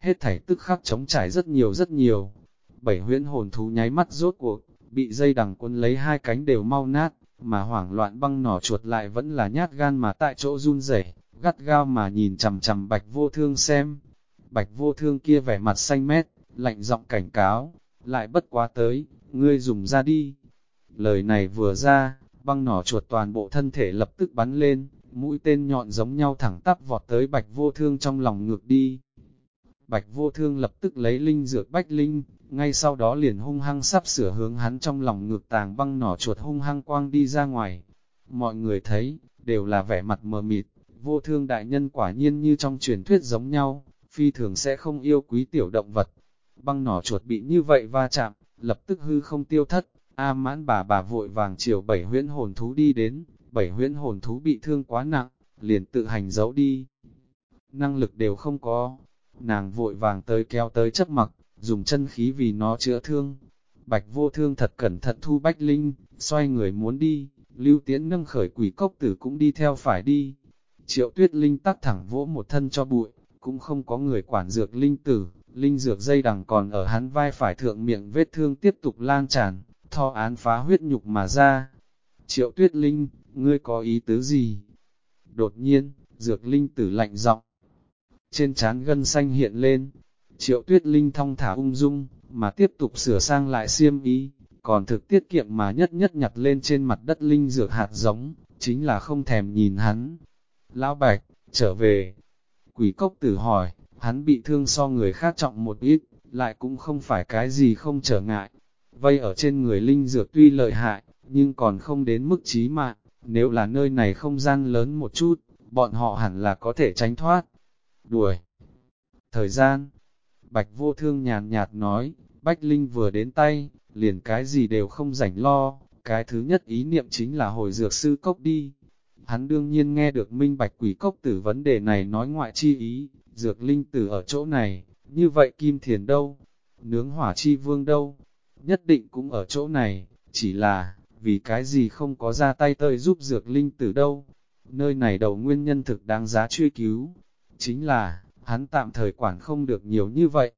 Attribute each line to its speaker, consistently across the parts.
Speaker 1: hết thảy tức khắc trống trải rất nhiều. 7 huyễn hồn thú nháy mắt rốt cuộc, bị dây đằng cuốn lấy hai cánh đều mau nát, mà hoảng loạn băng nỏ chuột lại vẫn là nhát gan mà tại chỗ run rẩy, gắt gao mà nhìn chằm chằm Bạch Vô Thương xem. Bạch Vô Thương kia vẻ mặt xanh mét, lạnh giọng cảnh cáo, lại bất quá tới, ngươi dùng ra đi. Lời này vừa ra, băng nỏ chuột toàn bộ thân thể lập tức bắn lên, mũi tên nhọn giống nhau thẳng tắp vọt tới Bạch Vô Thương trong lòng ngược đi. Bạch Vô Thương lập tức lấy linh dược bách linh, ngay sau đó liền hung hăng sắp sửa hướng hắn trong lòng ngược tàng băng nỏ chuột hung hăng quang đi ra ngoài. Mọi người thấy, đều là vẻ mặt mờ mịt, Vô Thương đại nhân quả nhiên như trong truyền thuyết giống nhau, phi thường sẽ không yêu quý tiểu động vật. Băng nỏ chuột bị như vậy va chạm, lập tức hư không tiêu thất, A Mãn bà vội vàng chiều 7 huyễn hồn thú đi đến, 7 huyễn hồn thú bị thương quá nặng, liền tự hành giấu đi. Năng lực đều không có, nàng vội vàng tới kéo tới chấp mặc, dùng chân khí vì nó chữa thương. Bạch Vô Thương thật cẩn thận thu bách linh, xoay người muốn đi, Lưu Tiễn nâng khởi quỷ cốc tử cũng đi theo phải đi. Triệu Tuyết Linh tắc thẳng vỗ một thân cho bụi, cũng không có người quản dược linh tử, linh dược dây đằng còn ở hắn vai phải thượng miệng vết thương tiếp tục lan tràn, tho án phá huyết nhục mà ra. Triệu Tuyết Linh, ngươi có ý tứ gì? Đột nhiên, dược linh tử lạnh giọng, trên trán gân xanh hiện lên. Triệu Tuyết Linh thong thả ung dung, mà tiếp tục sửa sang lại xiêm y, còn thực tiết kiệm mà nhất nhặt lên trên mặt đất linh dược hạt giống, chính là không thèm nhìn hắn. Lão Bạch, trở về. Quỷ cốc tử hỏi, hắn bị thương so người khác trọng một ít, lại cũng không phải cái gì không trở ngại. Vây ở trên người linh dược tuy lợi hại, nhưng còn không đến mức chí mạng, nếu là nơi này không gian lớn một chút, bọn họ hẳn là có thể tránh thoát. Đuổi thời gian, Bạch Vô Thương nhàn nhạt nói, Bách Linh vừa đến tay, liền cái gì đều không rảnh lo, cái thứ nhất ý niệm chính là hồi dược sư cốc đi. Hắn đương nhiên nghe được minh bạch quỷ cốc tử vấn đề này nói ngoại chi ý, dược linh tử ở chỗ này, như vậy Kim Thiền đâu, nướng hỏa chi vương đâu, nhất định cũng ở chỗ này, chỉ là, vì cái gì không có ra tay tơi giúp dược linh tử đâu. Nơi này đầu nguyên nhân thực đáng giá truy cứu, chính là, hắn tạm thời quản không được nhiều như vậy.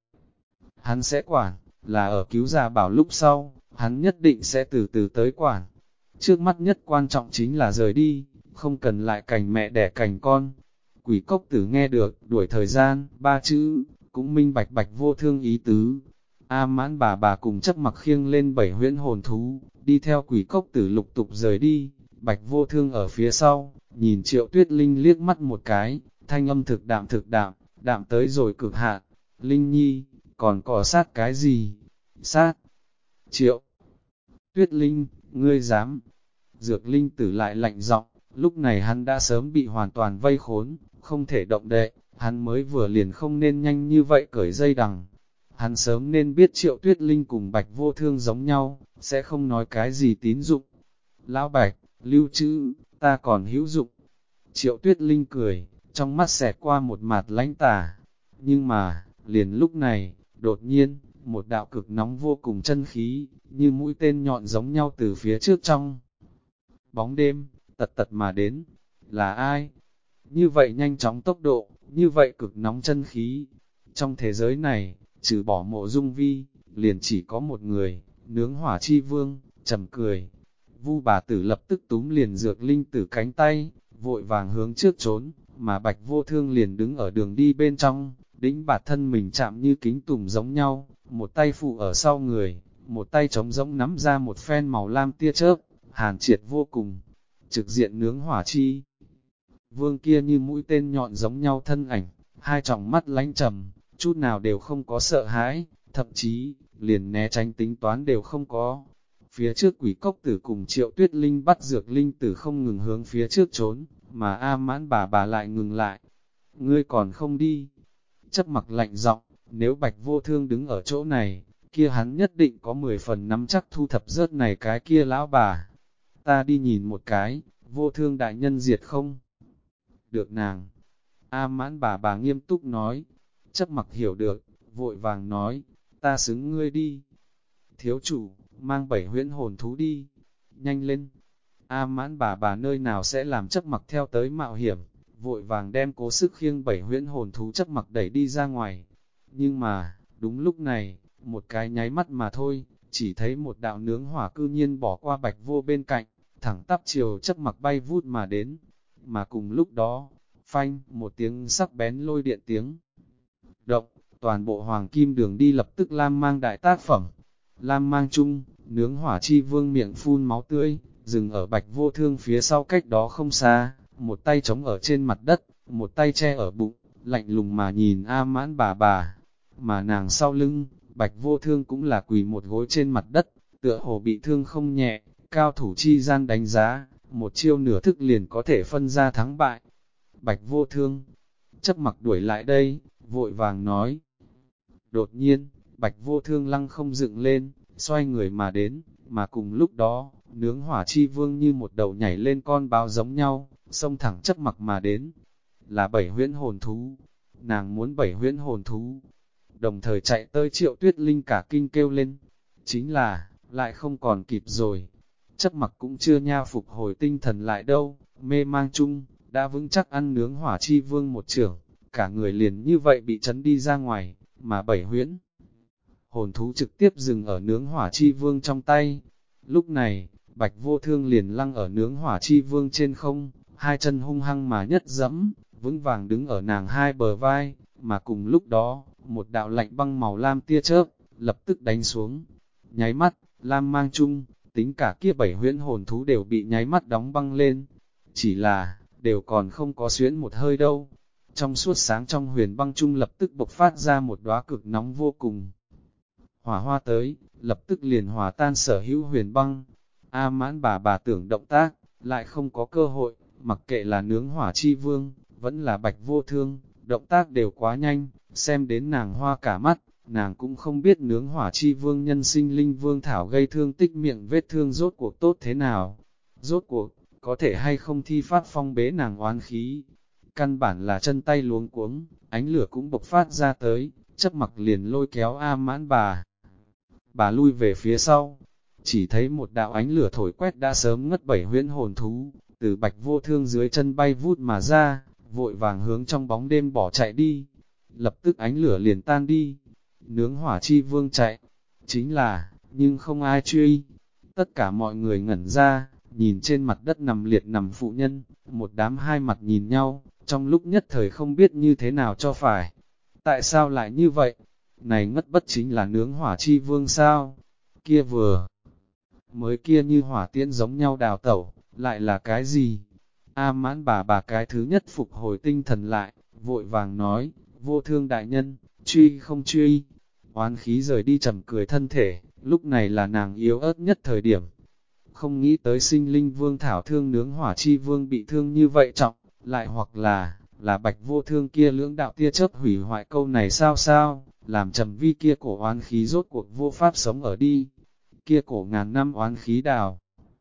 Speaker 1: Hắn sẽ quản, là ở cứu già bảo lúc sau, hắn nhất định sẽ từ từ tới quản. Trước mắt nhất quan trọng chính là rời đi, không cần lại cành mẹ đẻ cành con. Quỷ cốc tử nghe được, đuổi thời gian, ba chữ, cũng minh bạch Bạch Vô Thương ý tứ. A Mãn bà cùng chấp mặc khiêng lên 7 huyễn hồn thú, đi theo quỷ cốc tử lục tục rời đi. Bạch Vô Thương ở phía sau, nhìn Triệu Tuyết Linh liếc mắt một cái, thanh âm thực đạm tới rồi cực hạn. Linh Nhi, còn cỏ sát cái gì? Sát! Triệu! Tuyết Linh, ngươi dám! Dược Linh tử lại lạnh giọng, lúc này hắn đã sớm bị hoàn toàn vây khốn, không thể động đậy, hắn mới vừa liền không nên nhanh như vậy cởi dây đằng. Hắn sớm nên biết Triệu Tuyết Linh cùng Bạch Vô Thương giống nhau, sẽ không nói cái gì tín dụng. Lão Bạch, lưu trữ, ta còn hữu dụng. Triệu Tuyết Linh cười, trong mắt xẹt qua một mặt lãnh tà. Nhưng mà, liền lúc này, đột nhiên, một đạo cực nóng vô cùng chân khí, như mũi tên nhọn giống nhau từ phía trước trong. Bóng đêm, tật mà đến, là ai? Như vậy nhanh chóng tốc độ, như vậy cực nóng chân khí. Trong thế giới này, trừ bỏ Mộ Dung Vi, liền chỉ có một người, nướng hỏa chi vương, trầm cười. Vu bà tử lập tức túm liền dược linh tử cánh tay, vội vàng hướng trước trốn, mà Bạch Vô Thương liền đứng ở đường đi bên trong, đĩnh bạt thân mình chạm như kính tùng giống nhau, một tay phụ ở sau người, một tay trống rỗng nắm ra một phen màu lam tia chớp, hàn triệt vô cùng, trực diện nướng hỏa chi. Vương kia như mũi tên nhọn giống nhau thân ảnh, hai tròng mắt lánh trầm, chút nào đều không có sợ hãi, thậm chí, liền né tránh tính toán đều không có. Phía trước quỷ cốc tử cùng Triệu Tuyết Linh bắt dược linh tử không ngừng hướng phía trước trốn, mà A Mãn bà lại ngừng lại. Ngươi còn không đi. Chấp mặc lạnh giọng, nếu Bạch Vô Thương đứng ở chỗ này, kia hắn nhất định có 10 phần nắm chắc thu thập rớt này cái kia lão bà. Ta đi nhìn một cái, Vô Thương đại nhân diệt không? Được nàng. A Mãn bà nghiêm túc nói. Chấp mặc hiểu được, vội vàng nói, ta xứng ngươi đi. Thiếu chủ, mang 7 huyễn hồn thú đi. Nhanh lên. A Mãn bà nơi nào sẽ làm chấp mặc theo tới mạo hiểm, vội vàng đem cố sức khiêng 7 huyễn hồn thú chấp mặc đẩy đi ra ngoài. Nhưng mà, đúng lúc này, một cái nháy mắt mà thôi, chỉ thấy một đạo nướng hỏa cư nhiên bỏ qua Bạch Vô bên cạnh, thẳng tắp chiều Chấp Mặc bay vút mà đến. Mà cùng lúc đó, phanh, một tiếng sắc bén lôi điện tiếng động, toàn bộ hoàng kim đường đi lập tức lam mang đại tác phẩm. Lam mang chung, nướng hỏa chi vương miệng phun máu tươi, dừng ở Bạch Vô Thương phía sau cách đó không xa, một tay chống ở trên mặt đất, một tay che ở bụng, lạnh lùng mà nhìn A Mãn bà. Mà nàng sau lưng, Bạch Vô Thương cũng là quỳ một gối trên mặt đất, tựa hồ bị thương không nhẹ, cao thủ chi gian đánh giá, một chiêu nửa thức liền có thể phân ra thắng bại. Bạch Vô Thương, Chấp Mặc đuổi lại đây, vội vàng nói. Đột nhiên, Bạch Vô Thương lăng không dựng lên, xoay người mà đến, mà cùng lúc đó, nướng hỏa chi vương như một đầu nhảy lên con báo giống nhau, xông thẳng Chấp Mặc mà đến. Là 7 huyễn hồn thú, nàng muốn 7 huyễn hồn thú. Đồng thời chạy tới Triệu Tuyết Linh cả kinh kêu lên, chính là, lại không còn kịp rồi. Chấp Mặc cũng chưa nha phục hồi tinh thần lại đâu, mê mang chung, đã vững chắc ăn nướng hỏa chi vương một trưởng, cả người liền như vậy bị chấn đi ra ngoài, mà 7 huyễn hồn thú trực tiếp dừng ở nướng hỏa chi vương trong tay. Lúc này, Bạch Vô Thương liền lăng ở nướng hỏa chi vương trên không, hai chân hung hăng mà nhất dẫm, vững vàng đứng ở nàng hai bờ vai, mà cùng lúc đó, một đạo lạnh băng màu lam tia chớp, lập tức đánh xuống. Nháy mắt, lam mang chung, tính cả kia 7 huyễn hồn thú đều bị nháy mắt đóng băng lên. Chỉ là, đều còn không có xuyến một hơi đâu. Trong suốt sáng trong huyền băng chung lập tức bộc phát ra một đóa cực nóng vô cùng. Hỏa hoa tới, lập tức liền hòa tan sở hữu huyền băng. A Mãn bà tưởng động tác, lại không có cơ hội, mặc kệ là nướng hỏa chi vương, vẫn là Bạch Vô Thương, động tác đều quá nhanh, xem đến nàng hoa cả mắt, nàng cũng không biết nướng hỏa chi vương nhân sinh linh vương thảo gây thương tích miệng vết thương rốt cuộc tốt thế nào. Rốt cuộc, có thể hay không thi phát phong bế nàng oán khí. Căn bản là chân tay luống cuống, ánh lửa cũng bộc phát ra tới, Chấp Mặc liền lôi kéo A Mãn bà lui về phía sau, chỉ thấy một đạo ánh lửa thổi quét đã sớm ngất 7 huyễn hồn thú, từ Bạch Vô Thương dưới chân bay vút mà ra, vội vàng hướng trong bóng đêm bỏ chạy đi. Lập tức ánh lửa liền tan đi, nướng hỏa chi vương chạy, chính là, nhưng không ai truy. Tất cả mọi người ngẩn ra, nhìn trên mặt đất nằm liệt nằm phụ nhân, một đám hai mặt nhìn nhau, trong lúc nhất thời không biết như thế nào cho phải. Tại sao lại như vậy? Này ngất bất chính là nướng hỏa chi vương sao? Kia vừa mới kia như hỏa tiễn giống nhau đào tẩu, lại là cái gì? A Mãn bà cái thứ nhất phục hồi tinh thần lại, vội vàng nói, Vô Thương đại nhân, truy không truy. Oán khí rời đi trầm cười thân thể, lúc này là nàng yếu ớt nhất thời điểm. Không nghĩ tới sinh linh vương thảo thương nướng hỏa chi vương bị thương như vậy trọng, lại hoặc là Bạch Vô Thương kia lưỡng đạo tia chớp hủy hoại câu này sao, làm trầm vi kia cổ oán khí rốt cuộc vô pháp sống ở đi. Kia cổ ngàn năm oán khí đào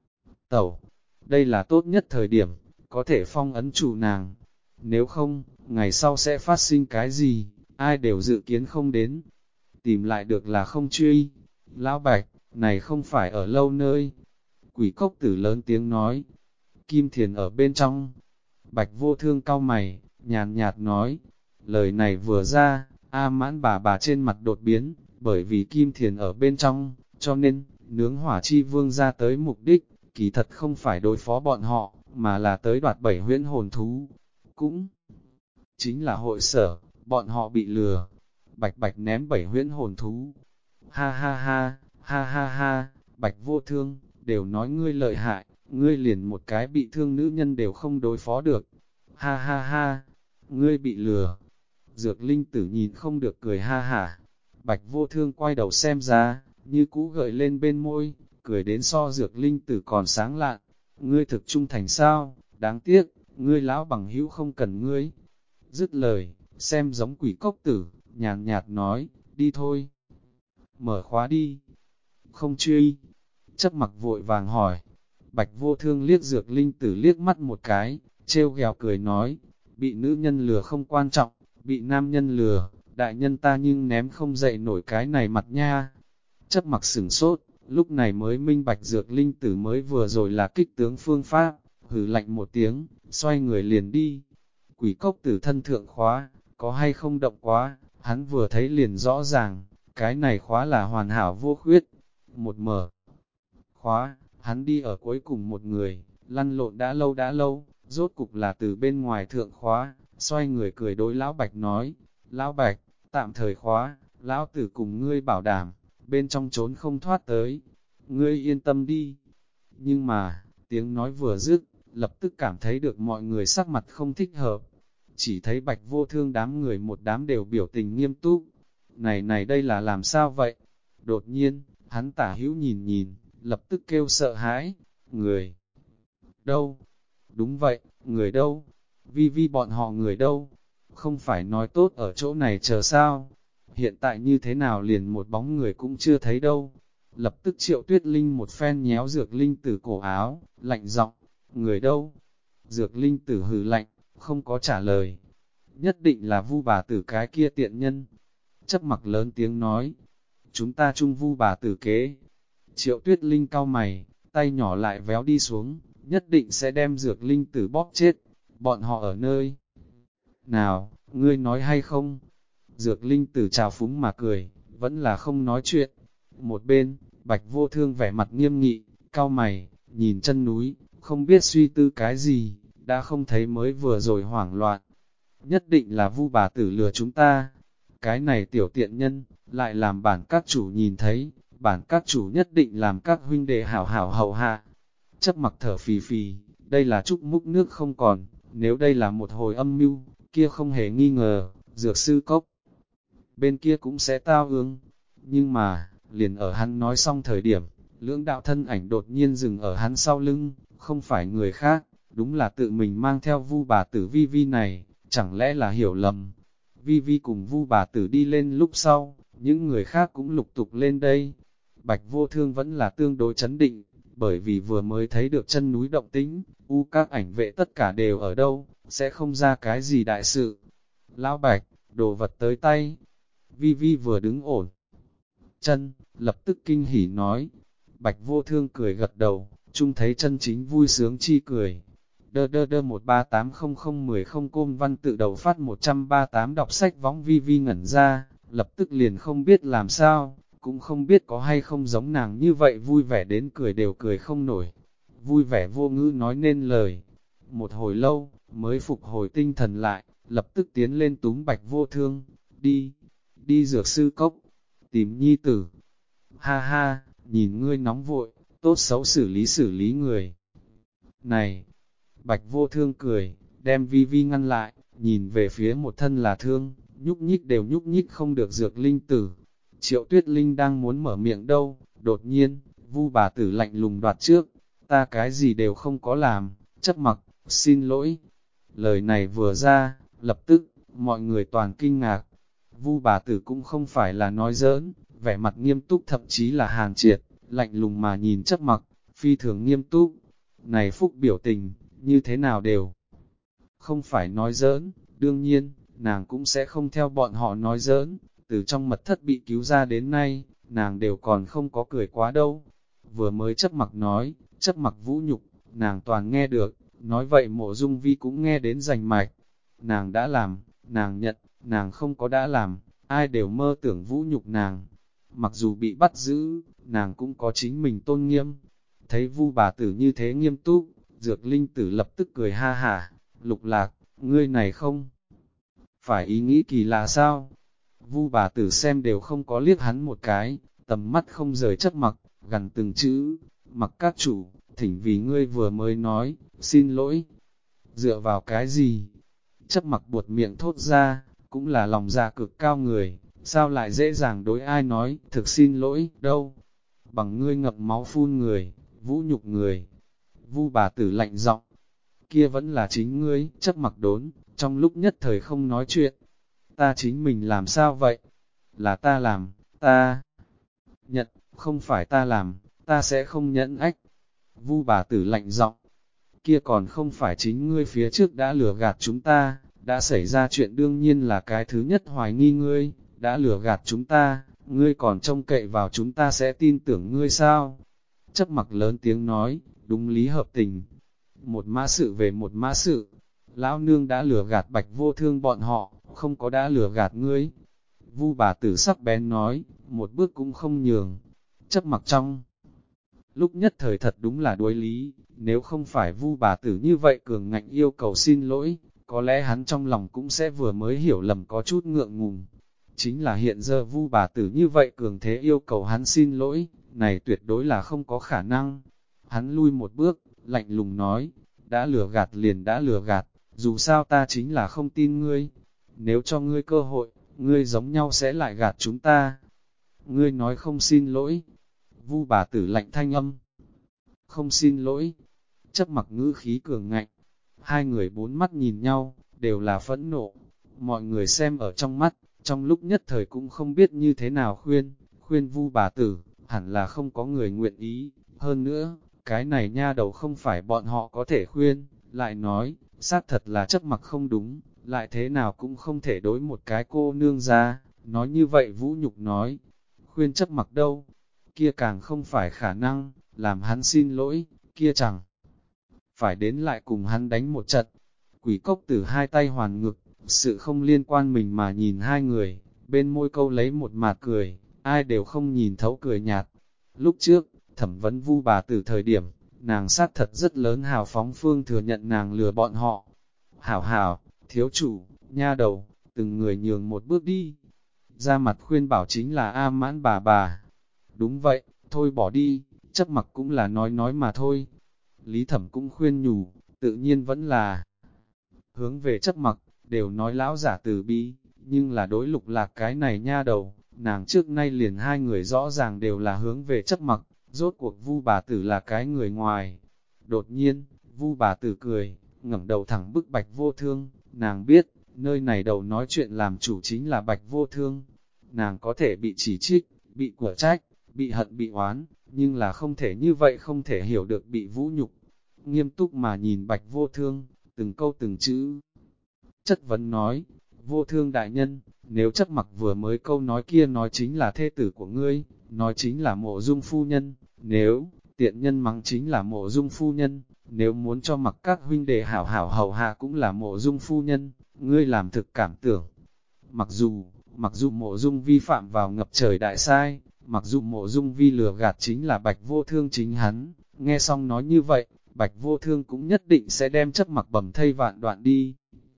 Speaker 1: tẩu, đây là tốt nhất thời điểm, có thể phong ấn chủ nàng. Nếu không, ngày sau sẽ phát sinh cái gì, ai đều dự kiến không đến. Tìm lại được là không truy. Lão Bạch, này không phải ở lâu nơi. Quỷ cốc tử lớn tiếng nói. Kim Thiền ở bên trong. Bạch Vô Thương cau mày, nhàn nhạt nói. Lời này vừa ra, A Mãn bà trên mặt đột biến, bởi vì Kim Thiền ở bên trong, cho nên, nướng hỏa chi vương ra tới mục đích, kỳ thật không phải đối phó bọn họ, mà là tới đoạt 7 huyễn hồn thú. Cũng chính là hội sở, bọn họ bị lừa. Bạch ném 7 huyễn hồn thú. Ha ha ha, ha ha ha, Bạch Vô Thương, đều nói ngươi lợi hại, ngươi liền một cái bị thương nữ nhân đều không đối phó được. Ha ha ha, ngươi bị lừa. Dược Linh Tử nhìn không được cười ha hả. Bạch Vô Thương quay đầu xem ra, như cũ gợi lên bên môi, cười đến so Dược Linh Tử còn sáng lạn. Ngươi thực trung thành sao, đáng tiếc, ngươi lão bằng hữu không cần ngươi. Dứt lời, xem giống quỷ cốc tử, nhàn nhạt nói, đi thôi. Mở khóa đi. Không truy. Chấp Mặc vội vàng hỏi. Bạch Vô Thương liếc Dược Linh Tử liếc mắt một cái, trêu ghẹo cười nói, bị nữ nhân lừa không quan trọng, bị nam nhân lừa, đại nhân ta nhưng ném không dậy nổi cái này mặt nha. Chấp Mặc sửng sốt, lúc này mới minh bạch Dược Linh Tử mới vừa rồi là kích tướng phương pháp, hừ lạnh một tiếng, xoay người liền đi. Quỷ cốc tử thân thượng khóa, có hay không động quá, hắn vừa thấy liền rõ ràng, cái này khóa là hoàn hảo vô khuyết. Một mở khóa, hắn đi ở cuối cùng một người, lăn lộn đã lâu, rốt cục là từ bên ngoài thượng khóa, xoay người cười đối Lão Bạch nói, Lão Bạch, tạm thời khóa, Lão Tử cùng ngươi bảo đảm, bên trong trốn không thoát tới, ngươi yên tâm đi. Nhưng mà, tiếng nói vừa dứt, lập tức cảm thấy được mọi người sắc mặt không thích hợp. Chỉ thấy Bạch Vô Thương đám người một đám đều biểu tình nghiêm túc. Này đây là làm sao vậy? Đột nhiên, hắn tả hữu nhìn nhìn, lập tức kêu sợ hãi. Người đâu? Đúng vậy, người đâu? Vi Vi bọn họ người đâu? Không phải nói tốt ở chỗ này chờ sao? Hiện tại như thế nào liền một bóng người cũng chưa thấy đâu? Lập tức Triệu Tuyết Linh một phen nhéo Dược Linh Tử cổ áo, lạnh giọng, người đâu? Dược Linh Tử hừ lạnh, không có trả lời. Nhất định là Vu bà tử cái kia tiện nhân. Chấp mặc lớn tiếng nói, chúng ta chung Vu bà tử kế. Triệu Tuyết Linh cau mày, tay nhỏ lại véo đi xuống, nhất định sẽ đem Dược Linh Tử bóp chết. Bọn họ ở nơi nào, ngươi nói hay không? Dược Linh Tử trào phúng mà cười, vẫn là không nói chuyện. Một bên, Bạch Vô Thương vẻ mặt nghiêm nghị, cau mày, nhìn chân núi, không biết suy tư cái gì, đã không thấy mới vừa rồi hoảng loạn. Nhất định là Vu bà tử lừa chúng ta. Cái này tiểu tiện nhân, lại làm bản các chủ nhìn thấy, bản các chủ nhất định làm các huynh đệ hảo hảo hậu hạ. Chấp mặc thở phì phì, đây là chúc múc nước không còn, nếu đây là một hồi âm mưu, kia không hề nghi ngờ, dược sư cốc. Bên kia cũng sẽ tao ương. Nhưng mà, liền ở hắn nói xong thời điểm, lưỡng đạo thân ảnh đột nhiên dừng ở hắn sau lưng, không phải người khác, đúng là tự mình mang theo Vu bà tử Vi Vi này, chẳng lẽ là hiểu lầm. Vi Vi cùng Vu bà tử đi lên lúc sau, những người khác cũng lục tục lên đây. Bạch Vô Thương vẫn là tương đối chấn định, bởi vì vừa mới thấy được chân núi động tĩnh, các ảnh vệ tất cả đều ở đâu, sẽ không ra cái gì đại sự. Lão Bạch, đồ vật tới tay. Vi Vi vừa đứng ổn chân, lập tức kinh hỉ nói. Bạch Vô Thương cười gật đầu, chung thấy chân chính vui sướng chi cười. Đơ 1380010 Côn Văn tự đầu phát 138 đọc sách võng Vi Vi ngẩn ra, lập tức liền không biết làm sao, cũng không biết có hay không giống nàng như vậy vui vẻ đến cười đều cười không nổi. Vui vẻ vô ngữ nói nên lời. Một hồi lâu, mới phục hồi tinh thần lại, lập tức tiến lên túm Bạch Vô Thương, đi dược sư cốc, tìm nhi tử. Ha ha, nhìn ngươi nóng vội, tốt xấu xử lý người. Này, Bạch Vô Thương cười, đem Vi Vi ngăn lại, nhìn về phía một thân là thương, nhúc nhích không được Dược Linh Tử. Triệu Tuyết Linh đang muốn mở miệng đâu, đột nhiên, Vu bà tử lạnh lùng đoạt trước, ta cái gì đều không có làm, chấp mặc, xin lỗi. Lời này vừa ra, lập tức, mọi người toàn kinh ngạc. Vu bà tử cũng không phải là nói giỡn, vẻ mặt nghiêm túc thậm chí là hàn triệt, lạnh lùng mà nhìn chấp mặc, phi thường nghiêm túc. Này phúc biểu tình, như thế nào đều không phải nói giỡn, đương nhiên, nàng cũng sẽ không theo bọn họ nói giỡn, từ trong mật thất bị cứu ra đến nay, nàng đều còn không có cười quá đâu. Vừa mới chấp mặc nói, chấp mặc vũ nhục, nàng toàn nghe được, nói vậy Mộ Dung Vi cũng nghe đến rành mạch. Nàng đã làm, nàng nhận, nàng không có đã làm, ai đều mơ tưởng vũ nhục nàng. Mặc dù bị bắt giữ, nàng cũng có chính mình tôn nghiêm. Thấy Vu bà tử như thế nghiêm túc, Dược Linh Tử lập tức cười ha hả, Lục Lạc, ngươi này không phải ý nghĩ kỳ lạ sao? Vu bà tử xem đều không có liếc hắn một cái, tầm mắt không rời chấp mặc, gần từng chữ, mặc các chủ, thỉnh vì ngươi vừa mới nói, xin lỗi. Dựa vào cái gì? Chấp mặc buột miệng thốt ra, cũng là lòng dạ cực cao người, sao lại dễ dàng đối ai nói, thực xin lỗi, đâu? Bằng ngươi ngập máu phun người, vũ nhục người. Vu bà tử lạnh giọng, kia vẫn là chính ngươi, chấp mặc đốn, trong lúc nhất thời không nói chuyện. Ta chính mình làm sao vậy? Là ta làm, ta nhận, không phải ta làm, ta sẽ không nhẫn ách. Vu bà tử lạnh giọng, kia còn không phải chính ngươi phía trước đã lừa gạt chúng ta, đã xảy ra chuyện đương nhiên là cái thứ nhất hoài nghi ngươi, đã lừa gạt chúng ta, ngươi còn trông cậy vào chúng ta sẽ tin tưởng ngươi sao? Chấp mặc lớn tiếng nói, đúng lý hợp tình. Một mã sự về một mã sự, lão nương đã lừa gạt Bạch Vô Thương bọn họ, không có đã lừa gạt ngươi. Vu bà tử sắc bén nói, một bước cũng không nhường. Chấp mặc trong lúc nhất thời thật đúng là đối lý, nếu không phải Vu bà tử như vậy cường ngạnh yêu cầu xin lỗi, có lẽ hắn trong lòng cũng sẽ vừa mới hiểu lầm có chút ngượng ngùng. Chính là hiện giờ Vu bà tử như vậy cường thế yêu cầu hắn xin lỗi, này tuyệt đối là không có khả năng. Hắn lui một bước, lạnh lùng nói, đã lừa gạt liền đã lừa gạt, dù sao ta chính là không tin ngươi. Nếu cho ngươi cơ hội, ngươi giống nhau sẽ lại gạt chúng ta. Ngươi nói không xin lỗi. Vu bà tử lạnh thanh âm. Không xin lỗi. Chấp mặc ngữ khí cường ngạnh. Hai người bốn mắt nhìn nhau, đều là phẫn nộ. Mọi người xem ở trong mắt, trong lúc nhất thời cũng không biết như thế nào khuyên Vu bà tử, hẳn là không có người nguyện ý. Hơn nữa, cái này nha đầu không phải bọn họ có thể khuyên, lại nói, xác thật là chấp mặc không đúng, lại thế nào cũng không thể đối một cái cô nương ra, nói như vậy Vũ Nhục nói, khuyên chấp mặc đâu, kia càng không phải khả năng, làm hắn xin lỗi, kia chẳng phải đến lại cùng hắn đánh một trận. Quỷ cốc tử hai tay hoàn ngực, sự không liên quan mình mà nhìn hai người, bên môi câu lấy một mạt cười, ai đều không nhìn thấu cười nhạt. Lúc trước, thẩm vấn Vu bà tử thời điểm, nàng sát thật rất lớn hào phóng phương thừa nhận nàng lừa bọn họ. Hảo hảo, thiếu chủ, nha đầu, từng người nhường một bước đi. Ra mặt khuyên bảo chính là A Mãn bà. Đúng vậy, thôi bỏ đi, chấp mặc cũng là nói mà thôi. Lý Thẩm cũng khuyên nhủ, tự nhiên vẫn là hướng về chấp mặc, đều nói lão giả từ bi, nhưng là đối Lục Lạc cái này nha đầu, nàng trước nay liền hai người rõ ràng đều là hướng về chấp mặc, rốt cuộc Vu bà tử là cái người ngoài. Đột nhiên, Vu bà tử cười, ngẩng đầu thẳng bức Bạch Vô Thương, nàng biết, nơi này đầu nói chuyện làm chủ chính là Bạch Vô Thương. Nàng có thể bị chỉ trích, bị quả trách, bị hận bị oán, nhưng là không thể như vậy, không thể hiểu được bị vũ nhục. Nghiêm túc mà nhìn Bạch Vô Thương, từng câu từng chữ. Chất vấn nói, Vô Thương đại nhân, nếu chấp mặc vừa mới câu nói kia nói chính là thê tử của ngươi, nói chính là Mộ Dung phu nhân, nếu tiện nhân mắng chính là Mộ Dung phu nhân, nếu muốn cho mặc các huynh đệ hảo hảo hầu hạ cũng là Mộ Dung phu nhân, ngươi làm thực cảm tưởng. Mặc dù Mộ Dung vi phạm vào ngập trời đại sai, mặc dù Mộ Dung vi lừa gạt chính là Bạch Vô Thương chính hắn, nghe xong nói như vậy, Bạch Vô Thương cũng nhất định sẽ đem chấp mặc bầm thây vạn đoạn đi.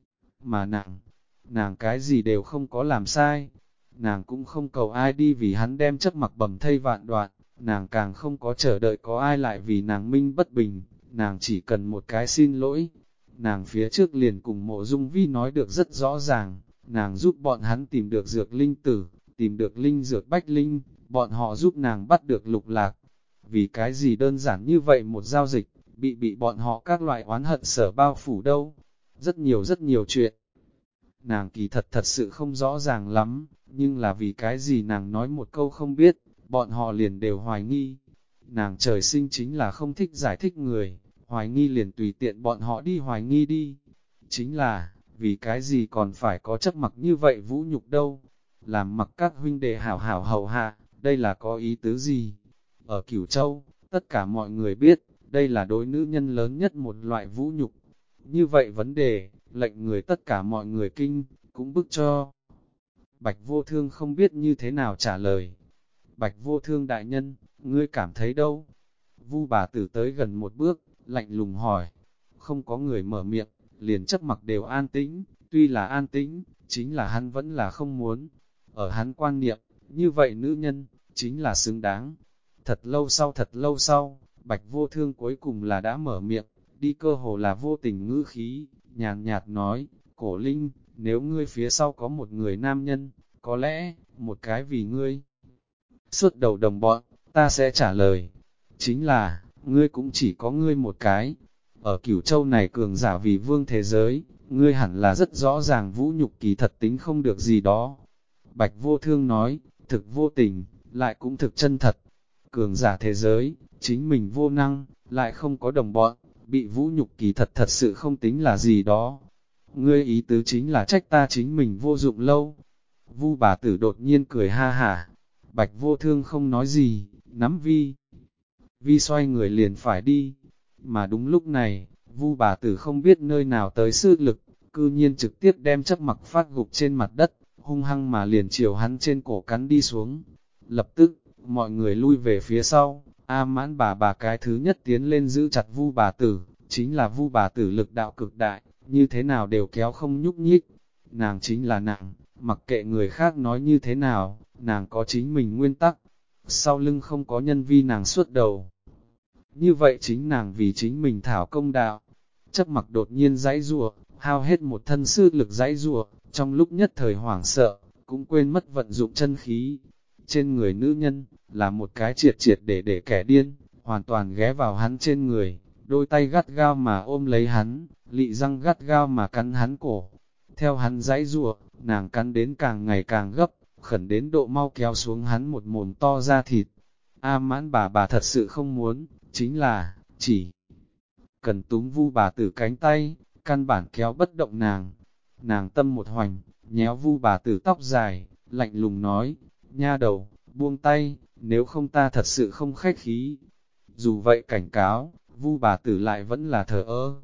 Speaker 1: Mà nàng cái gì đều không có làm sai, nàng cũng không cầu ai đi vì hắn đem chấp mặc bầm thây vạn đoạn, nàng càng không có chờ đợi có ai lại vì nàng minh bất bình, nàng chỉ cần một cái xin lỗi. Nàng phía trước liền cùng Mộ Dung vi nói được rất rõ ràng, nàng giúp bọn hắn tìm được dược linh tử, tìm được linh dược bách linh, bọn họ giúp nàng bắt được Lục Lạc. Vì cái gì đơn giản như vậy một giao dịch, bị bọn họ các loại oán hận sở bao phủ đâu. Rất nhiều chuyện. Nàng kỳ thật sự không rõ ràng lắm, nhưng là vì cái gì nàng nói một câu không biết, bọn họ liền đều hoài nghi. Nàng trời sinh chính là không thích giải thích người, hoài nghi liền tùy tiện bọn họ đi hoài nghi đi. Chính là, vì cái gì còn phải có chấp mặc như vậy vũ nhục đâu. Làm mặc các huynh đệ hảo hảo hầu hạ, đây là có ý tứ gì? Ở Cửu Châu, tất cả mọi người biết, đây là đối nữ nhân lớn nhất một loại vũ nhục. Như vậy vấn đề, lệnh người tất cả mọi người kinh, cũng bức cho. Bạch Vô Thương không biết như thế nào trả lời. Bạch Vô Thương đại nhân, ngươi cảm thấy đâu? Vu bà tử tới gần một bước, lạnh lùng hỏi. Không có người mở miệng, liền chấp mặc đều an tĩnh, tuy là an tĩnh, chính là hắn vẫn là không muốn. Ở hắn quan niệm, như vậy nữ nhân, chính là xứng đáng. Thật lâu sau, Bạch Vô Thương cuối cùng là đã mở miệng, đi cơ hồ là vô tình ngữ khí, nhàn nhạt nói, Cổ Linh, nếu ngươi phía sau có một người nam nhân, có lẽ, một cái vì ngươi. Suốt đầu đồng bọn, ta sẽ trả lời, chính là, ngươi cũng chỉ có ngươi một cái. Ở Cửu Châu này cường giả vì vương thế giới, ngươi hẳn là rất rõ ràng vũ nhục kỳ thật tính không được gì đó. Bạch Vô Thương nói, thực vô tình, lại cũng thực chân thật. Cường giả thế giới, chính mình vô năng, lại không có đồng bọn, bị vũ nhục kỳ thật sự không tính là gì đó. Ngươi ý tứ chính là trách ta chính mình vô dụng lâu. Vu bà tử đột nhiên cười ha hả. Bạch Vô Thương không nói gì, nắm Vi xoay người liền phải đi. Mà đúng lúc này, Vu bà tử không biết nơi nào tới sức lực, cư nhiên trực tiếp đem chấp mặc phát gục trên mặt đất, hung hăng mà liền chiều hắn trên cổ cắn đi xuống. Lập tức, mọi người lui về phía sau, A Mãn bà cái thứ nhất tiến lên giữ chặt Vu bà tử, chính là Vu bà tử lực đạo cực đại, như thế nào đều kéo không nhúc nhích. Nàng chính là nàng, mặc kệ người khác nói như thế nào, nàng có chính mình nguyên tắc, sau lưng không có nhân vi nàng suốt đầu. Như vậy chính nàng vì chính mình thảo công đạo. Chấp mặc đột nhiên giãy giụa, hao hết một thân sư lực giãy giụa, trong lúc nhất thời hoảng sợ, cũng quên mất vận dụng chân khí. Trên người nữ nhân, là một cái triệt triệt để kẻ điên, hoàn toàn ghé vào hắn trên người, đôi tay gắt gao mà ôm lấy hắn, lị răng gắt gao mà cắn hắn cổ. Theo hắn giãy giụa, nàng cắn đến càng ngày càng gấp, khẩn đến độ mau kéo xuống hắn một mồm to ra thịt. A Mãn bà thật sự không muốn, chính là, chỉ cần túm Vu bà tử cánh tay, căn bản kéo bất động nàng. Nàng tâm một hoành, nhéo Vu bà tử tóc dài, lạnh lùng nói, nha đầu, buông tay, nếu không ta thật sự không khách khí. Dù vậy cảnh cáo, Vu bà tử lại vẫn là thờ ơ,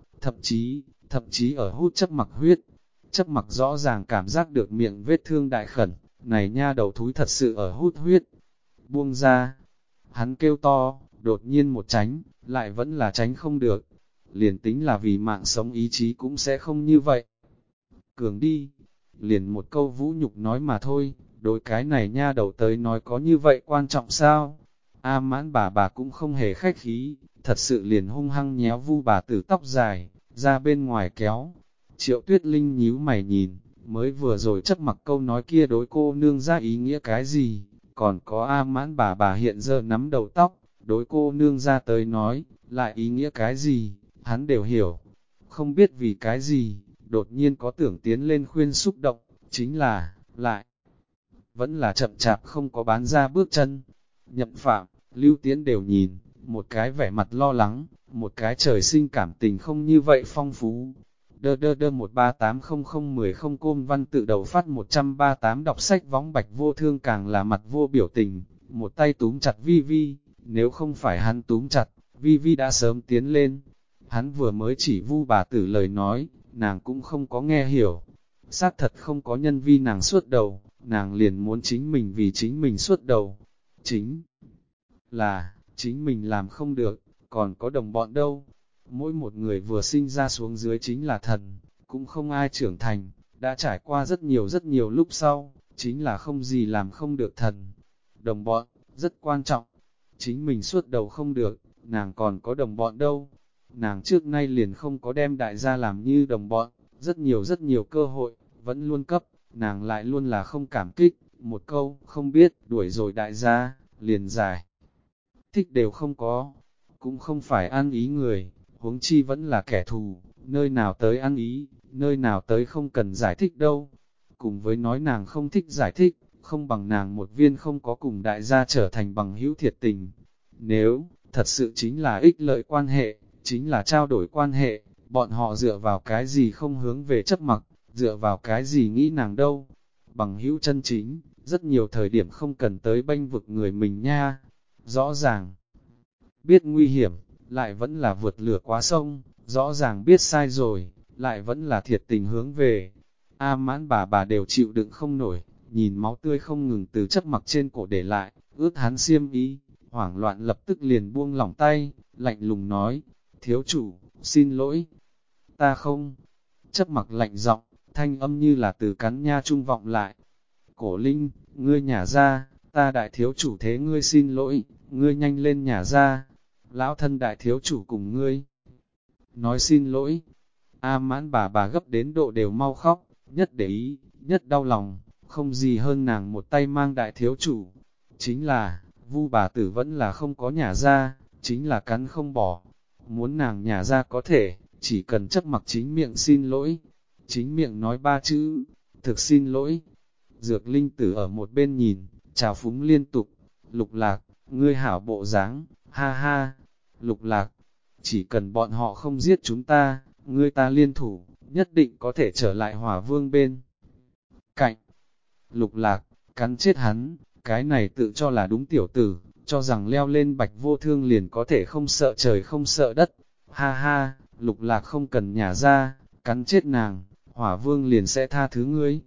Speaker 1: thậm chí ở hút Chấp Mặc huyết. Chấp Mặc rõ ràng cảm giác được miệng vết thương đại khẩn, này nha đầu thúi thật sự ở hút huyết. Buông ra, hắn kêu to, đột nhiên một tránh, lại vẫn là tránh không được. Liền tính là vì mạng sống ý chí cũng sẽ không như vậy. Cường đi, liền một câu vũ nhục nói mà thôi, đối cái này nha đầu tới nói có như vậy quan trọng sao? A Mãn bà cũng không hề khách khí, thật sự liền hung hăng nhéo Vu bà tử tóc dài, ra bên ngoài kéo. Triệu Tuyết Linh nhíu mày nhìn, mới vừa rồi Chấp Mặc câu nói kia đối cô nương ra ý nghĩa cái gì, còn có A Mãn bà hiện giờ nắm đầu tóc, đối cô nương ra tới nói, lại ý nghĩa cái gì, hắn đều hiểu. Không biết vì cái gì, đột nhiên có tưởng tiến lên khuyên xúc động, chính là, lại, vẫn là chậm chạp không có bán ra bước chân. Nhậm Phạm, Lưu Tiến đều nhìn, một cái vẻ mặt lo lắng, một cái trời sinh cảm tình không như vậy phong phú. Đơ 1380010 Côn Văn tự đầu phát 138 đọc sách võng Bạch Vô Thương càng là mặt vô biểu tình, một tay túm chặt Vi Vi, nếu không phải hắn túm chặt, Vi Vi đã sớm tiến lên. Hắn vừa mới chỉ Vu bà tử lời nói, nàng cũng không có nghe hiểu. Xác thật không có nhân vi nàng suốt đầu, nàng liền muốn chính mình vì chính mình suốt đầu. Chính là, chính mình làm không được, còn có đồng bọn đâu. Mỗi một người vừa sinh ra xuống dưới chính là thần, cũng không ai trưởng thành, đã trải qua rất nhiều lúc sau, chính là không gì làm không được thần. Đồng bọn, rất quan trọng. Chính mình suốt đầu không được, nàng còn có đồng bọn đâu. Nàng trước nay liền không có đem đại gia làm như đồng bọn, rất nhiều cơ hội, vẫn luôn cấp, nàng lại luôn là không cảm kích, một câu, không biết, đuổi rồi đại gia, liền giải. Thích đều không có, cũng không phải ăn ý người, huống chi vẫn là kẻ thù, nơi nào tới ăn ý, nơi nào tới không cần giải thích đâu. Cùng với nói nàng không thích giải thích, không bằng nàng một viên không có cùng đại gia trở thành bằng hữu thiệt tình. Nếu, thật sự chính là ích lợi quan hệ, chính là trao đổi quan hệ, bọn họ dựa vào cái gì không hướng về Chấp Mặc, dựa vào cái gì nghĩ nàng đâu. Bằng hữu chân chính, rất nhiều thời điểm không cần tới bênh vực người mình nha. Rõ ràng, biết nguy hiểm, lại vẫn là vượt lửa quá sông, rõ ràng biết sai rồi, lại vẫn là thiệt tình hướng về. A Mãn bà đều chịu đựng không nổi, nhìn máu tươi không ngừng từ Chấp Mặc trên cổ để lại, ướt hắn xiêm y, hoảng loạn lập tức liền buông lỏng tay, lạnh lùng nói, thiếu chủ, xin lỗi, ta không. Chấp Mặc lạnh giọng, thanh âm như là từ cắn nha trung vọng lại. Cổ Linh, ngươi nhả ra, ta đại thiếu chủ thế ngươi xin lỗi, ngươi nhanh lên nhả ra. Lão thân đại thiếu chủ cùng ngươi nói xin lỗi. A Mãn bà gấp đến độ đều mau khóc, nhất để ý, nhất đau lòng, không gì hơn nàng một tay mang đại thiếu chủ. Chính là, Vu bà tử vẫn là không có nhả ra, chính là cắn không bỏ. Muốn nàng nhả ra có thể, chỉ cần Chấp Mặc chính miệng xin lỗi. Chính miệng nói 3 chữ, thực xin lỗi. Dược Linh Tử ở một bên nhìn, chào phúng liên tục. Lục Lạc, ngươi hảo bộ dáng, ha ha. Lục Lạc, chỉ cần bọn họ không giết chúng ta, ngươi ta liên thủ, nhất định có thể trở lại Hỏa Vương bên cạnh. Lục Lạc, cắn chết hắn, cái này tự cho là đúng tiểu tử, cho rằng leo lên Bạch Vô Thương liền có thể không sợ trời không sợ đất. Ha ha, Lục Lạc không cần nhả ra, cắn chết nàng, Hỏa Vương liền sẽ tha thứ ngươi.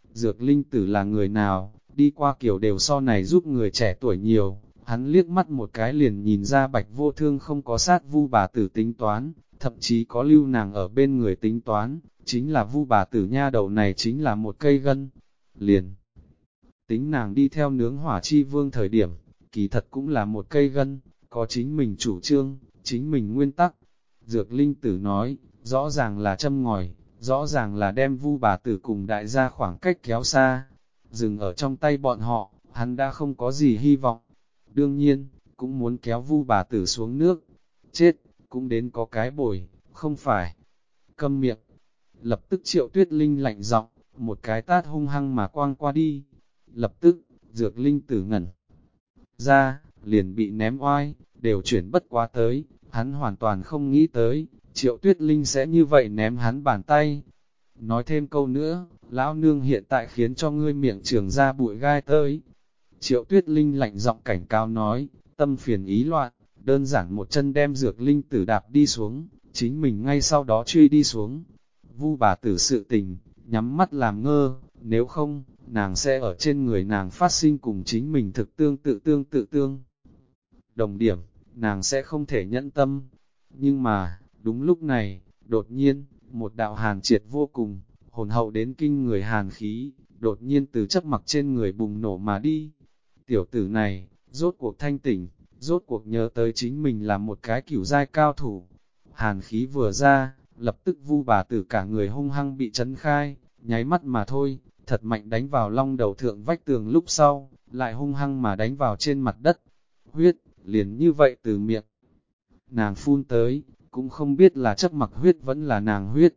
Speaker 1: Dược linh tử là người nào, đi qua kiểu đều so này giúp người trẻ tuổi nhiều. Hắn liếc mắt một cái liền nhìn ra Bạch Vô Thương không có sát Vu bà tử tính toán, thậm chí có lưu nàng ở bên người tính toán, chính là Vu bà tử nha đầu này chính là một cây gân. Liền tính nàng đi theo nướng hỏa chi vương thời điểm, kỳ thật cũng là một cây gân, có chính mình chủ trương, chính mình nguyên tắc. Dược linh tử nói, rõ ràng là châm ngòi, rõ ràng là đem Vu bà tử cùng đại gia khoảng cách kéo xa. Dừng ở trong tay bọn họ, hắn đã không có gì hy vọng. Đương nhiên, cũng muốn kéo Vu bà tử xuống nước. Chết, cũng đến có cái bồi, không phải. Câm miệng. Lập tức Triệu Tuyết Linh lạnh giọng, một cái tát hung hăng mà quang qua đi. Lập tức, Dược linh tử ngẩn ra, liền bị ném oai, đều chuyển bất quá tới. Hắn hoàn toàn không nghĩ tới, Triệu Tuyết Linh sẽ như vậy ném hắn bàn tay. Nói thêm câu nữa, lão nương hiện tại khiến cho ngươi miệng trường ra bụi gai tới. Triệu Tuyết Linh lạnh giọng cảnh cáo nói, tâm phiền ý loạn, đơn giản một chân đem Dược linh tử đạp đi xuống, chính mình ngay sau đó truy đi xuống. Vu bà tử sự tình, nhắm mắt làm ngơ, nếu không, nàng sẽ ở trên người nàng phát sinh cùng chính mình thực tương tự đồng điểm, nàng sẽ không thể nhẫn tâm. Nhưng mà, đúng lúc này, đột nhiên, một đạo hàn triệt vô cùng, hồn hậu đến kinh người hàn khí, đột nhiên từ chấp mặc trên người bùng nổ mà đi. Tiểu tử này, rốt cuộc thanh tỉnh, rốt cuộc nhớ tới chính mình là một cái cửu giai cao thủ. Hàn khí vừa ra, lập tức Vu bà tử cả người hung hăng bị chấn khai, nháy mắt mà thôi, thật mạnh đánh vào long đầu thượng vách tường lúc sau, lại hung hăng mà đánh vào trên mặt đất. Huyết, liền như vậy từ miệng nàng phun tới, cũng không biết là chấp mặc huyết vẫn là nàng huyết,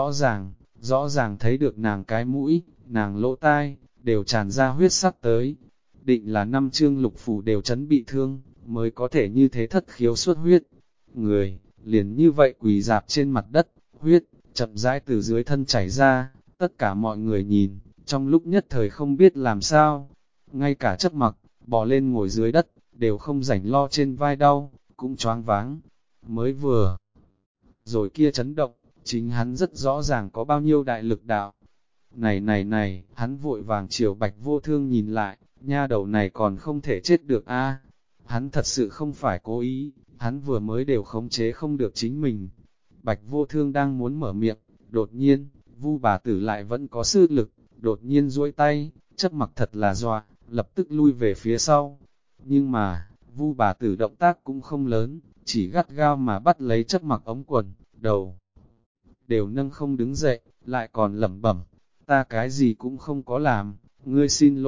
Speaker 1: rõ ràng thấy được nàng cái mũi, nàng lỗ tai, đều tràn ra huyết sắc tới. Định là 5 chương lục phủ đều chấn bị thương, mới có thể như thế thất khiếu xuất huyết. Người, liền như vậy quỳ dạp trên mặt đất, huyết, chậm rãi từ dưới thân chảy ra, tất cả mọi người nhìn, trong lúc nhất thời không biết làm sao. Ngay cả chấp mặc, bò lên ngồi dưới đất, đều không rảnh lo trên vai đau, cũng choáng váng. Mới vừa rồi kia chấn động, chính hắn rất rõ ràng có bao nhiêu đại lực đạo. Này, hắn vội vàng chiều Bạch Vô Thương nhìn lại, nha đầu này còn không thể chết được a. Hắn thật sự không phải cố ý, hắn vừa mới đều khống chế không được chính mình. Bạch Vô Thương đang muốn mở miệng, đột nhiên, Vu bà tử lại vẫn có sức lực, đột nhiên duỗi tay, chấp mặc thật là dọa, lập tức lui về phía sau. Nhưng mà, Vu bà tử động tác cũng không lớn, chỉ gắt gao mà bắt lấy chấp mặc ống quần, đầu đều nâng không đứng dậy, lại còn lẩm bẩm, ta cái gì cũng không có làm, ngươi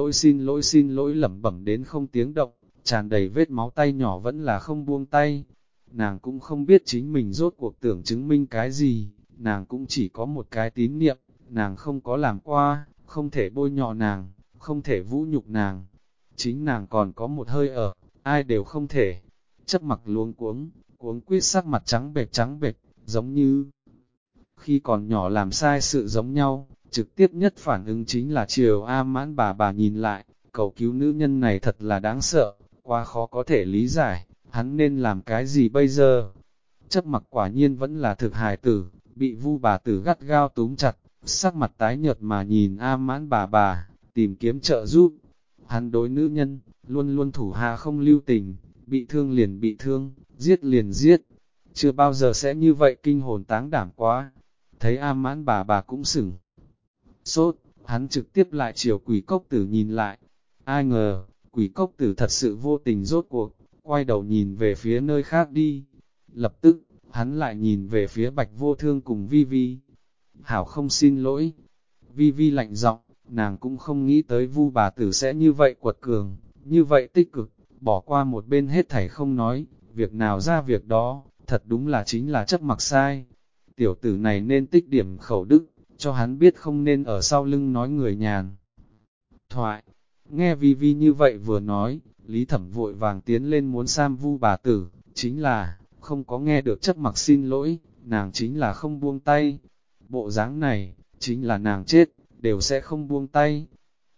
Speaker 1: xin lỗi lẩm bẩm đến không tiếng động, tràn đầy vết máu tay nhỏ vẫn là không buông tay. Nàng cũng không biết chính mình rốt cuộc tưởng chứng minh cái gì, nàng cũng chỉ có một cái tín niệm, nàng không có làm qua, không thể bôi nhọ nàng, không thể vũ nhục nàng. Chính nàng còn có một hơi ở, ai đều không thể. Chấp mặc luống cuống quýt sắc mặt trắng bệch, giống như khi còn nhỏ làm sai sự giống nhau, trực tiếp nhất phản ứng chính là chiều A Mãn bà nhìn lại, cầu cứu nữ nhân này thật là đáng sợ, quá khó có thể lý giải, hắn nên làm cái gì bây giờ? Chấp mặc quả nhiên vẫn là thực hài tử, bị Vu bà tử gắt gao túm chặt, sắc mặt tái nhợt mà nhìn A Mãn bà, tìm kiếm trợ giúp. Hắn đối nữ nhân, luôn luôn thủ hạ không lưu tình, bị thương liền bị thương, giết liền giết. Chưa bao giờ sẽ như vậy kinh hồn táng đảm quá. Thấy A Mãn bà cũng sửng sốt, hắn trực tiếp lại chiều Quỷ Cốc Tử nhìn lại. Ai ngờ, Quỷ Cốc Tử thật sự vô tình rốt cuộc, quay đầu nhìn về phía nơi khác đi. Lập tức, hắn lại nhìn về phía Bạch Vô Thương cùng Vi Vi. Hảo không xin lỗi. Vi Vi lạnh giọng, nàng cũng không nghĩ tới Vu bà tử sẽ như vậy quật cường, như vậy tích cực, bỏ qua một bên hết thảy không nói, việc nào ra việc đó, thật đúng là chính là chấp mặc sai. Tiểu tử này nên tích điểm khẩu đức, cho hắn biết không nên ở sau lưng nói người nhàn. Thoại, nghe Vi Vi như vậy vừa nói, Lý Thẩm vội vàng tiến lên muốn sam Vu bà tử, chính là, không có nghe được chấp mặc xin lỗi, nàng chính là không buông tay. Bộ dáng này, chính là nàng chết, đều sẽ không buông tay.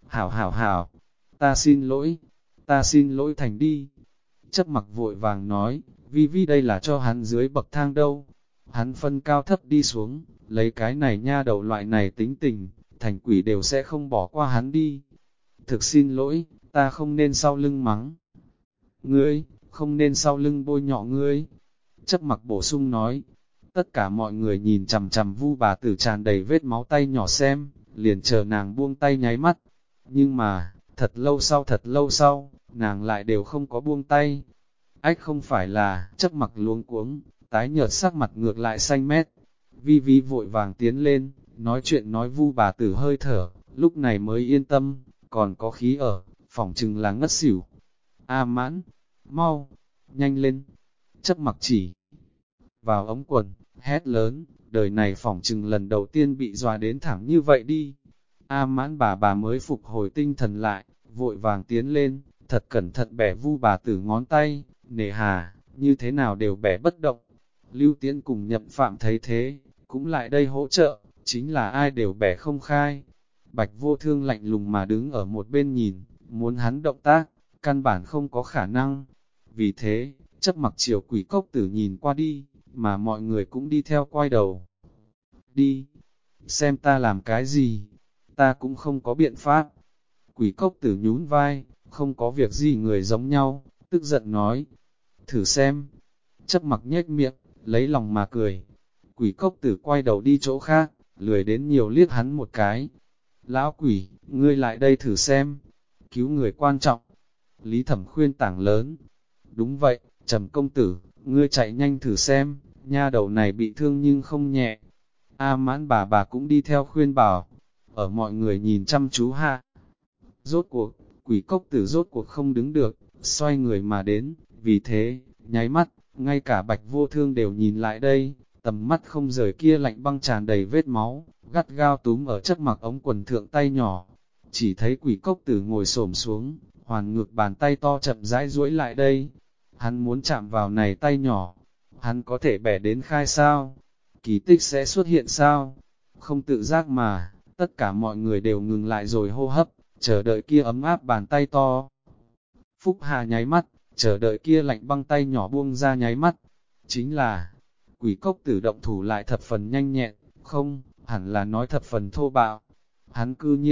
Speaker 1: Hảo, ta xin lỗi thành đi. Chấp mặc vội vàng nói, Vi Vi đây là cho hắn dưới bậc thang đâu. Hắn phân cao thấp đi xuống, lấy cái này nha đầu loại này tính tình, thành quỷ đều sẽ không bỏ qua hắn đi. Thực xin lỗi, ta không nên sau lưng mắng ngươi, không nên sau lưng bôi nhọ ngươi. Chấp mặc bổ sung nói, tất cả mọi người nhìn chằm chằm Vu bà tử tràn đầy vết máu tay nhỏ xem, liền chờ nàng buông tay nháy mắt. Nhưng mà, thật lâu sau, nàng lại đều không có buông tay. Ách không phải là, chấp mặc luống cuống, tái nhợt sắc mặt ngược lại xanh mét. Vi Vi vội vàng tiến lên, nói chuyện nói Vu bà tử hơi thở, lúc này mới yên tâm, còn có khí ở, phỏng chừng là ngất xỉu. A Mãn, mau, nhanh lên. Chấp mặc chỉ vào ống quần, hét lớn, đời này phỏng chừng lần đầu tiên bị dọa đến thẳng như vậy đi. A Mãn bà mới phục hồi tinh thần lại, vội vàng tiến lên, thật cẩn thận bẻ Vu bà tử ngón tay, nề hà, như thế nào đều bẻ bất động. Lưu Tiễn cùng Nhậm Phạm thấy thế, cũng lại đây hỗ trợ, chính là ai đều bẻ không khai. Bạch Vô Thương lạnh lùng mà đứng ở một bên nhìn, muốn hắn động tác, căn bản không có khả năng. Vì thế, chấp mặc chiều quỷ cốc tử nhìn qua đi, mà mọi người cũng đi theo quay đầu. Đi, xem ta làm cái gì, ta cũng không có biện pháp. Quỷ cốc tử nhún vai, không có việc gì người giống nhau, tức giận nói. Thử xem, chấp mặc nhếch miệng, lấy lòng mà cười. Quỷ cốc tử quay đầu đi chỗ khác, lười đến nhiều liếc hắn một cái. Lão quỷ, ngươi lại đây thử xem, cứu người quan trọng. Lý Thẩm khuyên tảng lớn. Đúng vậy, Trầm công tử, ngươi chạy nhanh thử xem, nha đầu này bị thương nhưng không nhẹ. A Mãn bà cũng đi theo khuyên bảo, ở mọi người nhìn chăm chú hạ. Rốt cuộc, quỷ cốc tử rốt cuộc không đứng được, xoay người mà đến, vì thế, nháy mắt, ngay cả Bạch Vô Thương đều nhìn lại đây, tầm mắt không rời kia lạnh băng tràn đầy vết máu, gắt gao túm ở chấp mặc ống quần thượng tay nhỏ. Chỉ thấy quỷ cốc tử ngồi xổm xuống, hoàn ngược bàn tay to chậm rãi duỗi lại đây. Hắn muốn chạm vào này tay nhỏ, hắn có thể bẻ đến khai sao? Kỳ tích sẽ xuất hiện sao? Không tự giác mà, tất cả mọi người đều ngừng lại rồi hô hấp, chờ đợi kia ấm áp bàn tay to. Phúc Hà nháy mắt, chờ đợi kia lạnh băng tay nhỏ buông ra nháy mắt. Chính là, quỷ cốc tử động thủ lại thập phần nhanh nhẹn, không, hẳn là nói thập phần thô bạo. Hắn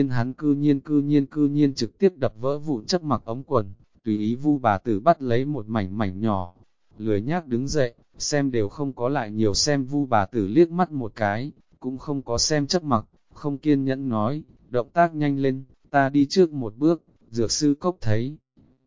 Speaker 1: cư nhiên trực tiếp đập vỡ vụn chấp mặc ống quần, tùy ý Vu bà tử bắt lấy một mảnh mảnh nhỏ. Lười nhác đứng dậy, xem đều không có lại nhiều xem Vu bà tử liếc mắt một cái, cũng không có xem chấp mặc, không kiên nhẫn nói, động tác nhanh lên, ta đi trước một bước, dược sư cốc thấy.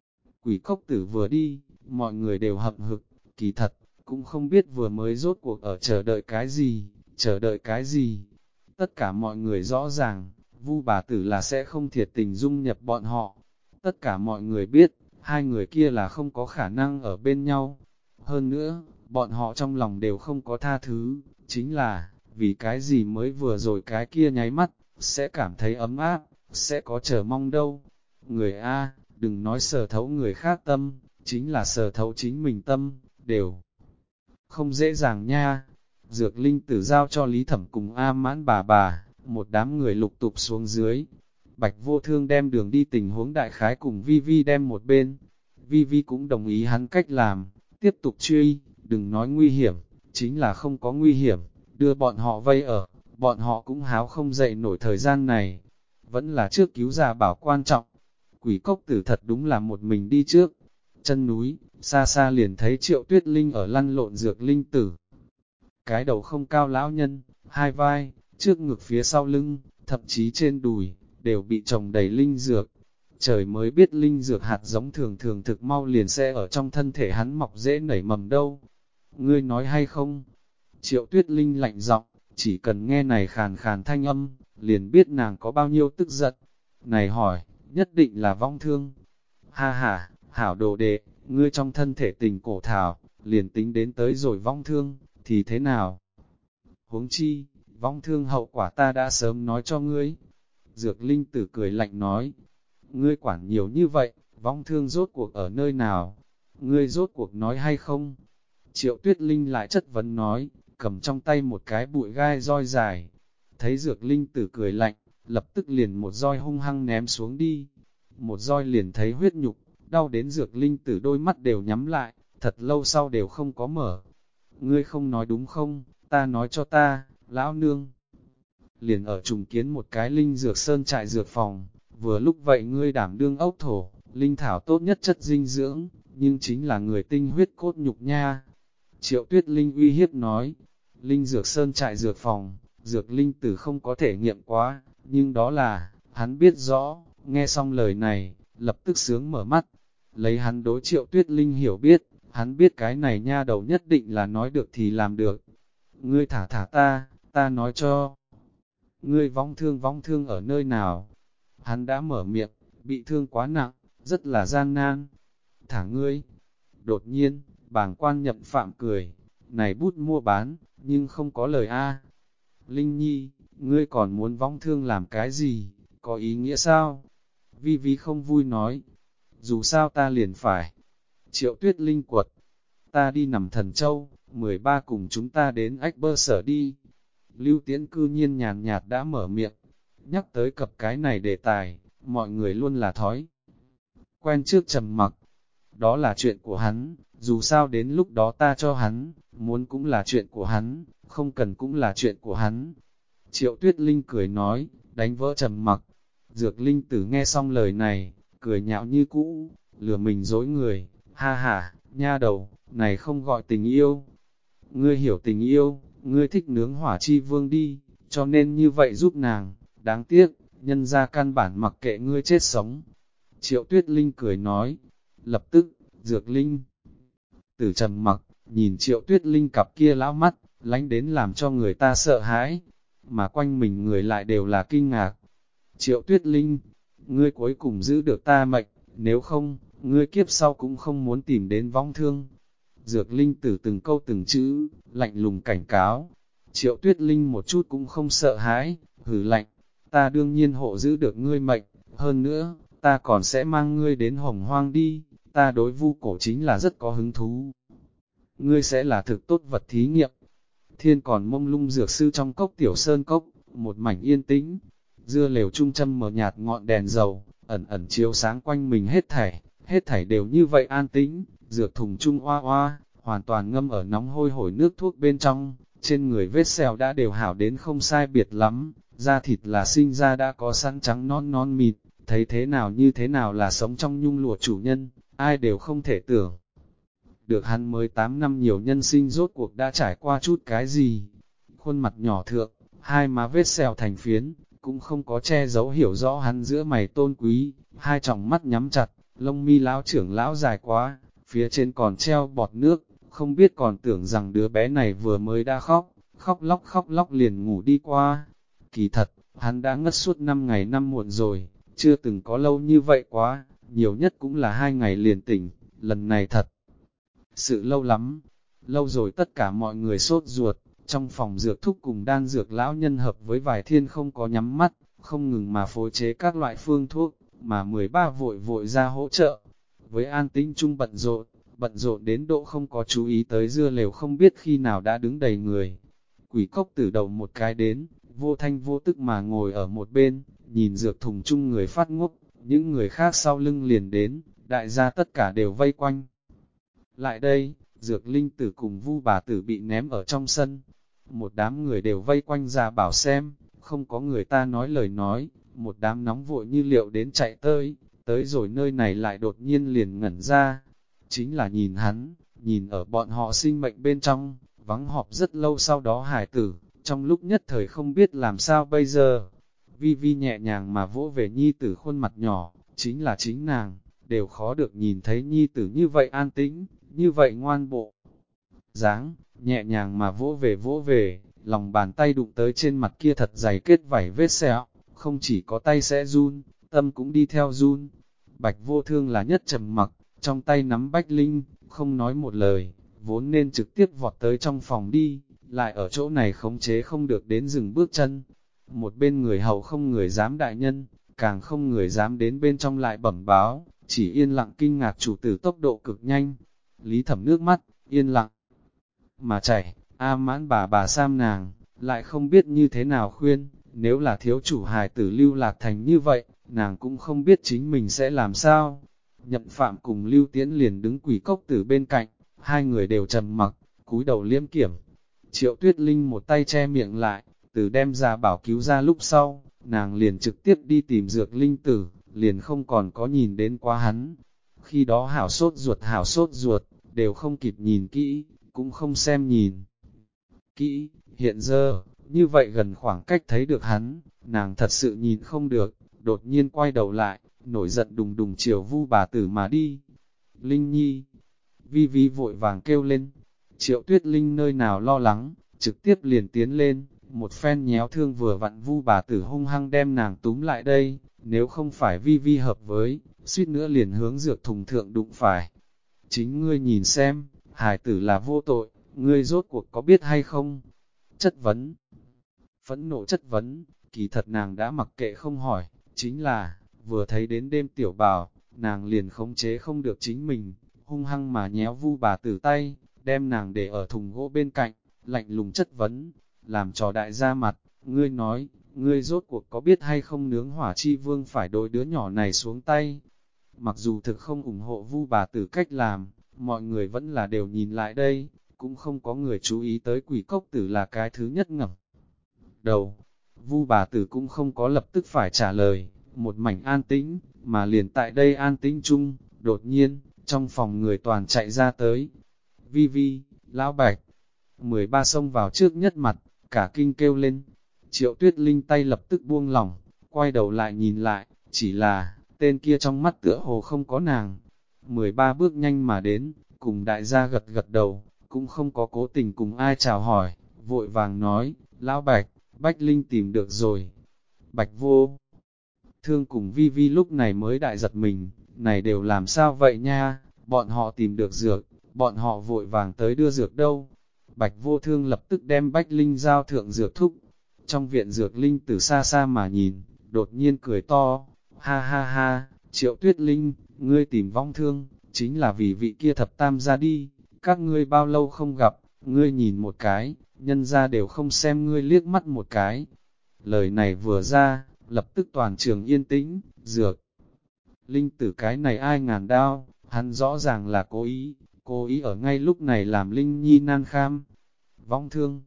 Speaker 1: Quỷ cốc tử vừa đi, mọi người đều hậm hực, kỳ thật, cũng không biết vừa mới rốt cuộc ở chờ đợi cái gì, chờ đợi cái gì. Tất cả mọi người rõ ràng, Vu bà tử là sẽ không thiệt tình dung nhập bọn họ. Tất cả mọi người biết, hai người kia là không có khả năng ở bên nhau. Hơn nữa, bọn họ trong lòng đều không có tha thứ, chính là, vì cái gì mới vừa rồi cái kia nháy mắt, sẽ cảm thấy ấm áp, sẽ có chờ mong đâu. Người A, đừng nói sờ thấu người khác tâm, chính là sờ thấu chính mình tâm, đều không dễ dàng nha. Dược linh tử giao cho Lý Thẩm cùng A Mãn bà, một đám người lục tục xuống dưới. Bạch Vô Thương đem đường đi tình huống đại khái cùng Vi Vi đem một bên. Vi Vi cũng đồng ý hắn cách làm, tiếp tục truy, đừng nói nguy hiểm, chính là không có nguy hiểm, đưa bọn họ vây ở, bọn họ cũng háo không dậy nổi thời gian này. Vẫn là trước cứu già bảo quan trọng. Quỷ cốc tử thật đúng là một mình đi trước. Chân núi, xa xa liền thấy Triệu Tuyết Linh ở lăn lộn dược linh tử. Cái đầu không cao lão nhân, hai vai, trước ngực phía sau lưng, thậm chí trên đùi, đều bị trồng đầy linh dược. Trời mới biết linh dược hạt giống thường thường thực mau liền sẽ ở trong thân thể hắn mọc dễ nảy mầm đâu. Ngươi nói hay không? Triệu Tuyết Linh lạnh giọng, chỉ cần nghe này khàn khàn thanh âm, liền biết nàng có bao nhiêu tức giận. Này hỏi, nhất định là vong thương. Ha ha, hảo đồ đệ, ngươi trong thân thể tình cổ thảo, liền tính đến tới rồi vong thương, thì thế nào? Huống chi, vong thương hậu quả ta đã sớm nói cho ngươi. Dược linh tử cười lạnh nói, ngươi quản nhiều như vậy, vong thương rốt cuộc ở nơi nào? Ngươi rốt cuộc nói hay không? Triệu Tuyết Linh lại chất vấn nói, cầm trong tay một cái bụi gai roi dài. Thấy dược linh tử cười lạnh, lập tức liền một roi hung hăng ném xuống đi. Một roi liền thấy huyết nhục, đau đến dược linh tử đôi mắt đều nhắm lại, thật lâu sau đều không có mở. Ngươi không nói đúng không, ta nói cho ta, lão nương. liền ở trùng kiến một cái linh dược sơn trại dược phòng, vừa lúc vậy ngươi đảm đương ốc thổ, linh thảo tốt nhất chất dinh dưỡng, nhưng chính là người tinh huyết cốt nhục nha. Triệu Tuyết Linh uy hiếp nói, linh dược sơn trại dược phòng, dược linh tử không có thể nghiệm quá, nhưng đó là, hắn biết rõ, nghe xong lời này, lập tức sướng mở mắt, lấy hắn đối Triệu Tuyết Linh hiểu biết, hắn biết cái này nha đầu nhất định là nói được thì làm được. Ngươi thả ta nói cho. Ngươi vong thương ở nơi nào? Hắn đã mở miệng, bị thương quá nặng, rất là gian nan. Thả ngươi. Đột nhiên, bàng quan nhậm phạm cười, này bút mua bán, nhưng không có lời A. Linh Nhi, ngươi còn muốn vong thương làm cái gì, có ý nghĩa sao? Vi Vi không vui nói, dù sao ta liền phải. Triệu Tuyết Linh quật, ta đi nằm Thần Châu, 13 cùng chúng ta đến Ách Bơ Sở đi. Lưu Tiễn cư nhiên nhàn nhạt đã mở miệng, nhắc tới cập cái này đề tài, mọi người luôn là thói quen trước trầm mặc. Đó là chuyện của hắn, dù sao đến lúc đó ta cho hắn, muốn cũng là chuyện của hắn, không cần cũng là chuyện của hắn. Triệu Tuyết Linh cười nói, đánh vỡ trầm mặc. Dược Linh Tử nghe xong lời này, cười nhạo như cũ, lừa mình dối người, ha ha, nha đầu, này không gọi tình yêu. Ngươi hiểu tình yêu, ngươi thích nướng hỏa chi vương đi, cho nên như vậy giúp nàng, đáng tiếc, nhân ra căn bản mặc kệ ngươi chết sống. Triệu Tuyết Linh cười nói, lập tức, Dược Linh Tử trầm mặc, nhìn Triệu Tuyết Linh cặp kia lão mắt, lánh đến làm cho người ta sợ hãi, mà quanh mình người lại đều là kinh ngạc. Triệu Tuyết Linh, ngươi cuối cùng giữ được ta mệnh, nếu không, ngươi kiếp sau cũng không muốn tìm đến vong thương. Dược Linh Tử từng câu từng chữ, lạnh lùng cảnh cáo. Triệu Tuyết Linh một chút cũng không sợ hãi, hừ lạnh, ta đương nhiên hộ giữ được ngươi mệnh, hơn nữa, ta còn sẽ mang ngươi đến Hồng Hoang đi, ta đối Vu Cổ chính là rất có hứng thú. Ngươi sẽ là thực tốt vật thí nghiệm. Thiên còn mông lung dược sư trong cốc tiểu sơn cốc, một mảnh yên tĩnh, dưa lều trung châm mở nhạt ngọn đèn dầu, ẩn ẩn chiếu sáng quanh mình hết thảy đều như vậy an tĩnh, dược thùng trung oa oa, hoàn toàn ngâm ở nóng hôi hổi nước thuốc bên trong, trên người vết sẹo đã đều hảo đến không sai biệt lắm, da thịt là sinh ra đã có sẵn trắng non non mịt, thấy thế nào như thế nào là sống trong nhung lụa chủ nhân, ai đều không thể tưởng. Được hắn mới 8 năm nhiều nhân sinh rốt cuộc đã trải qua chút cái gì. Khuôn mặt nhỏ thượng, hai má vết sẹo thành phiến, cũng không có che giấu hiểu rõ hắn giữa mày tôn quý, hai tròng mắt nhắm chặt, lông mi lão trưởng lão dài quá, phía trên còn treo bọt nước, không biết còn tưởng rằng đứa bé này vừa mới đã khóc lóc liền ngủ đi qua. Kỳ thật, hắn đã ngất suốt 5 ngày 5 muộn rồi, chưa từng có lâu như vậy quá, nhiều nhất cũng là 2 ngày liền tỉnh, lần này thật sự lâu lắm. Lâu rồi tất cả mọi người sốt ruột, trong phòng dược thúc cùng đan dược lão nhân hợp với vài thiên không có nhắm mắt, không ngừng mà phối chế các loại phương thuốc, mà 13 vội vội ra hỗ trợ. Với An Tĩnh chung bận rộn đến độ không có chú ý tới dưa lều không biết khi nào đã đứng đầy người. Quỷ cốc từ đầu một cái đến, vô thanh vô tức mà ngồi ở một bên, nhìn dược thùng chung người phát ngốc, những người khác sau lưng liền đến, đại gia tất cả đều vây quanh. Lại đây, Dược Linh Tử cùng Vu bà tử bị ném ở trong sân. Một đám người đều vây quanh ra bảo xem, không có người ta nói lời nói, một đám nóng vội như liệu đến chạy tới rồi nơi này lại đột nhiên liền ngẩn ra. Chính là nhìn hắn, nhìn ở bọn họ sinh mệnh bên trong, vắng họp rất lâu sau đó hải tử, trong lúc nhất thời không biết làm sao bây giờ. Vi Vi nhẹ nhàng mà vỗ về nhi tử khuôn mặt nhỏ, chính là chính nàng, đều khó được nhìn thấy nhi tử như vậy an tĩnh, như vậy ngoan bộ. Dáng, nhẹ nhàng mà vỗ về, lòng bàn tay đụng tới trên mặt kia thật dày kết vảy vết sẹo, không chỉ có tay sẽ run, tâm cũng đi theo run. Bạch Vô Thương là nhất trầm mặc, trong tay nắm bách linh, không nói một lời, vốn nên trực tiếp vọt tới trong phòng đi, lại ở chỗ này khống chế không được đến dừng bước chân. Một bên người hầu không người dám đại nhân, càng không người dám đến bên trong lại bẩm báo, chỉ yên lặng kinh ngạc chủ tử tốc độ cực nhanh. Lý Thẩm nước mắt, yên lặng mà chảy, A Mãn bà Sam nàng, lại không biết như thế nào khuyên, nếu là thiếu chủ hài tử lưu lạc thành như vậy, nàng cũng không biết chính mình sẽ làm sao. Nhậm Phạm cùng Lưu Tiễn liền đứng quỷ cốc tử bên cạnh, hai người đều trầm mặc, cúi đầu liêm kiểm. Triệu Tuyết Linh một tay che miệng lại, Từ đem ra bảo cứu ra lúc sau, nàng liền trực tiếp đi tìm dược linh tử, liền không còn có nhìn đến quá hắn. Khi đó hảo sốt ruột, đều không kịp nhìn kỹ, cũng không xem nhìn kỹ, hiện giờ, như vậy gần khoảng cách thấy được hắn, nàng thật sự nhìn không được, đột nhiên quay đầu lại, nổi giận đùng đùng chiều Vu bà tử mà đi. Linh Nhi, Vi Vi vội vàng kêu lên, Triệu Tuyết Linh nơi nào lo lắng, trực tiếp liền tiến lên, một phen nhéo thương vừa vặn Vu bà tử hung hăng đem nàng túm lại đây, nếu không phải Vi Vi hợp với, suýt nữa liền hướng dược thùng thượng đụng phải. Chính ngươi nhìn xem, hài tử là vô tội, ngươi rốt cuộc có biết hay không? Chất vấn, phẫn nộ chất vấn, kỳ thật nàng đã mặc kệ không hỏi, chính là, vừa thấy đến đêm tiểu bào, nàng liền khống chế không được chính mình, hung hăng mà nhéo Vu bà tử tay, đem nàng để ở thùng gỗ bên cạnh, lạnh lùng chất vấn, làm trò đại gia mặt, ngươi nói, ngươi rốt cuộc có biết hay không nướng hỏa chi vương phải đối đứa nhỏ này xuống tay. Mặc dù thực không ủng hộ Vu bà tử cách làm, mọi người vẫn là đều nhìn lại đây, cũng không có người chú ý tới quỷ cốc tử là cái thứ nhất ngẩng đầu. Vu bà tử cũng không có lập tức phải trả lời, một mảnh an tĩnh, mà liền tại đây an tĩnh chung, đột nhiên, trong phòng người toàn chạy ra tới. Vi Vi, Lão Bạch, 13 xông vào trước nhất mặt, cả kinh kêu lên. Triệu Tuyết Linh tay lập tức buông lỏng, quay đầu lại nhìn lại, chỉ là, tên kia trong mắt tựa hồ không có nàng. 13 bước nhanh mà đến, cùng đại gia gật gật đầu, cũng không có cố tình cùng ai chào hỏi, vội vàng nói, Lão Bạch, Bách Linh tìm được rồi. Bạch Vô Thương cùng Vi Vi lúc này mới đại giật mình, này đều làm sao vậy nha, bọn họ tìm được dược, bọn họ vội vàng tới đưa dược đâu. Bạch Vô Thương lập tức đem Bách Linh giao thượng dược thúc. Trong viện dược linh từ xa xa mà nhìn, đột nhiên cười to, ha ha ha, Triệu Tuyết Linh, ngươi tìm vong thương, chính là vì vị kia thập tam ra đi, các ngươi bao lâu không gặp, ngươi nhìn một cái, nhân ra đều không xem ngươi liếc mắt một cái. Lời này vừa ra, lập tức toàn trường yên tĩnh, dược. Linh tử cái này ai ngàn đao, hắn rõ ràng là cố ý ở ngay lúc này làm Linh Nhi nan kham. Vong thương,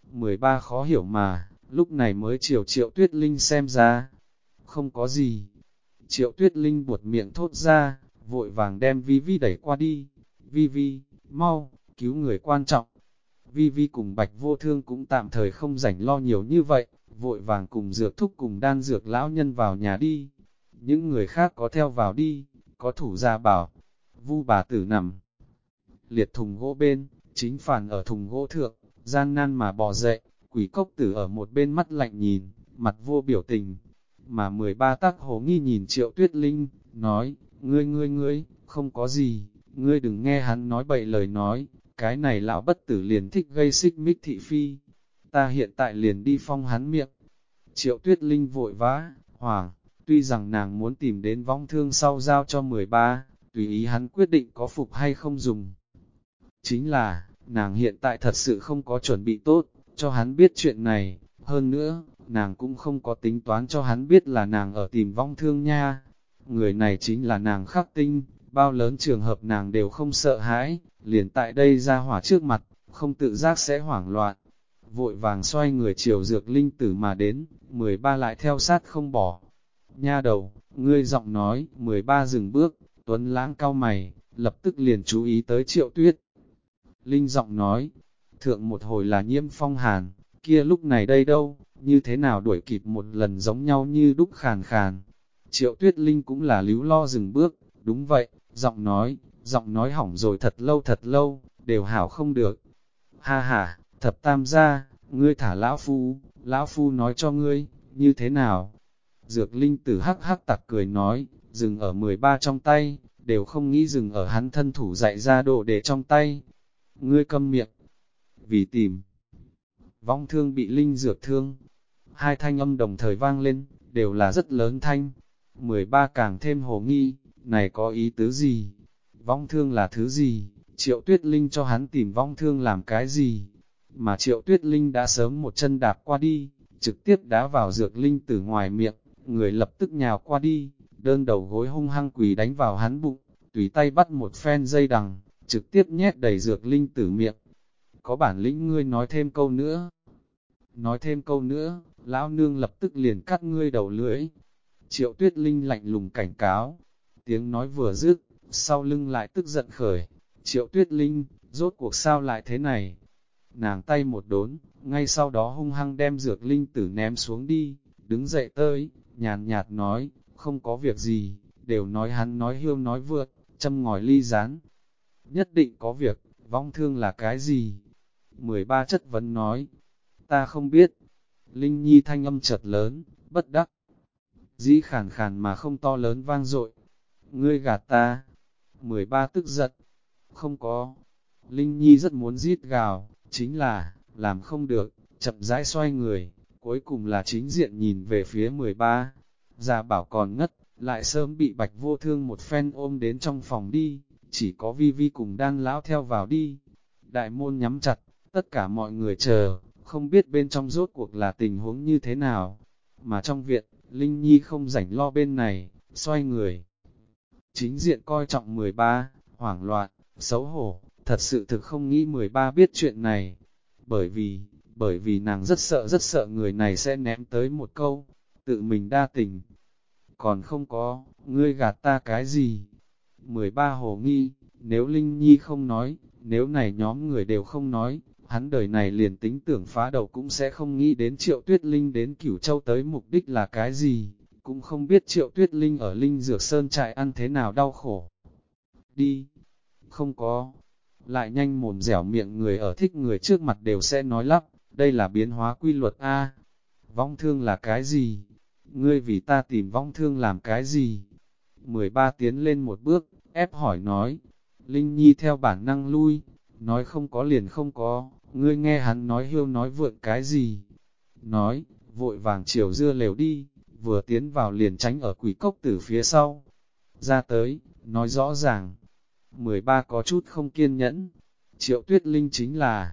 Speaker 1: 13 khó hiểu mà, lúc này mới chiều Triệu Tuyết Linh xem ra. Không có gì. Triệu Tuyết Linh buột miệng thốt ra, vội vàng đem Vi Vi đẩy qua đi. Vi Vi, mau, cứu người quan trọng. Vi Vi cùng Bạch Vô Thương cũng tạm thời không rảnh lo nhiều như vậy, vội vàng cùng dược thúc cùng đan dược lão nhân vào nhà đi. Những người khác có theo vào đi, có thủ gia bảo. Vu bà tử nằm liệt thùng gỗ bên, chính phản ở thùng gỗ thượng, gian nan mà bò dậy, quỷ cốc tử ở một bên mắt lạnh nhìn, mặt vô biểu tình. Mà 13 tác hồ nghi nhìn Triệu Tuyết Linh, nói, ngươi, không có gì, ngươi đừng nghe hắn nói bậy lời nói, cái này lão bất tử liền thích gây xích mích thị phi, ta hiện tại liền đi phong hắn miệng. Triệu Tuyết Linh vội vã, hoảng, tuy rằng nàng muốn tìm đến vong thương sau giao cho 13, tùy ý hắn quyết định có phục hay không dùng. Chính là, nàng hiện tại thật sự không có chuẩn bị tốt, cho hắn biết chuyện này, hơn nữa, nàng cũng không có tính toán cho hắn biết là nàng ở tìm vong thương nha. Người này chính là nàng khắc tinh, bao lớn trường hợp nàng đều không sợ hãi, liền tại đây ra hỏa trước mặt, không tự giác sẽ hoảng loạn. Vội vàng xoay người chiều dược linh tử mà đến, 13 lại theo sát không bỏ. Nha đầu, ngươi giọng nói, 13 dừng bước, Tuấn Lãng cau mày, lập tức liền chú ý tới Triệu Tuyết. Linh giọng nói, thượng một hồi là Nhiễm Phong hàn, kia lúc này đây đâu, như thế nào đuổi kịp một lần giống nhau như đúc khàn khàn. Triệu Tuyết Linh cũng là líu lo dừng bước, đúng vậy, giọng nói hỏng rồi thật lâu, đều hảo không được. Ha ha, thập tam gia, ngươi thả lão phu nói cho ngươi, như thế nào? Dược Linh tử hắc hắc tặc cười nói, dừng ở 13 trong tay, đều không nghĩ dừng ở hắn thân thủ dạy ra đồ để trong tay. Ngươi câm miệng, vì tìm. Vong thương bị Linh dược thương. Hai thanh âm đồng thời vang lên, đều là rất lớn thanh. 13 càng thêm hồ nghi, này có ý tứ gì? Vong thương là thứ gì? Triệu Tuyết Linh cho hắn tìm vong thương làm cái gì? Mà Triệu Tuyết Linh đã sớm một chân đạp qua đi, trực tiếp đá vào dược linh tử ngoài miệng, người lập tức nhào qua đi, đơn đầu gối hung hăng quỳ đánh vào hắn bụng, tùy tay bắt một phen dây đằng, trực tiếp nhét đầy dược linh tử miệng. Có bản lĩnh ngươi nói thêm câu nữa. nói thêm câu nữa, lão nương lập tức liền cắt ngươi đầu lưỡi. Triệu Tuyết Linh lạnh lùng cảnh cáo, tiếng nói vừa dứt, sau lưng lại tức giận khởi. Triệu Tuyết Linh, rốt cuộc sao lại thế này? Nàng tay một đốn, ngay sau đó hung hăng đem dược linh tử ném xuống đi, đứng dậy tới, nhàn nhạt nói, không có việc gì, đều nói hắn nói hiêu nói vượt, châm ngòi ly rán. Nhất định có việc, vong thương là cái gì? 13 chất vấn nói, ta không biết. Linh Nhi thanh âm chợt lớn, bất đắc dĩ khàn khàn mà không to lớn vang dội. Ngươi gạt ta. 13 tức giận. Không có. Linh Nhi rất muốn rít gào, chính là, làm không được, chậm rãi xoay người, cuối cùng là chính diện nhìn về phía 13. Già bảo còn ngất, lại sớm bị Bạch Vô Thương một phen ôm đến trong phòng đi, chỉ có Vi Vi cùng Đan lão theo vào đi. Đại môn nhắm chặt, tất cả mọi người chờ, không biết bên trong rốt cuộc là tình huống như thế nào. Mà trong viện, Linh Nhi không rảnh lo bên này, xoay người. Chính diện coi trọng 13, hoảng loạn, xấu hổ, thật sự thực không nghĩ 13 biết chuyện này. Bởi vì nàng rất sợ người này sẽ ném tới một câu, tự mình đa tình. Còn không có, ngươi gạt ta cái gì? 13 hồ nghi, nếu Linh Nhi không nói, nếu này nhóm người đều không nói, hắn đời này liền tính tưởng phá đầu cũng sẽ không nghĩ đến Triệu Tuyết Linh đến Cửu Châu tới mục đích là cái gì, cũng không biết Triệu Tuyết Linh ở Linh Dược Sơn trại ăn thế nào đau khổ. Đi, không có, lại nhanh mồm dẻo miệng người ở thích người trước mặt đều sẽ nói lắp, đây là biến hóa quy luật A. Vong thương là cái gì? Ngươi vì ta tìm vong thương làm cái gì? 13 tiến lên một bước, ép hỏi nói. Linh Nhi theo bản năng lui, nói không có liền không có, ngươi nghe hắn nói hiêu nói vượn cái gì? Nói, vội vàng chiều dưa lều đi, vừa tiến vào liền tránh ở quỷ cốc tử phía sau. Ra tới, nói rõ ràng. 13 có chút không kiên nhẫn. Triệu Tuyết Linh chính là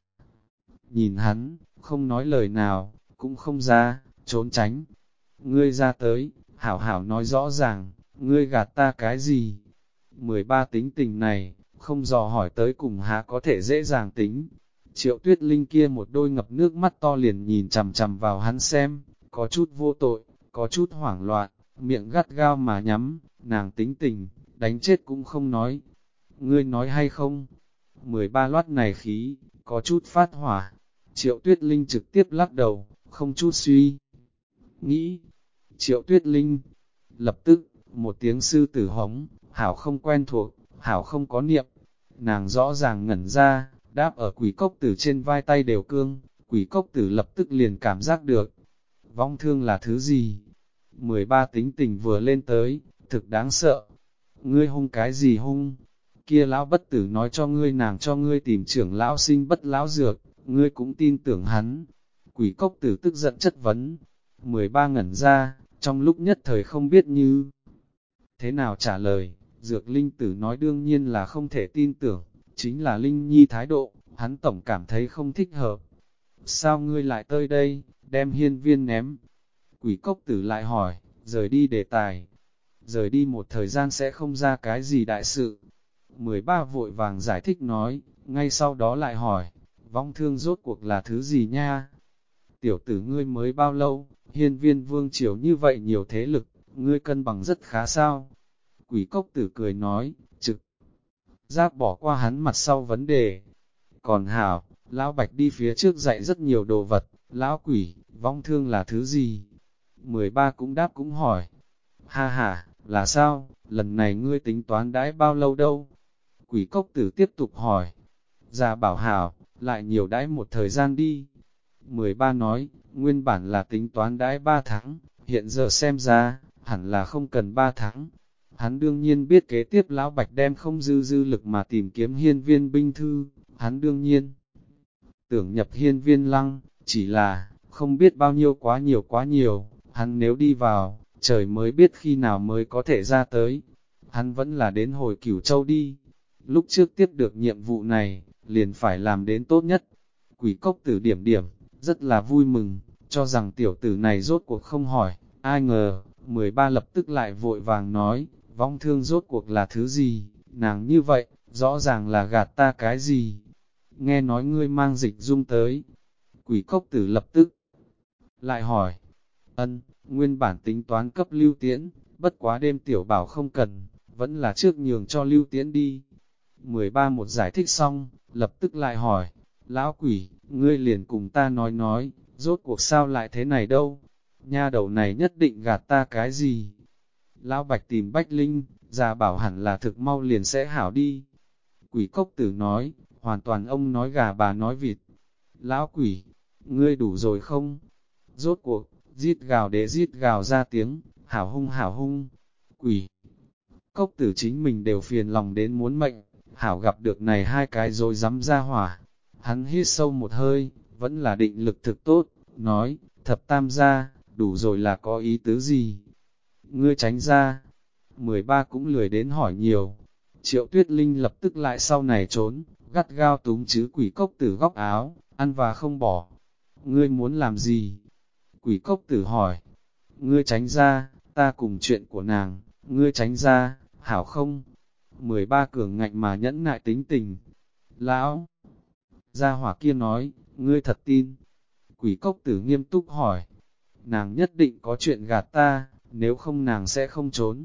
Speaker 1: nhìn hắn, không nói lời nào, cũng không ra, trốn tránh. Ngươi ra tới, hảo hảo nói rõ ràng, ngươi gạt ta cái gì? 13 tính tình này, không dò hỏi tới cùng há có thể dễ dàng tính. Triệu Tuyết Linh kia một đôi ngập nước mắt to liền nhìn chằm chằm vào hắn xem, có chút vô tội, có chút hoảng loạn, miệng gắt gao mà nhắm, nàng tính tình, đánh chết cũng không nói. Ngươi nói hay không? 13 loát này khí, có chút phát hỏa. Triệu Tuyết Linh trực tiếp lắc đầu, không chút suy nghĩ. Triệu Tuyết Linh, lập tức, một tiếng sư tử hống, hảo không quen thuộc, hảo không có niệm. Nàng rõ ràng ngẩn ra, đáp ở quỷ cốc tử trên vai tay đều cương, quỷ cốc tử lập tức liền cảm giác được. Vong thương là thứ gì? 13 tính tình vừa lên tới, thực đáng sợ. Ngươi hung cái gì hung? Kia lão bất tử nói cho ngươi nàng cho ngươi tìm trưởng lão sinh bất lão dược, ngươi cũng tin tưởng hắn. Quỷ cốc tử tức giận chất vấn. 13 ngẩn ra, trong lúc nhất thời không biết như thế nào trả lời, dược linh tử nói đương nhiên là không thể tin tưởng, chính là Linh Nhi thái độ, hắn tổng cảm thấy không thích hợp. Sao ngươi lại tới đây, đem hiên viên ném? Quỷ cốc tử lại hỏi, rời đi đề tài. Rời đi một thời gian sẽ không ra cái gì đại sự. 13 vội vàng giải thích nói, ngay sau đó lại hỏi, vong thương rốt cuộc là thứ gì nha? Tiểu tử ngươi mới bao lâu, hiên viên vương triều như vậy nhiều thế lực, ngươi cân bằng rất khá sao? Quỷ cốc tử cười nói, trực giác bỏ qua hắn mặt sau vấn đề. Còn hảo, lão bạch đi phía trước dạy rất nhiều đồ vật, lão quỷ, vong thương là thứ gì? 13 cũng đáp cũng hỏi. Ha ha, là sao, lần này ngươi tính toán đãi bao lâu đâu? Quỷ cốc tử tiếp tục hỏi. Già bảo hảo, lại nhiều đãi một thời gian đi. 13 nói, nguyên bản là tính toán đãi 3 tháng, hiện giờ xem ra, hẳn là không cần 3 tháng. Hắn đương nhiên biết kế tiếp lão bạch đem không dư lực mà tìm kiếm hiên viên binh thư, hắn đương nhiên tưởng nhập hiên viên lăng, chỉ là, không biết bao nhiêu quá nhiều, hắn nếu đi vào, trời mới biết khi nào mới có thể ra tới. Hắn vẫn là đến hồi Cửu Châu đi. Lúc trước tiếp được nhiệm vụ này, liền phải làm đến tốt nhất. Quỷ cốc tử điểm, rất là vui mừng, cho rằng tiểu tử này rốt cuộc không hỏi, ai ngờ, 13 lập tức lại vội vàng nói, vong thương rốt cuộc là thứ gì, nàng như vậy, rõ ràng là gạt ta cái gì. Nghe nói ngươi mang dịch dung tới. Quỷ cốc tử lập tức lại hỏi, nguyên bản tính toán cấp Lưu Tiễn, bất quá đêm tiểu bảo không cần, vẫn là trước nhường cho Lưu Tiễn đi. 13 một giải thích xong, lập tức lại hỏi, lão quỷ, ngươi liền cùng ta nói, rốt cuộc sao lại thế này đâu, nha đầu này nhất định gạt ta cái gì. Lão Bạch tìm Bách Linh, già bảo hẳn là thực mau liền sẽ hảo đi. Quỷ cốc tử nói, hoàn toàn ông nói gà bà nói vịt. Lão quỷ, ngươi đủ rồi không? Rốt cuộc, rít gào ra tiếng, hảo hung. Quỷ cốc tử chính mình đều phiền lòng đến muốn mệnh, hảo gặp được này hai cái rồi dám ra hỏa. Hắn hít sâu một hơi, vẫn là định lực thực tốt, nói, thập tam gia, đủ rồi là có ý tứ gì? Ngươi tránh ra. 13 cũng lười đến hỏi nhiều. Triệu Tuyết Linh lập tức lại sau này trốn, gắt gao túm chứ quỷ cốc tử góc áo, ăn và không bỏ. Ngươi muốn làm gì? Quỷ cốc tử hỏi. Ngươi tránh ra, ta cùng chuyện của nàng, ngươi tránh ra, hảo không? 13 cường ngạnh mà nhẫn nại tính tình. Lão! Gia hỏa kia nói, ngươi thật tin. Quỷ cốc tử nghiêm túc hỏi. Nàng nhất định có chuyện gạt ta, nếu không nàng sẽ không trốn.